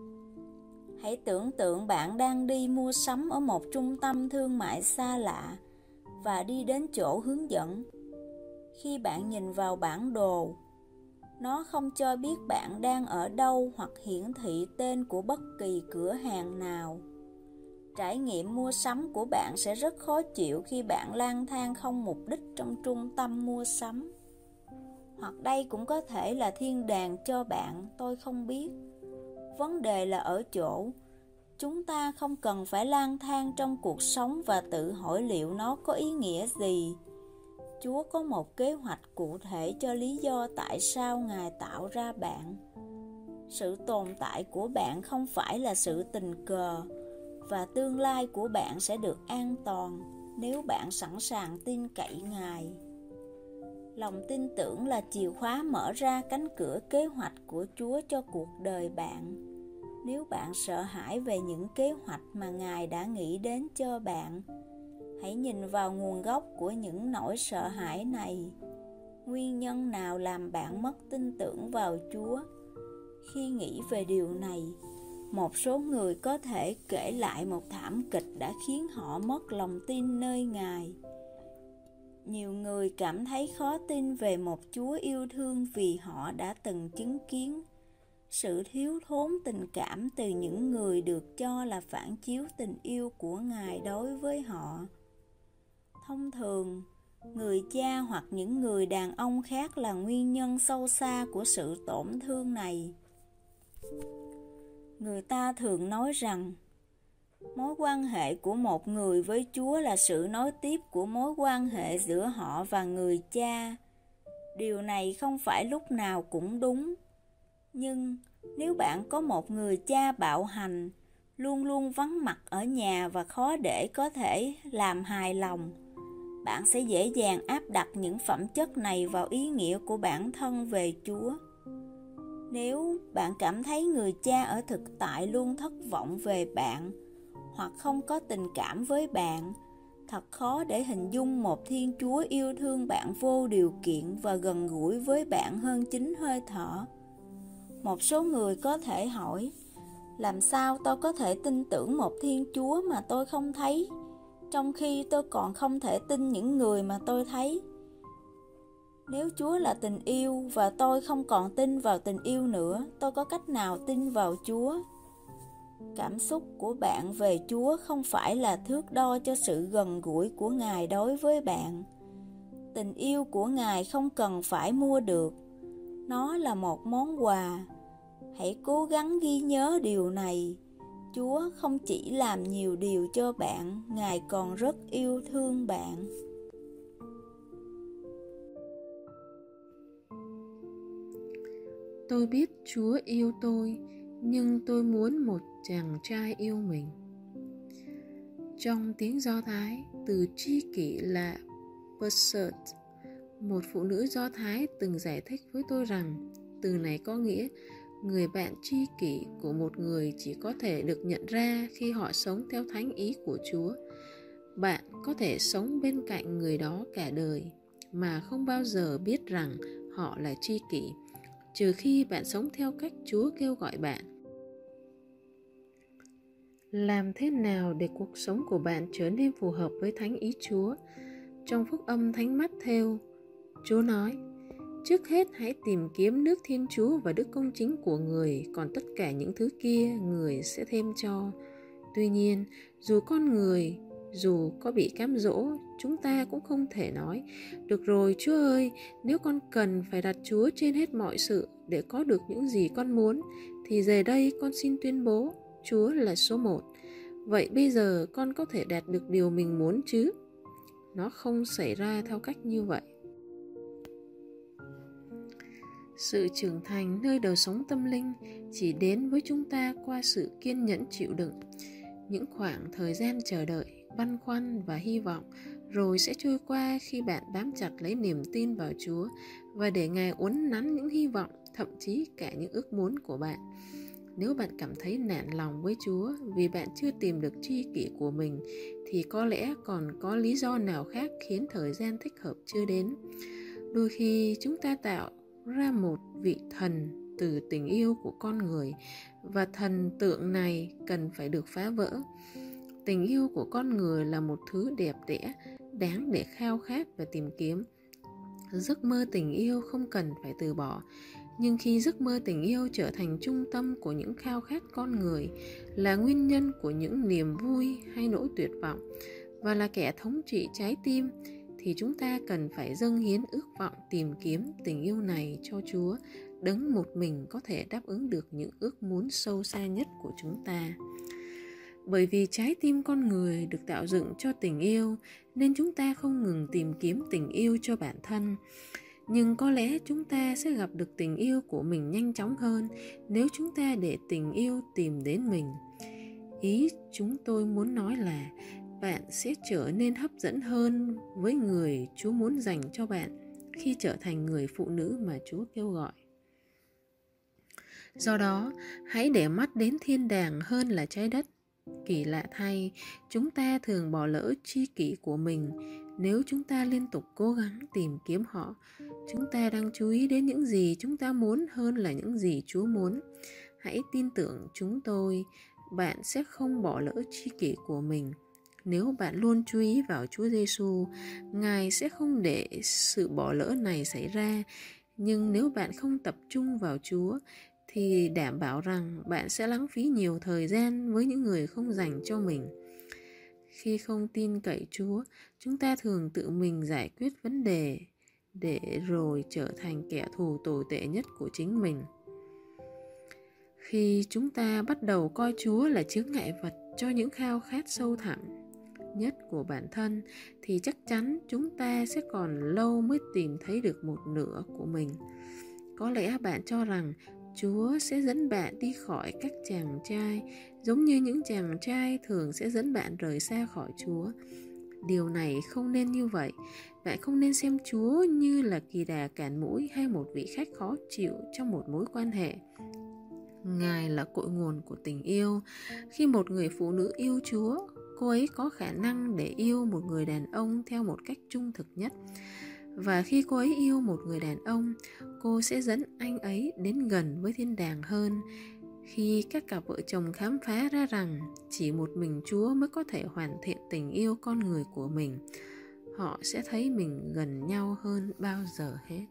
Hãy tưởng tượng bạn đang đi mua sắm ở một trung tâm thương mại xa lạ và đi đến chỗ hướng dẫn. Khi bạn nhìn vào bản đồ, nó không cho biết bạn đang ở đâu hoặc hiển thị tên của bất kỳ cửa hàng nào. Trải nghiệm mua sắm của bạn sẽ rất khó chịu khi bạn lang thang không mục đích trong trung tâm mua sắm. Hoặc đây cũng có thể là thiên đàng cho bạn, tôi không biết. Vấn đề là ở chỗ, chúng ta không cần phải lang thang trong cuộc sống và tự hỏi liệu nó có ý nghĩa gì. Chúa có một kế hoạch cụ thể cho lý do tại sao Ngài tạo ra bạn. Sự tồn tại của bạn không phải là sự tình cờ, và tương lai của bạn sẽ được an toàn nếu bạn sẵn sàng tin cậy Ngài. Lòng tin tưởng là chìa khóa mở ra cánh cửa kế hoạch của Chúa cho cuộc đời bạn. Nếu bạn sợ hãi về những kế hoạch mà Ngài đã nghĩ đến cho bạn, hãy nhìn vào nguồn gốc của những nỗi sợ hãi này. Nguyên nhân nào làm bạn mất tin tưởng vào Chúa? Khi nghĩ về điều này, một số người có thể kể lại một thảm kịch đã khiến họ mất lòng tin nơi Ngài. Nhiều người cảm thấy khó tin về một Chúa yêu thương vì họ đã từng chứng kiến sự thiếu thốn tình cảm từ những người được cho là phản chiếu tình yêu của Ngài đối với họ. Thông thường, người cha hoặc những người đàn ông khác là nguyên nhân sâu xa của sự tổn thương này. Người ta thường nói rằng mối quan hệ của một người với Chúa là sự nối tiếp của mối quan hệ giữa họ và người cha. Điều này không phải lúc nào cũng đúng. Nhưng nếu bạn có một người cha bạo hành, luôn luôn vắng mặt ở nhà và khó để có thể làm hài lòng, bạn sẽ dễ dàng áp đặt những phẩm chất này vào ý nghĩa của bản thân về Chúa. Nếu bạn cảm thấy người cha ở thực tại luôn thất vọng về bạn hoặc không có tình cảm với bạn, thật khó để hình dung một Thiên Chúa yêu thương bạn vô điều kiện và gần gũi với bạn hơn chính hơi thở. Một số người có thể hỏi, làm sao tôi có thể tin tưởng một Thiên Chúa mà tôi không thấy, trong khi tôi còn không thể tin những người mà tôi thấy? Nếu Chúa là tình yêu và tôi không còn tin vào tình yêu nữa, tôi có cách nào tin vào Chúa? Cảm xúc của bạn về Chúa không phải là thước đo cho sự gần gũi của Ngài đối với bạn. Tình yêu của Ngài không cần phải mua được. Nó là một món quà. Hãy cố gắng ghi nhớ điều này. Chúa không chỉ làm nhiều điều cho bạn, Ngài còn rất yêu thương bạn. Tôi biết Chúa yêu tôi, nhưng tôi muốn một chàng trai yêu mình. Trong tiếng Do Thái, từ tri kỷ là Pursuit. Một phụ nữ Do Thái từng giải thích với tôi rằng từ này có nghĩa người bạn tri kỷ của một người chỉ có thể được nhận ra khi họ sống theo thánh ý của Chúa. Bạn có thể sống bên cạnh người đó cả đời mà không bao giờ biết rằng họ là tri kỷ, trừ khi bạn sống theo cách Chúa kêu gọi bạn. Làm thế nào để cuộc sống của bạn trở nên phù hợp với thánh ý Chúa? Trong phúc âm Thánh Mát-thêu, Chúa nói: trước hết hãy tìm kiếm nước Thiên Chúa và đức công chính của Người, còn tất cả những thứ kia Người sẽ thêm cho. Tuy nhiên, dù con người, dù có bị cám dỗ, chúng ta cũng không thể nói: được rồi Chúa ơi, nếu con cần phải đặt Chúa trên hết mọi sự để có được những gì con muốn, thì giờ đây con xin tuyên bố Chúa là số một. Vậy bây giờ con có thể đạt được điều mình muốn chứ? Nó không xảy ra theo cách như vậy. Sự trưởng thành nơi đời sống tâm linh chỉ đến với chúng ta qua sự kiên nhẫn chịu đựng. Những khoảng thời gian chờ đợi, băn khoăn và hy vọng rồi sẽ trôi qua khi bạn bám chặt lấy niềm tin vào Chúa và để Ngài uốn nắn những hy vọng, thậm chí cả những ước muốn của bạn. Nếu bạn cảm thấy nản lòng với Chúa vì bạn chưa tìm được tri kỷ của mình, thì có lẽ còn có lý do nào khác khiến thời gian thích hợp chưa đến. Đôi khi chúng ta tạo ra một vị thần từ tình yêu của con người, và thần tượng này cần phải được phá vỡ. Tình yêu của con người là một thứ đẹp đẽ, đáng để khao khát và tìm kiếm. Giấc mơ tình yêu không cần phải từ bỏ. Nhưng khi giấc mơ tình yêu trở thành trung tâm của những khao khát con người, là nguyên nhân của những niềm vui hay nỗi tuyệt vọng, và là kẻ thống trị trái tim, thì chúng ta cần phải dâng hiến ước vọng tìm kiếm tình yêu này cho Chúa, đấng một mình có thể đáp ứng được những ước muốn sâu xa nhất của chúng ta. Bởi vì trái tim con người được tạo dựng cho tình yêu, nên chúng ta không ngừng tìm kiếm tình yêu cho bản thân. Nhưng có lẽ chúng ta sẽ gặp được tình yêu của mình nhanh chóng hơn nếu chúng ta để tình yêu tìm đến mình. Ý chúng tôi muốn nói là bạn sẽ trở nên hấp dẫn hơn với người Chúa muốn dành cho bạn khi trở thành người phụ nữ mà Chúa kêu gọi. Do đó, hãy để mắt đến thiên đàng hơn là trái đất. Kỳ lạ thay, chúng ta thường bỏ lỡ tri kỷ của mình. Nếu chúng ta liên tục cố gắng tìm kiếm họ, chúng ta đang chú ý đến những gì chúng ta muốn hơn là những gì Chúa muốn. Hãy tin tưởng chúng tôi, bạn sẽ không bỏ lỡ tri kỷ của mình. Nếu bạn luôn chú ý vào Chúa Giêsu, Ngài sẽ không để sự bỏ lỡ này xảy ra. Nhưng nếu bạn không tập trung vào Chúa, thì đảm bảo rằng bạn sẽ lãng phí nhiều thời gian với những người không dành cho mình. Khi không tin cậy Chúa, chúng ta thường tự mình giải quyết vấn đề, để rồi trở thành kẻ thù tồi tệ nhất của chính mình. Khi chúng ta bắt đầu coi Chúa là chướng ngại vật cho những khao khát sâu thẳm nhất của bản thân, thì chắc chắn chúng ta sẽ còn lâu mới tìm thấy được một nửa của mình. Có lẽ bạn cho rằng Chúa sẽ dẫn bạn đi khỏi các chàng trai, giống như những chàng trai thường sẽ dẫn bạn rời xa khỏi Chúa. Điều này không nên như vậy. Bạn không nên xem Chúa như là kỳ đà cản mũi hay một vị khách khó chịu trong một mối quan hệ. Ngài là cội nguồn của tình yêu. Khi một người phụ nữ yêu Chúa, cô ấy có khả năng để yêu một người đàn ông theo một cách trung thực nhất. Và khi cô ấy yêu một người đàn ông, cô sẽ dẫn anh ấy đến gần với thiên đàng hơn. Khi các cặp vợ chồng khám phá ra rằng chỉ một mình Chúa mới có thể hoàn thiện tình yêu con người của mình, họ sẽ thấy mình gần nhau hơn bao giờ hết.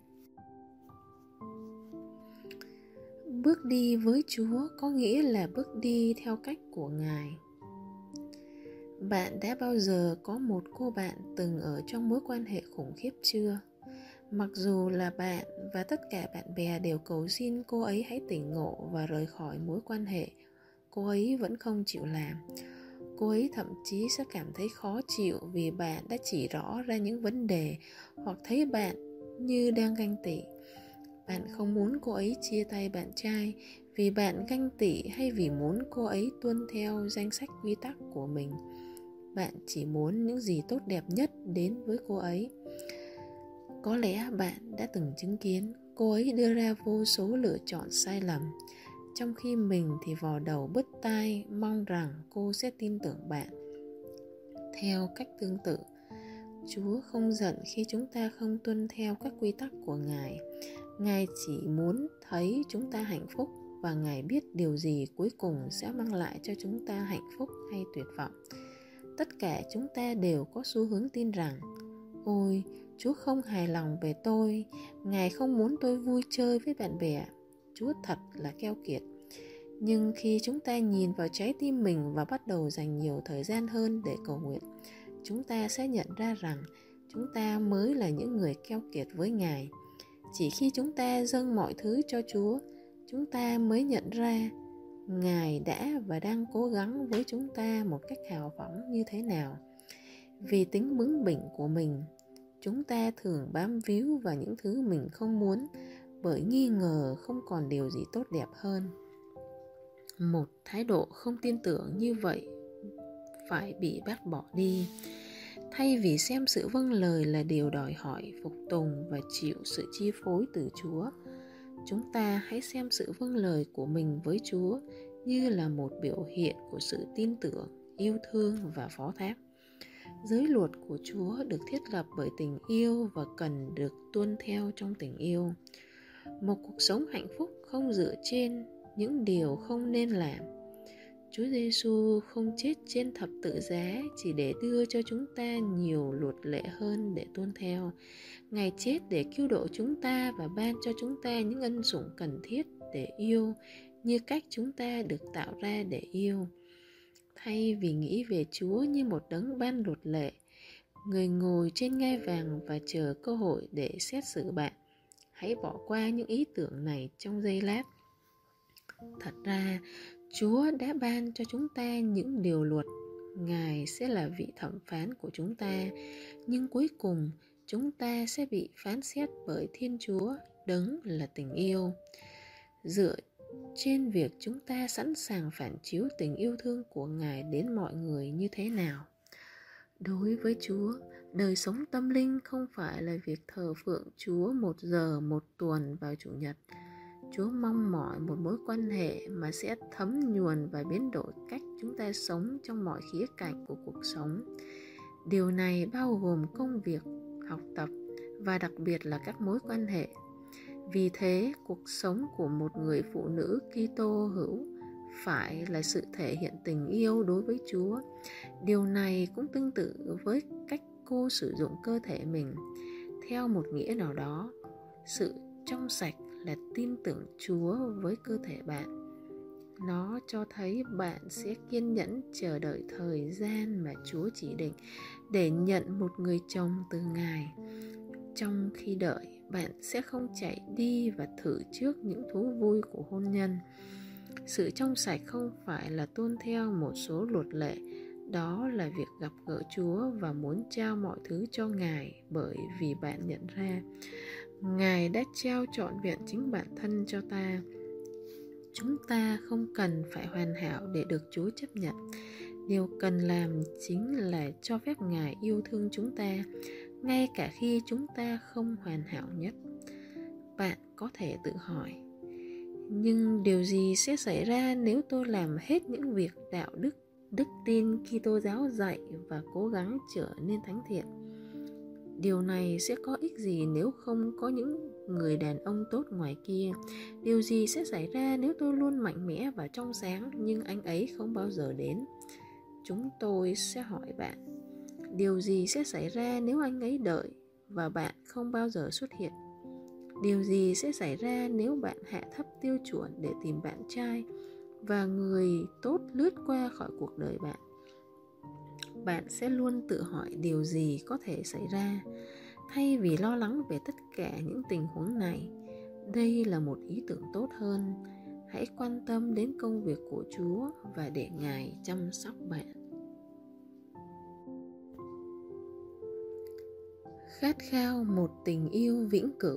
Bước đi với Chúa có nghĩa là bước đi theo cách của Ngài. Bạn đã bao giờ có một cô bạn từng ở trong mối quan hệ khủng khiếp chưa? Mặc dù là bạn và tất cả bạn bè đều cầu xin cô ấy hãy tỉnh ngộ và rời khỏi mối quan hệ, cô ấy vẫn không chịu làm. Cô ấy thậm chí sẽ cảm thấy khó chịu vì bạn đã chỉ rõ ra những vấn đề, hoặc thấy bạn như đang ganh tị. Bạn không muốn cô ấy chia tay bạn trai vì bạn ganh tị hay vì muốn cô ấy tuân theo danh sách quy tắc của mình. Bạn chỉ muốn những gì tốt đẹp nhất đến với cô ấy. Có lẽ bạn đã từng chứng kiến cô ấy đưa ra vô số lựa chọn sai lầm, trong khi mình thì vò đầu bứt tai mong rằng cô sẽ tin tưởng bạn. Theo cách tương tự, Chúa không giận khi chúng ta không tuân theo các quy tắc của Ngài. Ngài chỉ muốn thấy chúng ta hạnh phúc, và Ngài biết điều gì cuối cùng sẽ mang lại cho chúng ta hạnh phúc hay tuyệt vọng. Tất cả chúng ta đều có xu hướng tin rằng: ôi, Chúa không hài lòng về tôi, Ngài không muốn tôi vui chơi với bạn bè, Chúa thật là keo kiệt. Nhưng khi chúng ta nhìn vào trái tim mình và bắt đầu dành nhiều thời gian hơn để cầu nguyện, chúng ta sẽ nhận ra rằng chúng ta mới là những người keo kiệt với Ngài. Chỉ khi chúng ta dâng mọi thứ cho Chúa, chúng ta mới nhận ra Ngài đã và đang cố gắng với chúng ta một cách hào phóng như thế nào. Vì tính bướng bỉnh của mình, chúng ta thường bám víu vào những thứ mình không muốn, bởi nghi ngờ không còn điều gì tốt đẹp hơn. Một thái độ không tin tưởng như vậy phải bị bác bỏ đi. Thay vì xem sự vâng lời là điều đòi hỏi, phục tùng và chịu sự chi phối từ Chúa, chúng ta hãy xem sự vâng lời của mình với Chúa như là một biểu hiện của sự tin tưởng, yêu thương và phó thác. Giới luật của Chúa được thiết lập bởi tình yêu và cần được tuân theo trong tình yêu. Một cuộc sống hạnh phúc không dựa trên những điều không nên làm. Chúa Giêsu không chết trên thập tự giá chỉ để đưa cho chúng ta nhiều luật lệ hơn để tuân theo. Ngài chết để cứu độ chúng ta và ban cho chúng ta những ân sủng cần thiết để yêu như cách chúng ta được tạo ra để yêu. Thay vì nghĩ về Chúa như một đấng ban luật lệ, người ngồi trên ngai vàng và chờ cơ hội để xét xử bạn, hãy bỏ qua những ý tưởng này trong giây lát. Thật ra, Chúa đã ban cho chúng ta những điều luật. Ngài sẽ là vị thẩm phán của chúng ta, nhưng cuối cùng chúng ta sẽ bị phán xét bởi Thiên Chúa, đấng là tình yêu. Dựa trên việc chúng ta sẵn sàng phản chiếu tình yêu thương của Ngài đến mọi người như thế nào. Đối với Chúa, đời sống tâm linh không phải là việc thờ phượng Chúa một giờ một tuần vào Chủ nhật. Chúa mong mỏi một mối quan hệ mà sẽ thấm nhuần và biến đổi cách chúng ta sống trong mọi khía cạnh của cuộc sống. Điều này bao gồm công việc, học tập và đặc biệt là các mối quan hệ. Vì thế, cuộc sống của một người phụ nữ Kitô hữu phải là sự thể hiện tình yêu đối với Chúa. Điều này cũng tương tự với cách cô sử dụng cơ thể mình. Theo một nghĩa nào đó, sự trong sạch là tin tưởng Chúa với cơ thể bạn. Nó cho thấy bạn sẽ kiên nhẫn chờ đợi thời gian mà Chúa chỉ định để nhận một người chồng từ Ngài. Trong khi đợi, bạn sẽ không chạy đi và thử trước những thú vui của hôn nhân. Sự trong sạch không phải là tuân theo một số luật lệ, đó là việc gặp gỡ Chúa và muốn trao mọi thứ cho Ngài, bởi vì bạn nhận ra Ngài đã trao trọn vẹn chính bản thân cho ta. Chúng ta không cần phải hoàn hảo để được Chúa chấp nhận. Điều cần làm chính là cho phép Ngài yêu thương chúng ta, ngay cả khi chúng ta không hoàn hảo nhất. Bạn có thể tự hỏi, nhưng điều gì sẽ xảy ra nếu tôi làm hết những việc đạo đức, đức tin Kitô giáo dạy và cố gắng trở nên thánh thiện? Điều này sẽ có ích gì nếu không có những người đàn ông tốt ngoài kia? Điều gì sẽ xảy ra nếu tôi luôn mạnh mẽ và trong sáng nhưng anh ấy không bao giờ đến? Chúng tôi sẽ hỏi bạn, điều gì sẽ xảy ra nếu anh ấy đợi và bạn không bao giờ xuất hiện? Điều gì sẽ xảy ra nếu bạn hạ thấp tiêu chuẩn để tìm bạn trai và người tốt lướt qua khỏi cuộc đời bạn? Bạn sẽ luôn tự hỏi điều gì có thể xảy ra. Thay vì lo lắng về tất cả những tình huống này, đây là một ý tưởng tốt hơn. Hãy quan tâm đến công việc của Chúa và để Ngài chăm sóc bạn. Khát khao một tình yêu vĩnh cửu.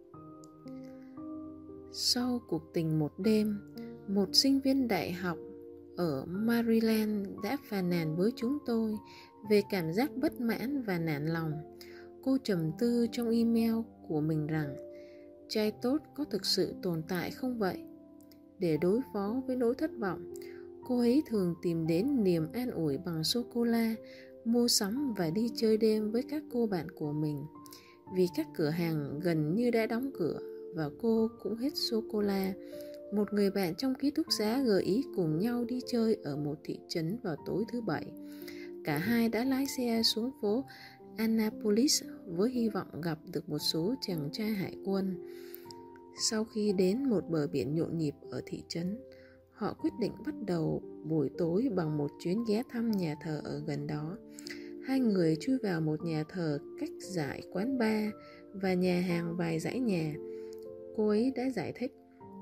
Sau cuộc tình một đêm, một sinh viên đại học ở Maryland đã phàn nàn với chúng tôi về cảm giác bất mãn và nản lòng. Cô trầm tư trong email của mình rằng trai tốt có thực sự tồn tại không vậy? Để đối phó với nỗi thất vọng, cô ấy thường tìm đến niềm an ủi bằng sô-cô-la, mua sắm và đi chơi đêm với các cô bạn của mình. Vì các cửa hàng gần như đã đóng cửa và cô cũng hết sô-cô-la, một người bạn trong ký túc xá gợi ý cùng nhau đi chơi ở một thị trấn vào tối thứ Bảy. Cả hai đã lái xe xuống phố Annapolis với hy vọng gặp được một số chàng trai hải quân. Sau khi đến một bờ biển nhộn nhịp ở thị trấn, họ quyết định bắt đầu buổi tối bằng một chuyến ghé thăm nhà thờ ở gần đó. Hai người chui vào một nhà thờ cách dải quán bar và nhà hàng vài dãy nhà. Cô ấy đã giải thích: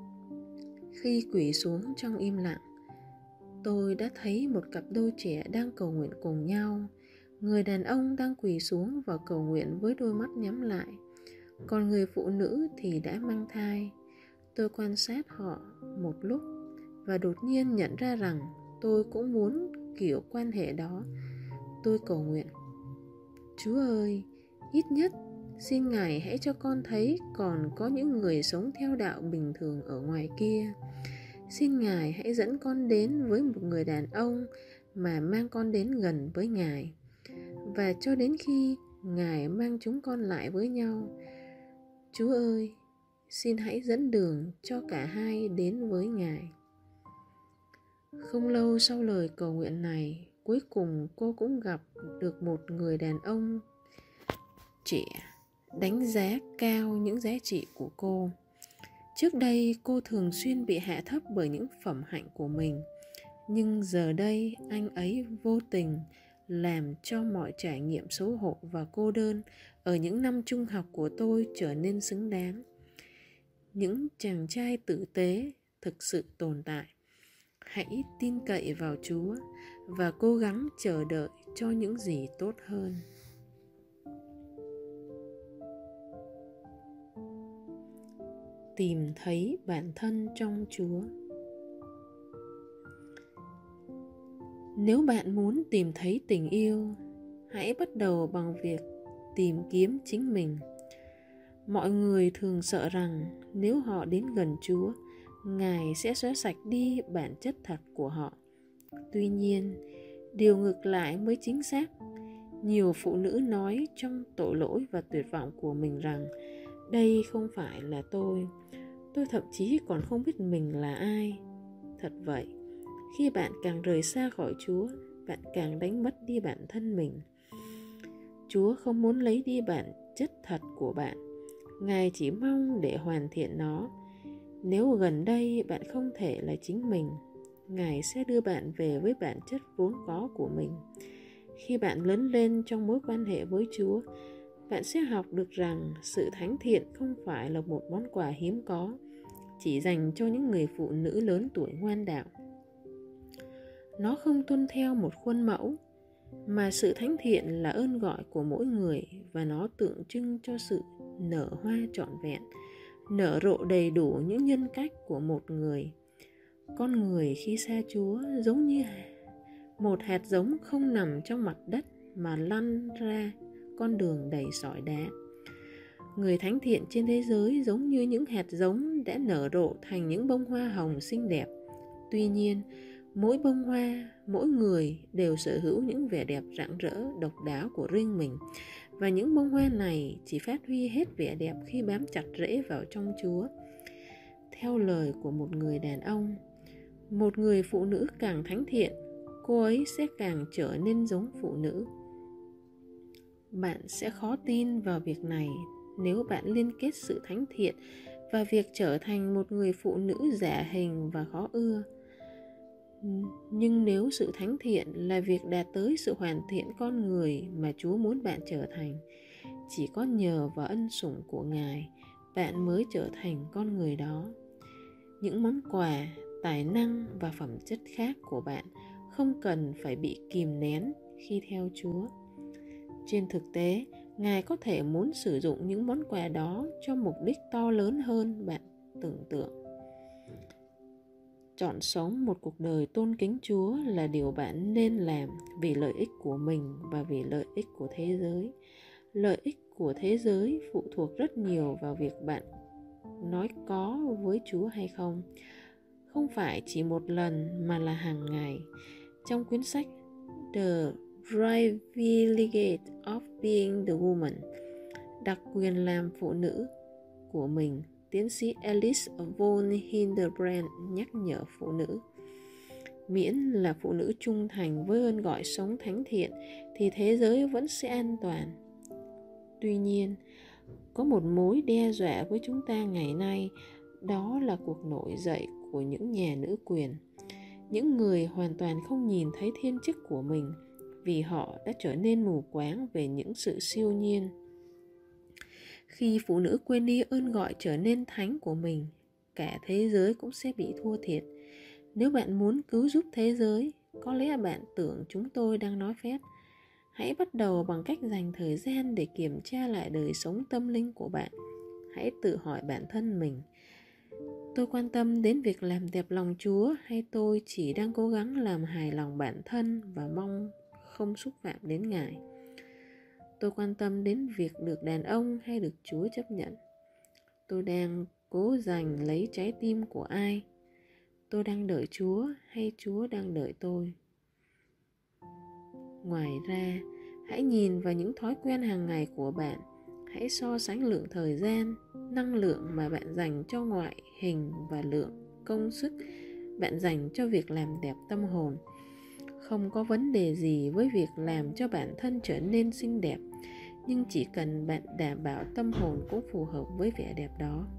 khi quỳ xuống trong im lặng, tôi đã thấy một cặp đôi trẻ đang cầu nguyện cùng nhau. Người đàn ông đang quỳ xuống và cầu nguyện với đôi mắt nhắm lại, còn người phụ nữ thì đã mang thai. Tôi quan sát họ một lúc và đột nhiên nhận ra rằng tôi cũng muốn kiểu quan hệ đó. Tôi cầu nguyện: Chúa ơi, ít nhất xin Ngài hãy cho con thấy còn có những người sống theo đạo bình thường ở ngoài kia. Xin Ngài hãy dẫn con đến với một người đàn ông mà mang con đến gần với Ngài. Và cho đến khi Ngài mang chúng con lại với nhau, Chúa ơi, xin hãy dẫn đường cho cả hai đến với Ngài. Không lâu sau lời cầu nguyện này, cuối cùng cô cũng gặp được một người đàn ông trẻ đánh giá cao những giá trị của cô. Trước đây cô thường xuyên bị hạ thấp bởi những phẩm hạnh của mình, nhưng giờ đây anh ấy vô tình làm cho mọi trải nghiệm xấu hổ và cô đơn ở những năm trung học của tôi trở nên xứng đáng. Những chàng trai tử tế thực sự tồn tại. Hãy tin cậy vào Chúa và cố gắng chờ đợi cho những gì tốt hơn. Tìm thấy bản thân trong Chúa. Nếu bạn muốn tìm thấy tình yêu, hãy bắt đầu bằng việc tìm kiếm chính mình. Mọi người thường sợ rằng nếu họ đến gần Chúa, Ngài sẽ xóa sạch đi bản chất thật của họ. Tuy nhiên, điều ngược lại mới chính xác. Nhiều phụ nữ nói trong tội lỗi và tuyệt vọng của mình rằng đây không phải là tôi. Tôi thậm chí còn không biết mình là ai. Thật vậy, khi bạn càng rời xa khỏi Chúa, bạn càng đánh mất đi bản thân mình. Chúa không muốn lấy đi bản chất thật của bạn. Ngài chỉ mong để hoàn thiện nó. Nếu gần đây bạn không thể là chính mình, Ngài sẽ đưa bạn về với bản chất vốn có của mình. Khi bạn lớn lên trong mối quan hệ với Chúa, bạn sẽ học được rằng sự thánh thiện không phải là một món quà hiếm có, chỉ dành cho những người phụ nữ lớn tuổi ngoan đạo. Nó không tuân theo một khuôn mẫu, mà sự thánh thiện là ơn gọi của mỗi người và nó tượng trưng cho sự nở hoa trọn vẹn, nở rộ đầy đủ những nhân cách của một người. Con người khi xa Chúa giống như một hạt giống không nằm trong mặt đất mà lăn ra con đường đầy sỏi đá. Người thánh thiện trên thế giới giống như những hạt giống đã nở rộ thành những bông hoa hồng xinh đẹp. Tuy nhiên, mỗi bông hoa, mỗi người đều sở hữu những vẻ đẹp rạng rỡ, độc đáo của riêng mình. Và những bông hoa này chỉ phát huy hết vẻ đẹp khi bám chặt rễ vào trong Chúa. Theo lời của một người đàn ông, một người phụ nữ càng thánh thiện, cô ấy sẽ càng trở nên giống phụ nữ. Bạn sẽ khó tin vào việc này nếu bạn liên kết sự thánh thiện và việc trở thành một người phụ nữ giả hình và khó ưa. Nhưng nếu sự thánh thiện là việc đạt tới sự hoàn thiện con người mà Chúa muốn bạn trở thành, chỉ có nhờ vào ân sủng của Ngài, bạn mới trở thành con người đó. Những món quà, tài năng và phẩm chất khác của bạn không cần phải bị kìm nén khi theo Chúa. Trên thực tế, Ngài có thể muốn sử dụng những món quà đó cho mục đích to lớn hơn bạn tưởng tượng. Chọn sống một cuộc đời tôn kính Chúa là điều bạn nên làm vì lợi ích của mình và vì lợi ích của thế giới. Lợi ích của thế giới phụ thuộc rất nhiều vào việc bạn nói có với Chúa hay không. Không phải chỉ một lần mà là hàng ngày. Trong cuốn sách The privilege of being the woman, đặc quyền làm phụ nữ của mình, tiến sĩ Alice von Hildebrand nhắc nhở phụ nữ. Miễn là phụ nữ trung thành với ơn gọi sống thánh thiện thì thế giới vẫn sẽ an toàn. Tuy nhiên, có một mối đe dọa với chúng ta ngày nay, đó là cuộc nổi dậy của những nhà nữ quyền. Những người hoàn toàn không nhìn thấy thiên chức của mình vì họ đã trở nên mù quáng về những sự siêu nhiên. Khi phụ nữ quên đi ơn gọi trở nên thánh của mình, cả thế giới cũng sẽ bị thua thiệt. Nếu bạn muốn cứu giúp thế giới, có lẽ bạn tưởng chúng tôi đang nói phét. Hãy bắt đầu bằng cách dành thời gian để kiểm tra lại đời sống tâm linh của bạn. Hãy tự hỏi bản thân mình, tôi quan tâm đến việc làm đẹp lòng Chúa hay tôi chỉ đang cố gắng làm hài lòng bản thân và mong không xúc phạm đến Ngài? Tôi quan tâm đến việc được đàn ông hay được Chúa chấp nhận? Tôi đang cố giành lấy trái tim của ai? Tôi đang đợi Chúa hay Chúa đang đợi tôi? Ngoài ra, hãy nhìn vào những thói quen hàng ngày của bạn. Hãy so sánh lượng thời gian, năng lượng mà bạn dành cho ngoại hình và lượng công sức bạn dành cho việc làm đẹp tâm hồn. Không có vấn đề gì với việc làm cho bản thân trở nên xinh đẹp, nhưng chỉ cần bạn đảm bảo tâm hồn cũng phù hợp với vẻ đẹp đó.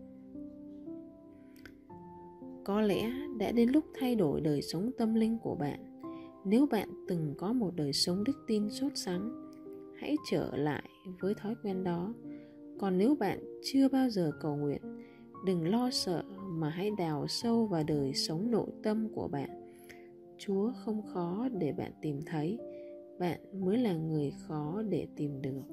Có lẽ đã đến lúc thay đổi đời sống tâm linh của bạn. Nếu bạn từng có một đời sống đức tin sốt sắng, hãy trở lại với thói quen đó. Còn nếu bạn chưa bao giờ cầu nguyện, đừng lo sợ mà hãy đào sâu vào đời sống nội tâm của bạn. Chúa không khó để bạn tìm thấy, bạn mới là người khó để tìm được.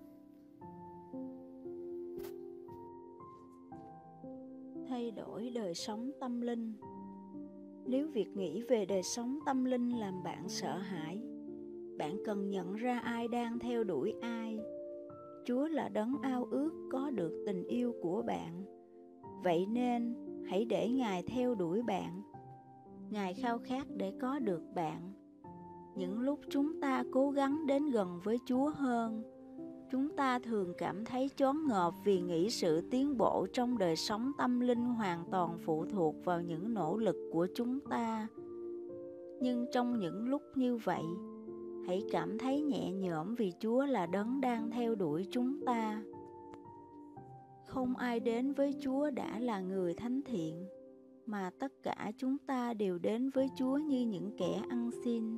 Thay đổi đời sống tâm linh. Nếu việc nghĩ về đời sống tâm linh làm bạn sợ hãi, bạn cần nhận ra ai đang theo đuổi ai. Chúa là đấng ao ước có được tình yêu của bạn. Vậy nên, hãy để Ngài theo đuổi bạn. Ngài khao khát để có được bạn. Những lúc chúng ta cố gắng đến gần với Chúa hơn, chúng ta thường cảm thấy choáng ngợp vì nghĩ sự tiến bộ trong đời sống tâm linh hoàn toàn phụ thuộc vào những nỗ lực của chúng ta. Nhưng trong những lúc như vậy, hãy cảm thấy nhẹ nhõm vì Chúa là đấng đang theo đuổi chúng ta. Không ai đến với Chúa đã là người thánh thiện, mà tất cả chúng ta đều đến với Chúa như những kẻ ăn xin.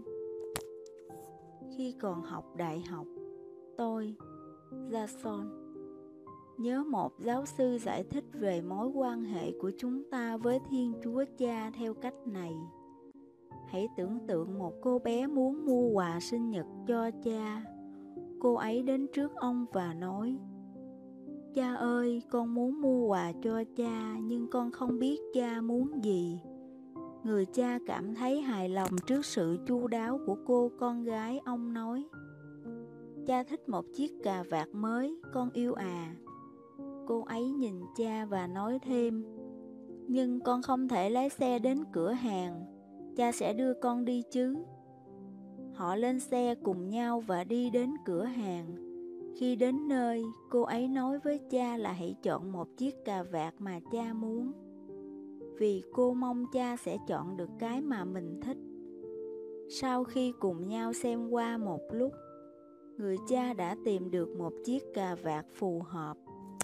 Khi còn học đại học, tôi, Jason, nhớ một giáo sư giải thích về mối quan hệ của chúng ta với Thiên Chúa Cha theo cách này. Hãy tưởng tượng một cô bé muốn mua quà sinh nhật cho cha. Cô ấy đến trước ông và nói: Cha ơi, con muốn mua quà cho cha, nhưng con không biết cha muốn gì. Người cha cảm thấy hài lòng trước sự chu đáo của cô con gái. Ông nói: Cha thích một chiếc cà vạt mới, con yêu à. Cô ấy nhìn cha và nói thêm: Nhưng con không thể lái xe đến cửa hàng, cha sẽ đưa con đi chứ. Họ lên xe cùng nhau và đi đến cửa hàng. Khi đến nơi, cô ấy nói với cha là hãy chọn một chiếc cà vạt mà cha muốn, vì cô mong cha sẽ chọn được cái mà mình thích. Sau khi cùng nhau xem qua một lúc, người cha đã tìm được một chiếc cà vạt phù hợp.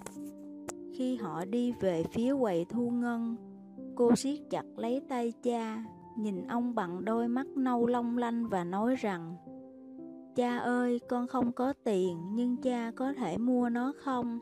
Khi họ đi về phía quầy thu ngân, cô siết chặt lấy tay cha, nhìn ông bằng đôi mắt nâu long lanh và nói rằng: Cha ơi, con không có tiền, nhưng cha có thể mua nó không?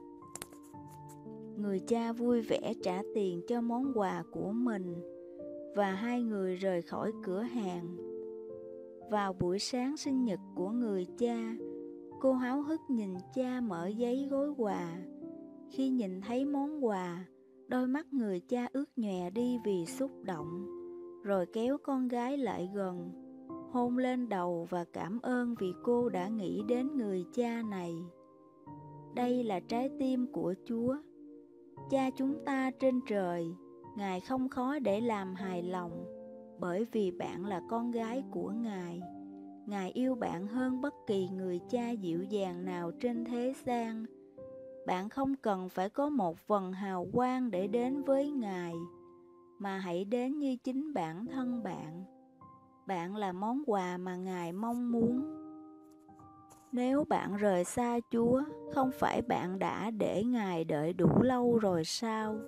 Người cha vui vẻ trả tiền cho món quà của mình, và hai người rời khỏi cửa hàng. Vào buổi sáng sinh nhật của người cha, cô háo hức nhìn cha mở giấy gói quà. Khi nhìn thấy món quà, đôi mắt người cha ướt nhòe đi vì xúc động, rồi kéo con gái lại gần, hôn lên đầu và cảm ơn vì cô đã nghĩ đến người cha này. Đây là trái tim của Chúa. Cha chúng ta trên trời, Ngài không khó để làm hài lòng, bởi vì bạn là con gái của Ngài. Ngài yêu bạn hơn bất kỳ người cha dịu dàng nào trên thế gian. Bạn không cần phải có một vầng hào quang để đến với Ngài, mà hãy đến như chính bản thân bạn. Bạn là món quà mà Ngài mong muốn. Nếu bạn rời xa Chúa, không phải bạn đã để Ngài đợi đủ lâu rồi sao?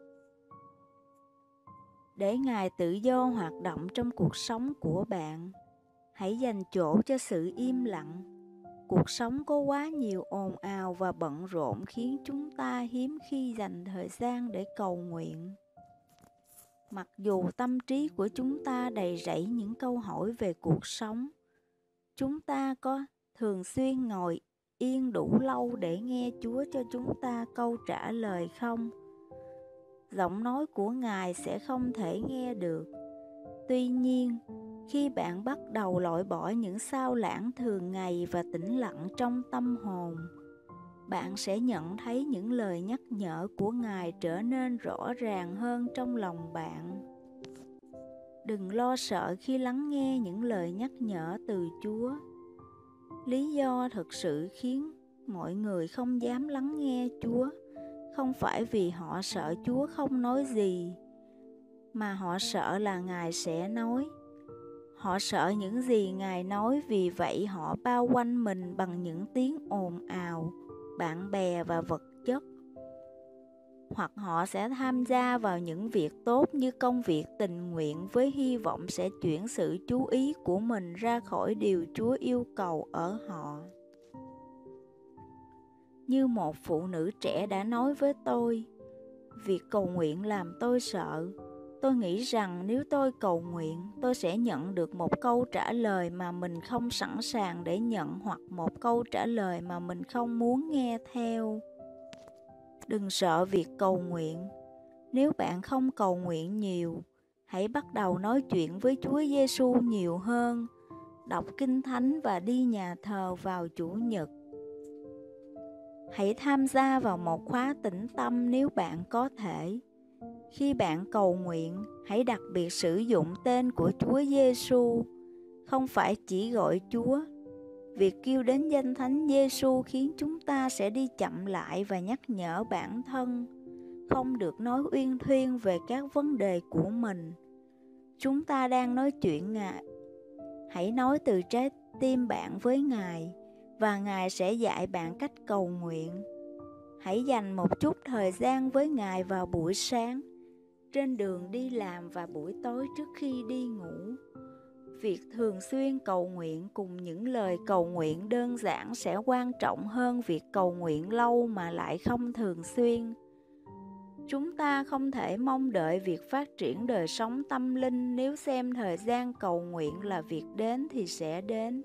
Để Ngài tự do hoạt động trong cuộc sống của bạn. Hãy dành chỗ cho sự im lặng. Cuộc sống có quá nhiều ồn ào và bận rộn khiến chúng ta hiếm khi dành thời gian để cầu nguyện. Mặc dù tâm trí của chúng ta đầy rẫy những câu hỏi về cuộc sống, chúng ta có thường xuyên ngồi yên đủ lâu để nghe Chúa cho chúng ta câu trả lời không? Giọng nói của Ngài sẽ không thể nghe được. Tuy nhiên, khi bạn bắt đầu loại bỏ những sao lãng thường ngày và tĩnh lặng trong tâm hồn, bạn sẽ nhận thấy những lời nhắc nhở của Ngài trở nên rõ ràng hơn trong lòng bạn. Đừng lo sợ khi lắng nghe những lời nhắc nhở từ Chúa. Lý do thực sự khiến mọi người không dám lắng nghe Chúa không phải vì họ sợ Chúa không nói gì, mà họ sợ là Ngài sẽ nói. Họ sợ những gì Ngài nói, vì vậy họ bao quanh mình bằng những tiếng ồn ào, bạn bè và vật chất. Hoặc họ sẽ tham gia vào những việc tốt như công việc tình nguyện với hy vọng sẽ chuyển sự chú ý của mình ra khỏi điều Chúa yêu cầu ở họ. Như một phụ nữ trẻ đã nói với tôi, việc cầu nguyện làm tôi sợ. Tôi nghĩ rằng nếu tôi cầu nguyện, tôi sẽ nhận được một câu trả lời mà mình không sẵn sàng để nhận, hoặc một câu trả lời mà mình không muốn nghe theo. Đừng sợ việc cầu nguyện. Nếu bạn không cầu nguyện nhiều, hãy bắt đầu nói chuyện với Chúa Giêsu nhiều hơn, đọc Kinh Thánh và đi nhà thờ vào Chủ nhật. Hãy tham gia vào một khóa tĩnh tâm nếu bạn có thể. Khi bạn cầu nguyện, hãy đặc biệt sử dụng tên của Chúa Giêsu, không phải chỉ gọi Chúa. Việc kêu đến danh Thánh Giêsu khiến chúng ta sẽ đi chậm lại và nhắc nhở bản thân, không được nói uyên thuyên về các vấn đề của mình. Chúng ta đang nói chuyện Ngài. Hãy nói từ trái tim bạn với Ngài, và Ngài sẽ dạy bạn cách cầu nguyện. Hãy dành một chút thời gian với Ngài vào buổi sáng, trên đường đi làm và buổi tối trước khi đi ngủ. Việc thường xuyên cầu nguyện cùng những lời cầu nguyện đơn giản sẽ quan trọng hơn việc cầu nguyện lâu mà lại không thường xuyên. Chúng ta không thể mong đợi việc phát triển đời sống tâm linh nếu xem thời gian cầu nguyện là việc đến thì sẽ đến.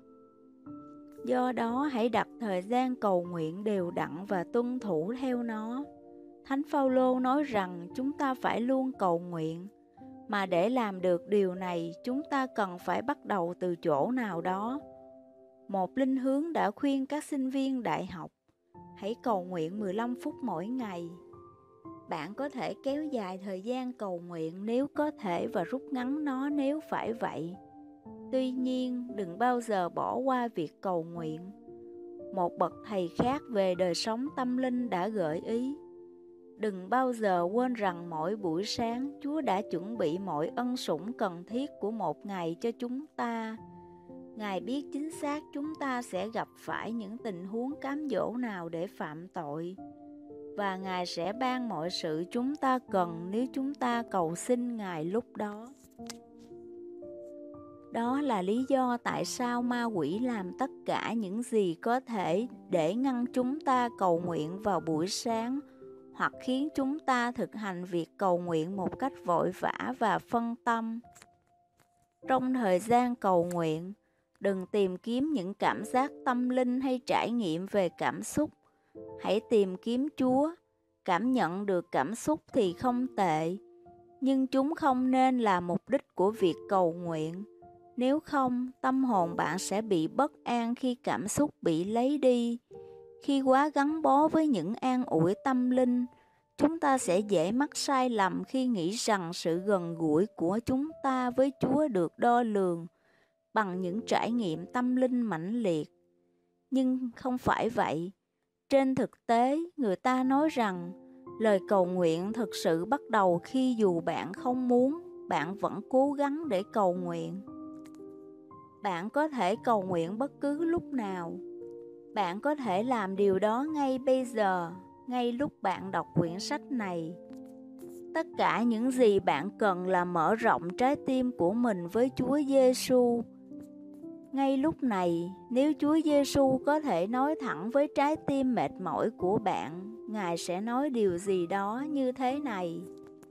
Do đó, hãy đặt thời gian cầu nguyện đều đặn và tuân thủ theo nó. Thánh Phaolô nói rằng chúng ta phải luôn cầu nguyện, mà để làm được điều này, chúng ta cần phải bắt đầu từ chỗ nào đó. Một linh hướng đã khuyên các sinh viên đại học, hãy cầu nguyện mười lăm phút mỗi ngày. Bạn có thể kéo dài thời gian cầu nguyện nếu có thể và rút ngắn nó nếu phải vậy. Tuy nhiên, đừng bao giờ bỏ qua việc cầu nguyện. Một bậc thầy khác về đời sống tâm linh đã gợi ý, đừng bao giờ quên rằng mỗi buổi sáng Chúa đã chuẩn bị mọi ân sủng cần thiết của một ngày cho chúng ta. Ngài biết chính xác chúng ta sẽ gặp phải những tình huống cám dỗ nào để phạm tội, và Ngài sẽ ban mọi sự chúng ta cần nếu chúng ta cầu xin Ngài lúc đó. Đó là lý do tại sao ma quỷ làm tất cả những gì có thể để ngăn chúng ta cầu nguyện vào buổi sáng, hoặc khiến chúng ta thực hành việc cầu nguyện một cách vội vã và phân tâm. Trong thời gian cầu nguyện, đừng tìm kiếm những cảm giác tâm linh hay trải nghiệm về cảm xúc. Hãy tìm kiếm Chúa. Cảm nhận được cảm xúc thì không tệ, nhưng chúng không nên là mục đích của việc cầu nguyện. Nếu không, tâm hồn bạn sẽ bị bất an khi cảm xúc bị lấy đi. Khi quá gắn bó với những an ủi tâm linh, chúng ta sẽ dễ mắc sai lầm khi nghĩ rằng sự gần gũi của chúng ta với Chúa được đo lường bằng những trải nghiệm tâm linh mãnh liệt. Nhưng không phải vậy. Trên thực tế, người ta nói rằng lời cầu nguyện thực sự bắt đầu khi dù bạn không muốn, bạn vẫn cố gắng để cầu nguyện. Bạn có thể cầu nguyện bất cứ lúc nào. Bạn có thể làm điều đó ngay bây giờ, ngay lúc bạn đọc quyển sách này. Tất cả những gì bạn cần là mở rộng trái tim của mình với Chúa Giêsu. Ngay lúc này, nếu Chúa Giêsu có thể nói thẳng với trái tim mệt mỏi của bạn, Ngài sẽ nói điều gì đó như thế này: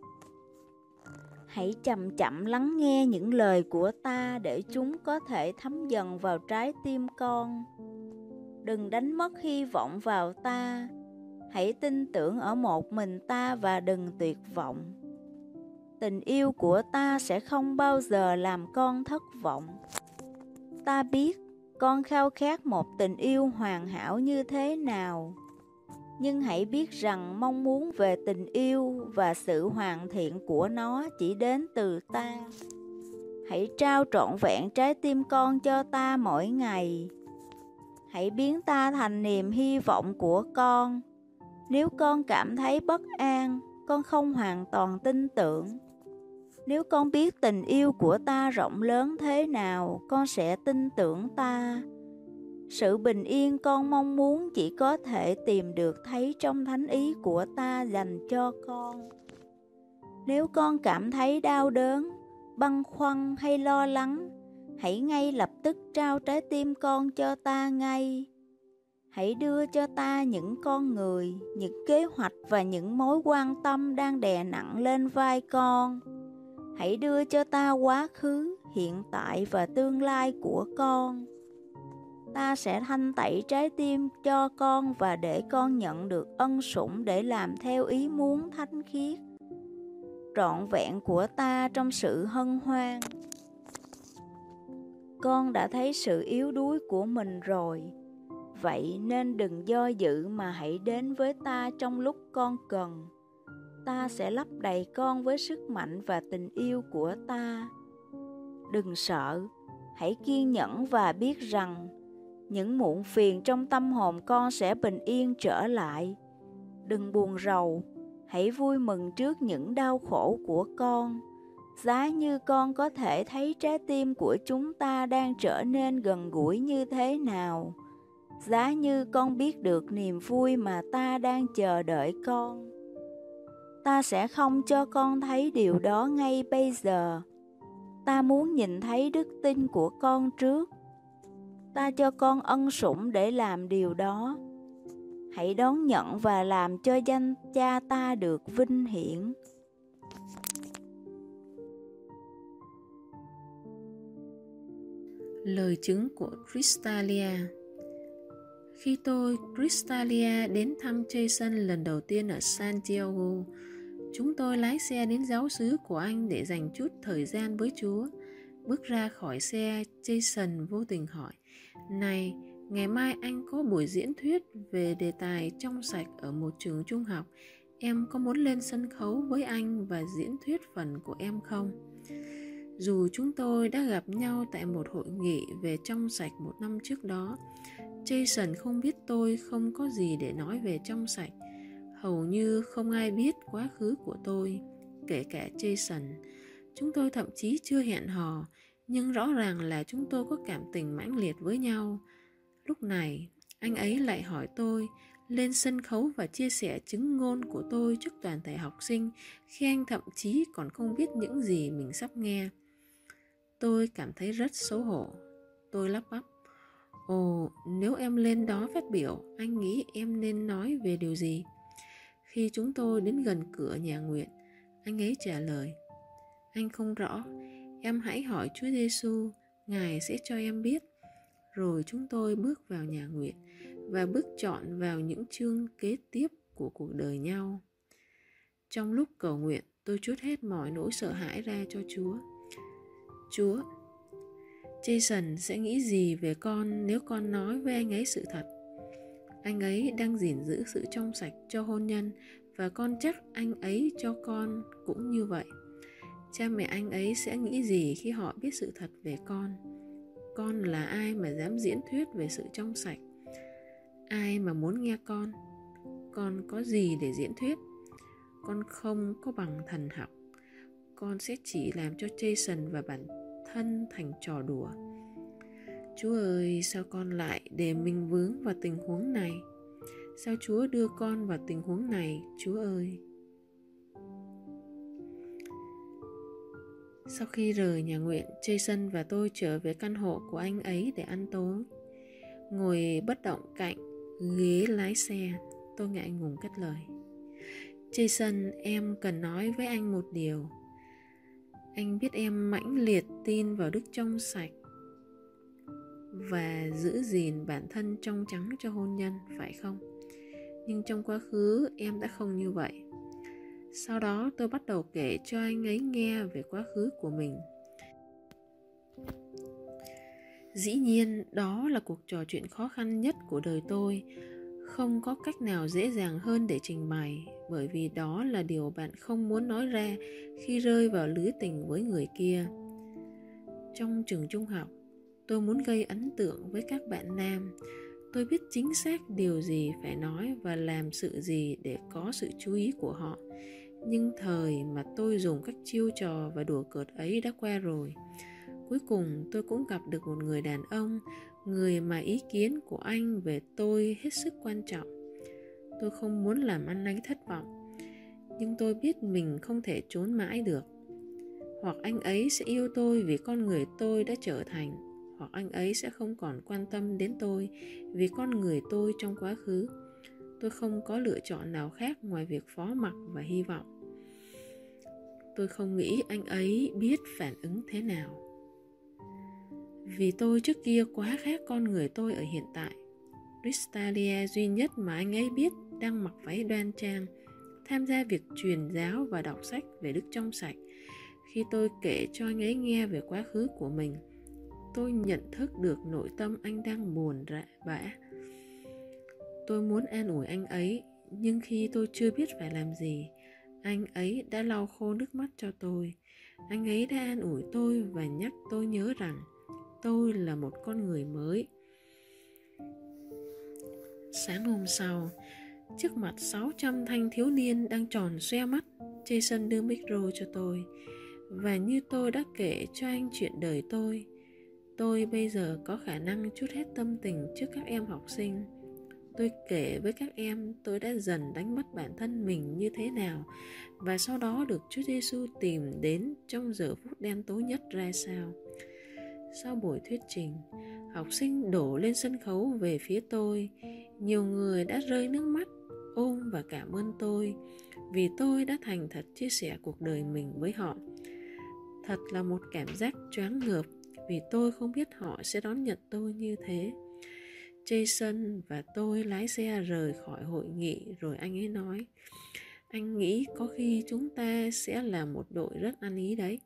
hãy chậm chậm lắng nghe những lời của ta để chúng có thể thấm dần vào trái tim con. Đừng đánh mất hy vọng vào ta. Hãy tin tưởng ở một mình ta và đừng tuyệt vọng. Tình yêu của ta sẽ không bao giờ làm con thất vọng. Ta biết con khao khát một tình yêu hoàn hảo như thế nào. Nhưng hãy biết rằng mong muốn về tình yêu và sự hoàn thiện của nó chỉ đến từ ta. Hãy trao trọn vẹn trái tim con cho ta mỗi ngày. Hãy biến ta thành niềm hy vọng của con. Nếu con cảm thấy bất an, con không hoàn toàn tin tưởng. Nếu con biết tình yêu của ta rộng lớn thế nào, con sẽ tin tưởng ta. Sự bình yên con mong muốn chỉ có thể tìm được thấy trong thánh ý của ta dành cho con. Nếu con cảm thấy đau đớn, băn khoăn hay lo lắng, hãy ngay lập tức trao trái tim con cho ta ngay. Hãy đưa cho ta những con người, những kế hoạch và những mối quan tâm đang đè nặng lên vai con. Hãy đưa cho ta quá khứ, hiện tại và tương lai của con. Ta sẽ thanh tẩy trái tim cho con và để con nhận được ân sủng để làm theo ý muốn thánh khiết, trọn vẹn của ta trong sự hân hoan. Con đã thấy sự yếu đuối của mình rồi. Vậy nên đừng do dự mà hãy đến với ta trong lúc con cần. Ta sẽ lấp đầy con với sức mạnh và tình yêu của ta. Đừng sợ, hãy kiên nhẫn và biết rằng những muộn phiền trong tâm hồn con sẽ bình yên trở lại. Đừng buồn rầu, hãy vui mừng trước những đau khổ của con. Giá như con có thể thấy trái tim của chúng ta đang trở nên gần gũi như thế nào. Giá như con biết được niềm vui mà ta đang chờ đợi con. Ta sẽ không cho con thấy điều đó ngay bây giờ. Ta muốn nhìn thấy đức tin của con trước. Ta cho con ân sủng để làm điều đó. Hãy đón nhận và làm cho danh Cha ta được vinh hiển. Lời chứng của Crystalia. Khi tôi, Crystalia, đến thăm Jason lần đầu tiên ở San Diego, chúng tôi lái xe đến giáo xứ của anh để dành chút thời gian với Chúa. Bước ra khỏi xe, Jason vô tình hỏi: "Này, ngày mai anh có buổi diễn thuyết về đề tài trong sạch ở một trường trung học. Em có muốn lên sân khấu với anh và diễn thuyết phần của em không?" Dù chúng tôi đã gặp nhau tại một hội nghị về trong sạch một năm trước đó, Jason không biết tôi không có gì để nói về trong sạch. Hầu như không ai biết quá khứ của tôi, kể cả Jason. Chúng tôi thậm chí chưa hẹn hò, nhưng rõ ràng là chúng tôi có cảm tình mãnh liệt với nhau. Lúc này, anh ấy lại hỏi tôi lên sân khấu và chia sẻ chứng ngôn của tôi trước toàn thể học sinh, khi anh thậm chí còn không biết những gì mình sắp nghe. Tôi cảm thấy rất xấu hổ. Tôi lắp bắp: "Ồ, nếu em lên đó phát biểu, anh nghĩ em nên nói về điều gì?" Khi chúng tôi đến gần cửa nhà nguyện, anh ấy trả lời: "Anh không rõ, em hãy hỏi Chúa Giêsu, Ngài sẽ cho em biết." Rồi chúng tôi bước vào nhà nguyện và bước chọn vào những chương kế tiếp của cuộc đời nhau. Trong lúc cầu nguyện, tôi trút hết mọi nỗi sợ hãi ra cho Chúa. "Chúa, Jason sẽ nghĩ gì về con nếu con nói với anh ấy sự thật? Anh ấy đang gìn giữ sự trong sạch cho hôn nhân, và con chắc anh ấy cho con cũng như vậy. Cha mẹ anh ấy sẽ nghĩ gì khi họ biết sự thật về con? con là ai mà dám diễn thuyết về sự trong sạch? Ai mà muốn nghe con? Con có gì để diễn thuyết? Con không có bằng thần học. Con sẽ chỉ làm cho Jason và bản thân thành trò đùa. Chúa ơi, sao con lại để mình vướng vào tình huống này? Sao Chúa đưa con vào tình huống này, Chúa ơi? Sau khi rời nhà nguyện, Jason và tôi trở về căn hộ của anh ấy để ăn tối. Ngồi bất động cạnh ghế lái xe, tôi ngại ngùng cất lời. Jason, em cần nói với anh một điều. Anh biết em mãnh liệt tin vào đức trong sạch và giữ gìn bản thân trong trắng cho hôn nhân, phải không? Nhưng trong quá khứ em đã không như vậy. Sau đó tôi bắt đầu kể cho anh ấy nghe về quá khứ của mình. Dĩ nhiên đó là cuộc trò chuyện khó khăn nhất của đời tôi. Không có cách nào dễ dàng hơn để trình bày, bởi vì đó là điều bạn không muốn nói ra khi rơi vào lưới tình với người kia. Trong trường trung học, tôi muốn gây ấn tượng với các bạn nam. Tôi biết chính xác điều gì phải nói và làm sự gì để có sự chú ý của họ. Nhưng thời mà tôi dùng các chiêu trò và đùa cợt ấy đã qua rồi. Cuối cùng tôi cũng gặp được một người đàn ông, người mà ý kiến của anh về tôi hết sức quan trọng. Tôi không muốn làm anh ấy thất vọng, nhưng tôi biết mình không thể trốn mãi được. Hoặc anh ấy sẽ yêu tôi vì con người tôi đã trở thành, hoặc anh ấy sẽ không còn quan tâm đến tôi vì con người tôi trong quá khứ. Tôi không có lựa chọn nào khác ngoài việc phó mặc và hy vọng. Tôi không nghĩ anh ấy biết phản ứng thế nào, vì tôi trước kia quá khác con người tôi ở hiện tại. Ristalia duy nhất mà anh ấy biết đang mặc váy đoan trang, tham gia việc truyền giáo và đọc sách về đức trong sạch. Khi tôi kể cho anh ấy nghe về quá khứ của mình, tôi nhận thức được nội tâm anh đang buồn rã vã. Tôi muốn an ủi anh ấy, nhưng khi tôi chưa biết phải làm gì, anh ấy đã lau khô nước mắt cho tôi. Anh ấy đã an ủi tôi và nhắc tôi nhớ rằng tôi là một con người mới. Sáng hôm sau, trước mặt sáu trăm thanh thiếu niên đang tròn xoe mắt, Jason đưa micro cho tôi. Và như tôi đã kể cho anh chuyện đời tôi, tôi bây giờ có khả năng trút hết tâm tình trước các em học sinh. Tôi kể với các em tôi đã dần đánh mất bản thân mình như thế nào, và sau đó được Chúa Giêsu tìm đến trong giờ phút đen tối nhất ra sao. Sau buổi thuyết trình, học sinh đổ lên sân khấu về phía tôi. Nhiều người đã rơi nước mắt, ôm và cảm ơn tôi, vì tôi đã thành thật chia sẻ cuộc đời mình với họ. Thật là một cảm giác choáng ngợp, vì tôi không biết họ sẽ đón nhận tôi như thế. Jason và tôi lái xe rời khỏi hội nghị, rồi anh ấy nói, anh nghĩ có khi chúng ta sẽ là một đội rất ăn ý đấy.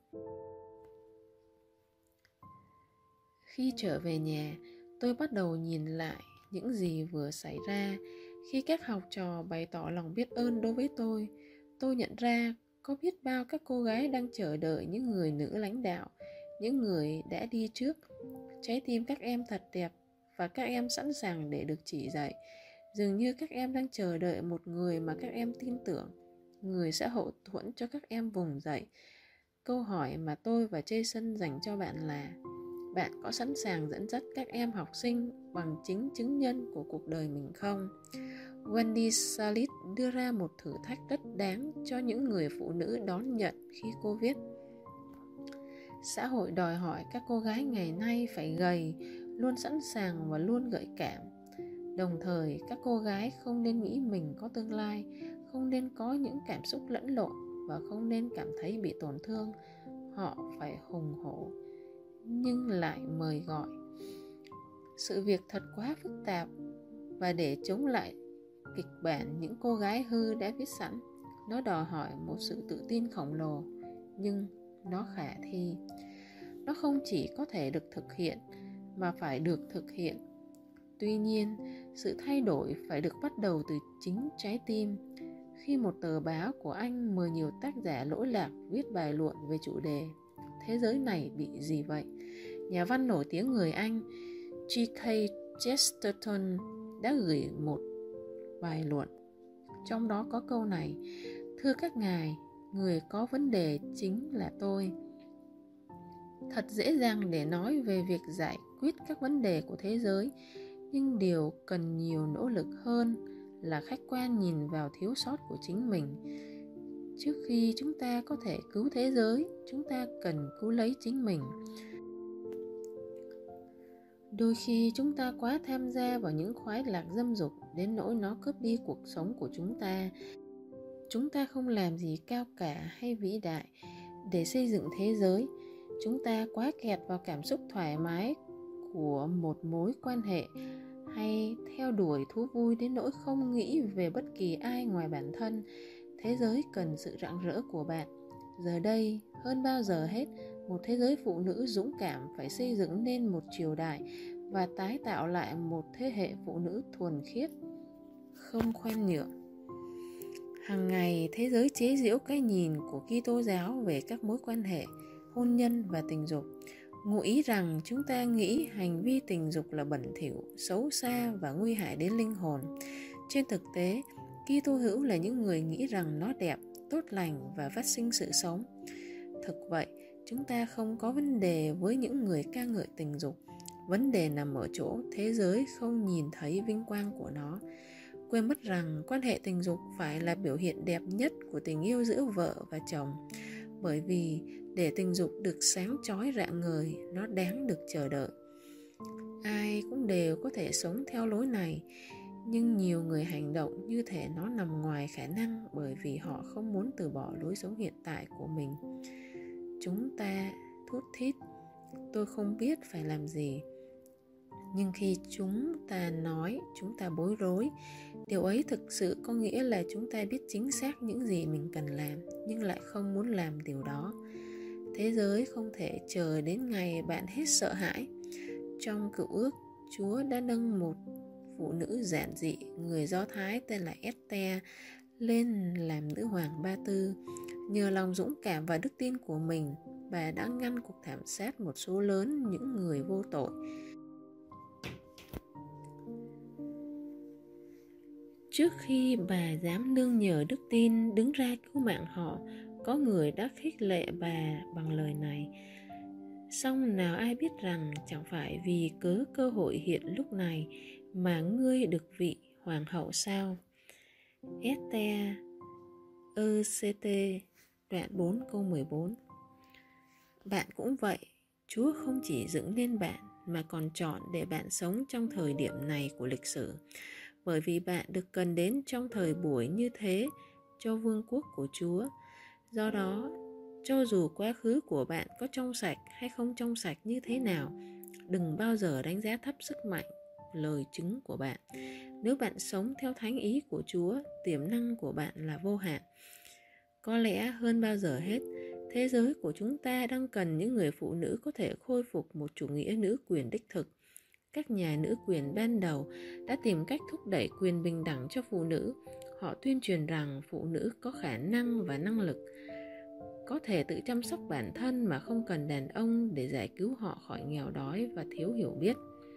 Khi trở về nhà, tôi bắt đầu nhìn lại những gì vừa xảy ra. Khi các học trò bày tỏ lòng biết ơn đối với tôi, tôi nhận ra có biết bao các cô gái đang chờ đợi những người nữ lãnh đạo, những người đã đi trước. Trái tim các em thật đẹp và các em sẵn sàng để được chỉ dạy. Dường như các em đang chờ đợi một người mà các em tin tưởng, người sẽ hậu thuẫn cho các em vùng dậy. Câu hỏi mà tôi và Jason dành cho bạn là: bạn có sẵn sàng dẫn dắt các em học sinh bằng chính chứng nhân của cuộc đời mình không? Wendy Salit đưa ra một thử thách rất đáng cho những người phụ nữ đón nhận khi cô viết: xã hội đòi hỏi các cô gái ngày nay phải gầy, luôn sẵn sàng và luôn gợi cảm. Đồng thời, các cô gái không nên nghĩ mình có tương lai, không nên có những cảm xúc lẫn lộn và không nên cảm thấy bị tổn thương. Họ phải hùng hổ nhưng lại mời gọi. Sự việc thật quá phức tạp, và để chống lại kịch bản những cô gái hư đã viết sẵn, nó đòi hỏi một sự tự tin khổng lồ, nhưng nó khả thi. Nó không chỉ có thể được thực hiện mà phải được thực hiện. Tuy nhiên, sự thay đổi phải được bắt đầu từ chính trái tim. Khi một tờ báo của Anh mời nhiều tác giả lỗi lạc viết bài luận về chủ đề "Thế giới này bị gì vậy?", nhà văn nổi tiếng người Anh G K Chesterton đã gửi một bài luận. Trong đó có câu này: thưa các ngài, người có vấn đề chính là tôi. Thật dễ dàng để nói về việc giải quyết các vấn đề của thế giới, nhưng điều cần nhiều nỗ lực hơn là khách quan nhìn vào thiếu sót của chính mình. Trước khi chúng ta có thể cứu thế giới, chúng ta cần cứu lấy chính mình. Đôi khi chúng ta quá tham gia vào những khoái lạc dâm dục đến nỗi nó cướp đi cuộc sống của chúng ta. Chúng ta không làm gì cao cả hay vĩ đại để xây dựng thế giới. Chúng ta quá kẹt vào cảm xúc thoải mái của một mối quan hệ hay theo đuổi thú vui đến nỗi không nghĩ về bất kỳ ai ngoài bản thân. Thế giới cần sự rạng rỡ của bạn. Giờ đây, hơn bao giờ hết, một thế giới phụ nữ dũng cảm phải xây dựng nên một triều đại và tái tạo lại một thế hệ phụ nữ thuần khiết, không khoan nhượng. Hàng ngày, thế giới chế giễu cái nhìn của Kitô giáo về các mối quan hệ, hôn nhân và tình dục, ngụ ý rằng chúng ta nghĩ hành vi tình dục là bẩn thỉu, xấu xa và nguy hại đến linh hồn. Trên thực tế, Kitô hữu là những người nghĩ rằng nó đẹp, tốt lành và phát sinh sự sống. Thực vậy, chúng ta không có vấn đề với những người ca ngợi tình dục. Vấn đề nằm ở chỗ thế giới không nhìn thấy vinh quang của nó, quên mất rằng quan hệ tình dục phải là biểu hiện đẹp nhất của tình yêu giữa vợ và chồng. Bởi vì để tình dục được sáng chói rạng ngời, nó đáng được chờ đợi. Ai cũng đều có thể sống theo lối này, nhưng nhiều người hành động như thể nó nằm ngoài khả năng bởi vì họ không muốn từ bỏ lối sống hiện tại của mình. Chúng ta thút thít, tôi không biết phải làm gì. Nhưng khi chúng ta nói, chúng ta bối rối. Điều ấy thực sự có nghĩa là chúng ta biết chính xác những gì mình cần làm, nhưng lại không muốn làm điều đó. Thế giới không thể chờ đến ngày bạn hết sợ hãi. Trong Cựu Ước, Chúa đã nâng một phụ nữ giản dị, người Do Thái tên là Esther, lên làm nữ hoàng Ba Tư. Nhờ lòng dũng cảm và đức tin của mình, bà đã ngăn cuộc thảm sát một số lớn những người vô tội. Trước khi bà dám nương nhờ đức tin đứng ra cứu mạng họ, có người đã khích lệ bà bằng lời này: song nào ai biết rằng chẳng phải vì cớ cơ hội hiện lúc này mà ngươi được vị hoàng hậu sao? Esther E C T đoạn bốn câu mười bốn. Bạn cũng vậy, Chúa không chỉ dựng nên bạn mà còn chọn để bạn sống trong thời điểm này của lịch sử, bởi vì bạn được cần đến trong thời buổi như thế cho vương quốc của Chúa. Do đó, cho dù quá khứ của bạn có trong sạch hay không trong sạch như thế nào, đừng bao giờ đánh giá thấp sức mạnh, lời chứng của bạn. Nếu bạn sống theo thánh ý của Chúa, tiềm năng của bạn là vô hạn. Có lẽ hơn bao giờ hết, thế giới của chúng ta đang cần những người phụ nữ có thể khôi phục một chủ nghĩa nữ quyền đích thực. Các nhà nữ quyền ban đầu đã tìm cách thúc đẩy quyền bình đẳng cho phụ nữ. Họ tuyên truyền rằng phụ nữ có khả năng và năng lực, có thể tự chăm sóc bản thân mà không cần đàn ông để giải cứu họ khỏi nghèo đói và thiếu hiểu biết.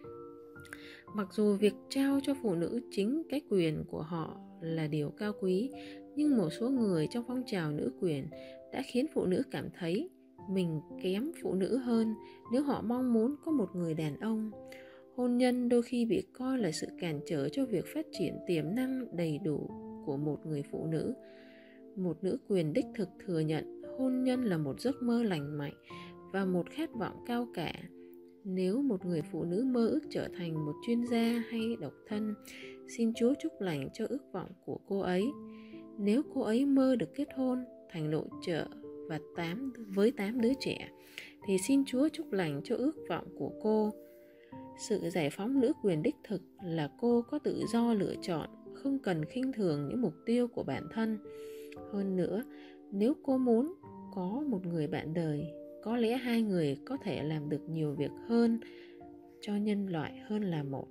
Mặc dù việc trao cho phụ nữ chính cái quyền của họ là điều cao quý, nhưng một số người trong phong trào nữ quyền đã khiến phụ nữ cảm thấy mình kém phụ nữ hơn nếu họ mong muốn có một người đàn ông. Hôn nhân đôi khi bị coi là sự cản trở cho việc phát triển tiềm năng đầy đủ của một người phụ nữ. Một nữ quyền đích thực thừa nhận hôn nhân là một giấc mơ lành mạnh và một khát vọng cao cả. Nếu một người phụ nữ mơ ước trở thành một chuyên gia hay độc thân, xin Chúa chúc lành cho ước vọng của cô ấy. Nếu cô ấy mơ được kết hôn, thành nội trợ và tám với tám đứa trẻ, thì xin Chúa chúc lành cho ước vọng của cô. Sự giải phóng nữ quyền đích thực là cô có tự do lựa chọn, không cần khinh thường những mục tiêu của bản thân. Hơn nữa, nếu cô muốn có một người bạn đời, có lẽ hai người có thể làm được nhiều việc hơn cho nhân loại hơn là một.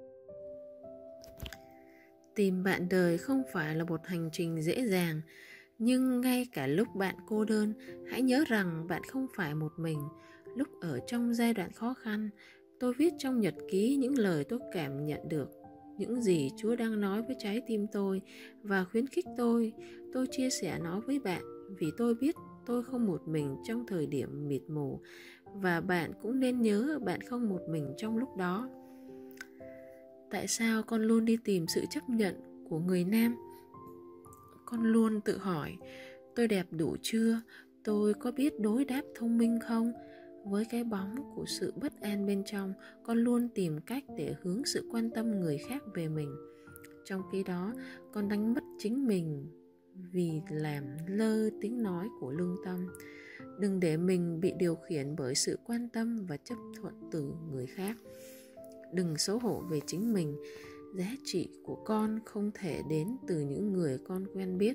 Tìm bạn đời không phải là một hành trình dễ dàng, nhưng ngay cả lúc bạn cô đơn, hãy nhớ rằng bạn không phải một mình. Lúc ở trong giai đoạn khó khăn, tôi viết trong nhật ký những lời tôi cảm nhận được, những gì Chúa đang nói với trái tim tôi và khuyến khích tôi. Tôi chia sẻ nó với bạn vì tôi biết tôi không một mình trong thời điểm mịt mù, và bạn cũng nên nhớ bạn không một mình trong lúc đó. Tại sao con luôn đi tìm sự chấp nhận của người nam? Con luôn tự hỏi, tôi đẹp đủ chưa? Tôi có biết đối đáp thông minh không? Với cái bóng của sự bất an bên trong, con luôn tìm cách để hướng sự quan tâm người khác về mình. Trong khi đó, con đánh mất chính mình vì làm lơ tiếng nói của lương tâm. Đừng để mình bị điều khiển bởi sự quan tâm và chấp thuận từ người khác. Đừng xấu hổ về chính mình. Giá trị của con không thể đến từ những người con quen biết,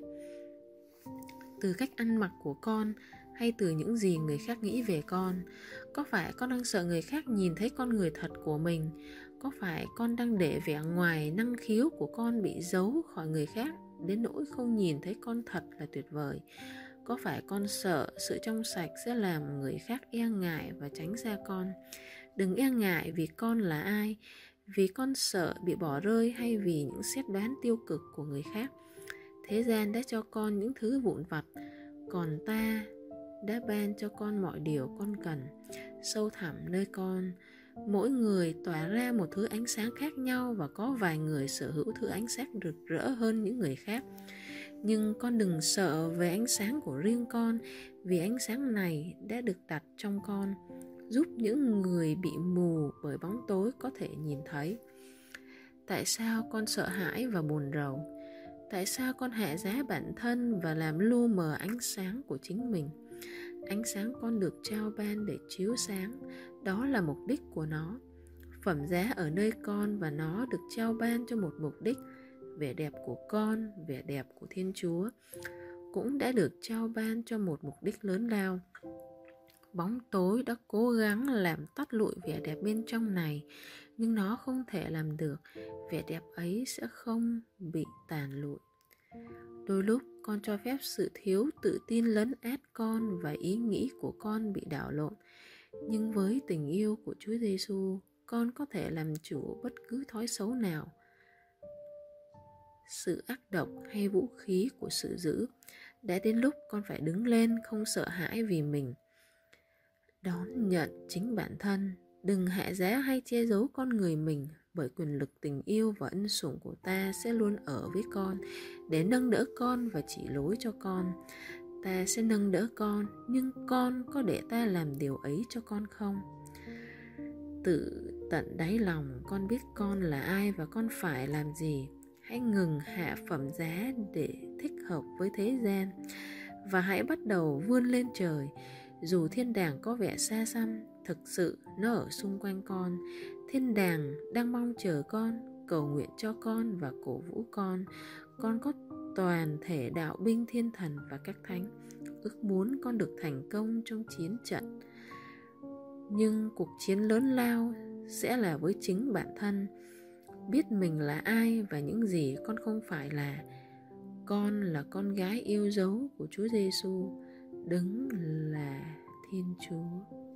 từ cách ăn mặc của con, hay từ những gì người khác nghĩ về con. Có phải con đang sợ người khác nhìn thấy con người thật của mình? Có phải con đang để vẻ ngoài năng khiếu của con bị giấu khỏi người khác đến nỗi không nhìn thấy con thật là tuyệt vời? Có phải con sợ sự trong sạch sẽ làm người khác e ngại và tránh xa con? Đừng e ngại vì con là ai, vì con sợ bị bỏ rơi hay vì những xét đoán tiêu cực của người khác. Thế gian đã cho con những thứ vụn vặt, còn ta đã ban cho con mọi điều con cần. Sâu thẳm nơi con, mỗi người tỏa ra một thứ ánh sáng khác nhau, và có vài người sở hữu thứ ánh sáng rực rỡ hơn những người khác. Nhưng con đừng sợ về ánh sáng của riêng con, vì ánh sáng này đã được đặt trong con, giúp những người bị mù bởi bóng tối có thể nhìn thấy. Tại sao con sợ hãi và buồn rầu? Tại sao con hạ giá bản thân và làm lu mờ ánh sáng của chính mình? Ánh sáng con được trao ban để chiếu sáng, đó là mục đích của nó. Phẩm giá ở nơi con, và nó được trao ban cho một mục đích. Vẻ đẹp của con, vẻ đẹp của Thiên Chúa cũng đã được trao ban cho một mục đích lớn lao. Bóng tối đã cố gắng làm tắt lụi vẻ đẹp bên trong này, nhưng nó không thể làm được. Vẻ đẹp ấy sẽ không bị tàn lụi. Đôi lúc con cho phép sự thiếu tự tin lấn át con và ý nghĩ của con bị đảo lộn. Nhưng với tình yêu của Chúa Giêsu, con có thể làm chủ bất cứ thói xấu nào, sự ác độc hay vũ khí của sự dữ. Đã đến lúc con phải đứng lên, không sợ hãi vì mình. Đón nhận chính bản thân. Đừng hạ giá hay che giấu con người mình, bởi quyền lực tình yêu và ân sủng của ta sẽ luôn ở với con để nâng đỡ con và chỉ lối cho con. Ta sẽ nâng đỡ con, nhưng con có để ta làm điều ấy cho con không? Tự tận đáy lòng con biết con là ai và con phải làm gì. Hãy ngừng hạ phẩm giá để thích hợp với thế gian, và hãy bắt đầu vươn lên trời. Dù thiên đàng có vẻ xa xăm, thực sự nó ở xung quanh con. Thiên đàng đang mong chờ con, cầu nguyện cho con và cổ vũ con. Con có toàn thể đạo binh thiên thần và các thánh, ước muốn con được thành công trong chiến trận. Nhưng cuộc chiến lớn lao sẽ là với chính bản thân. Biết mình là ai và những gì con không phải là. Con là con gái yêu dấu của Chúa Giêsu, đấng là Thiên Chúa.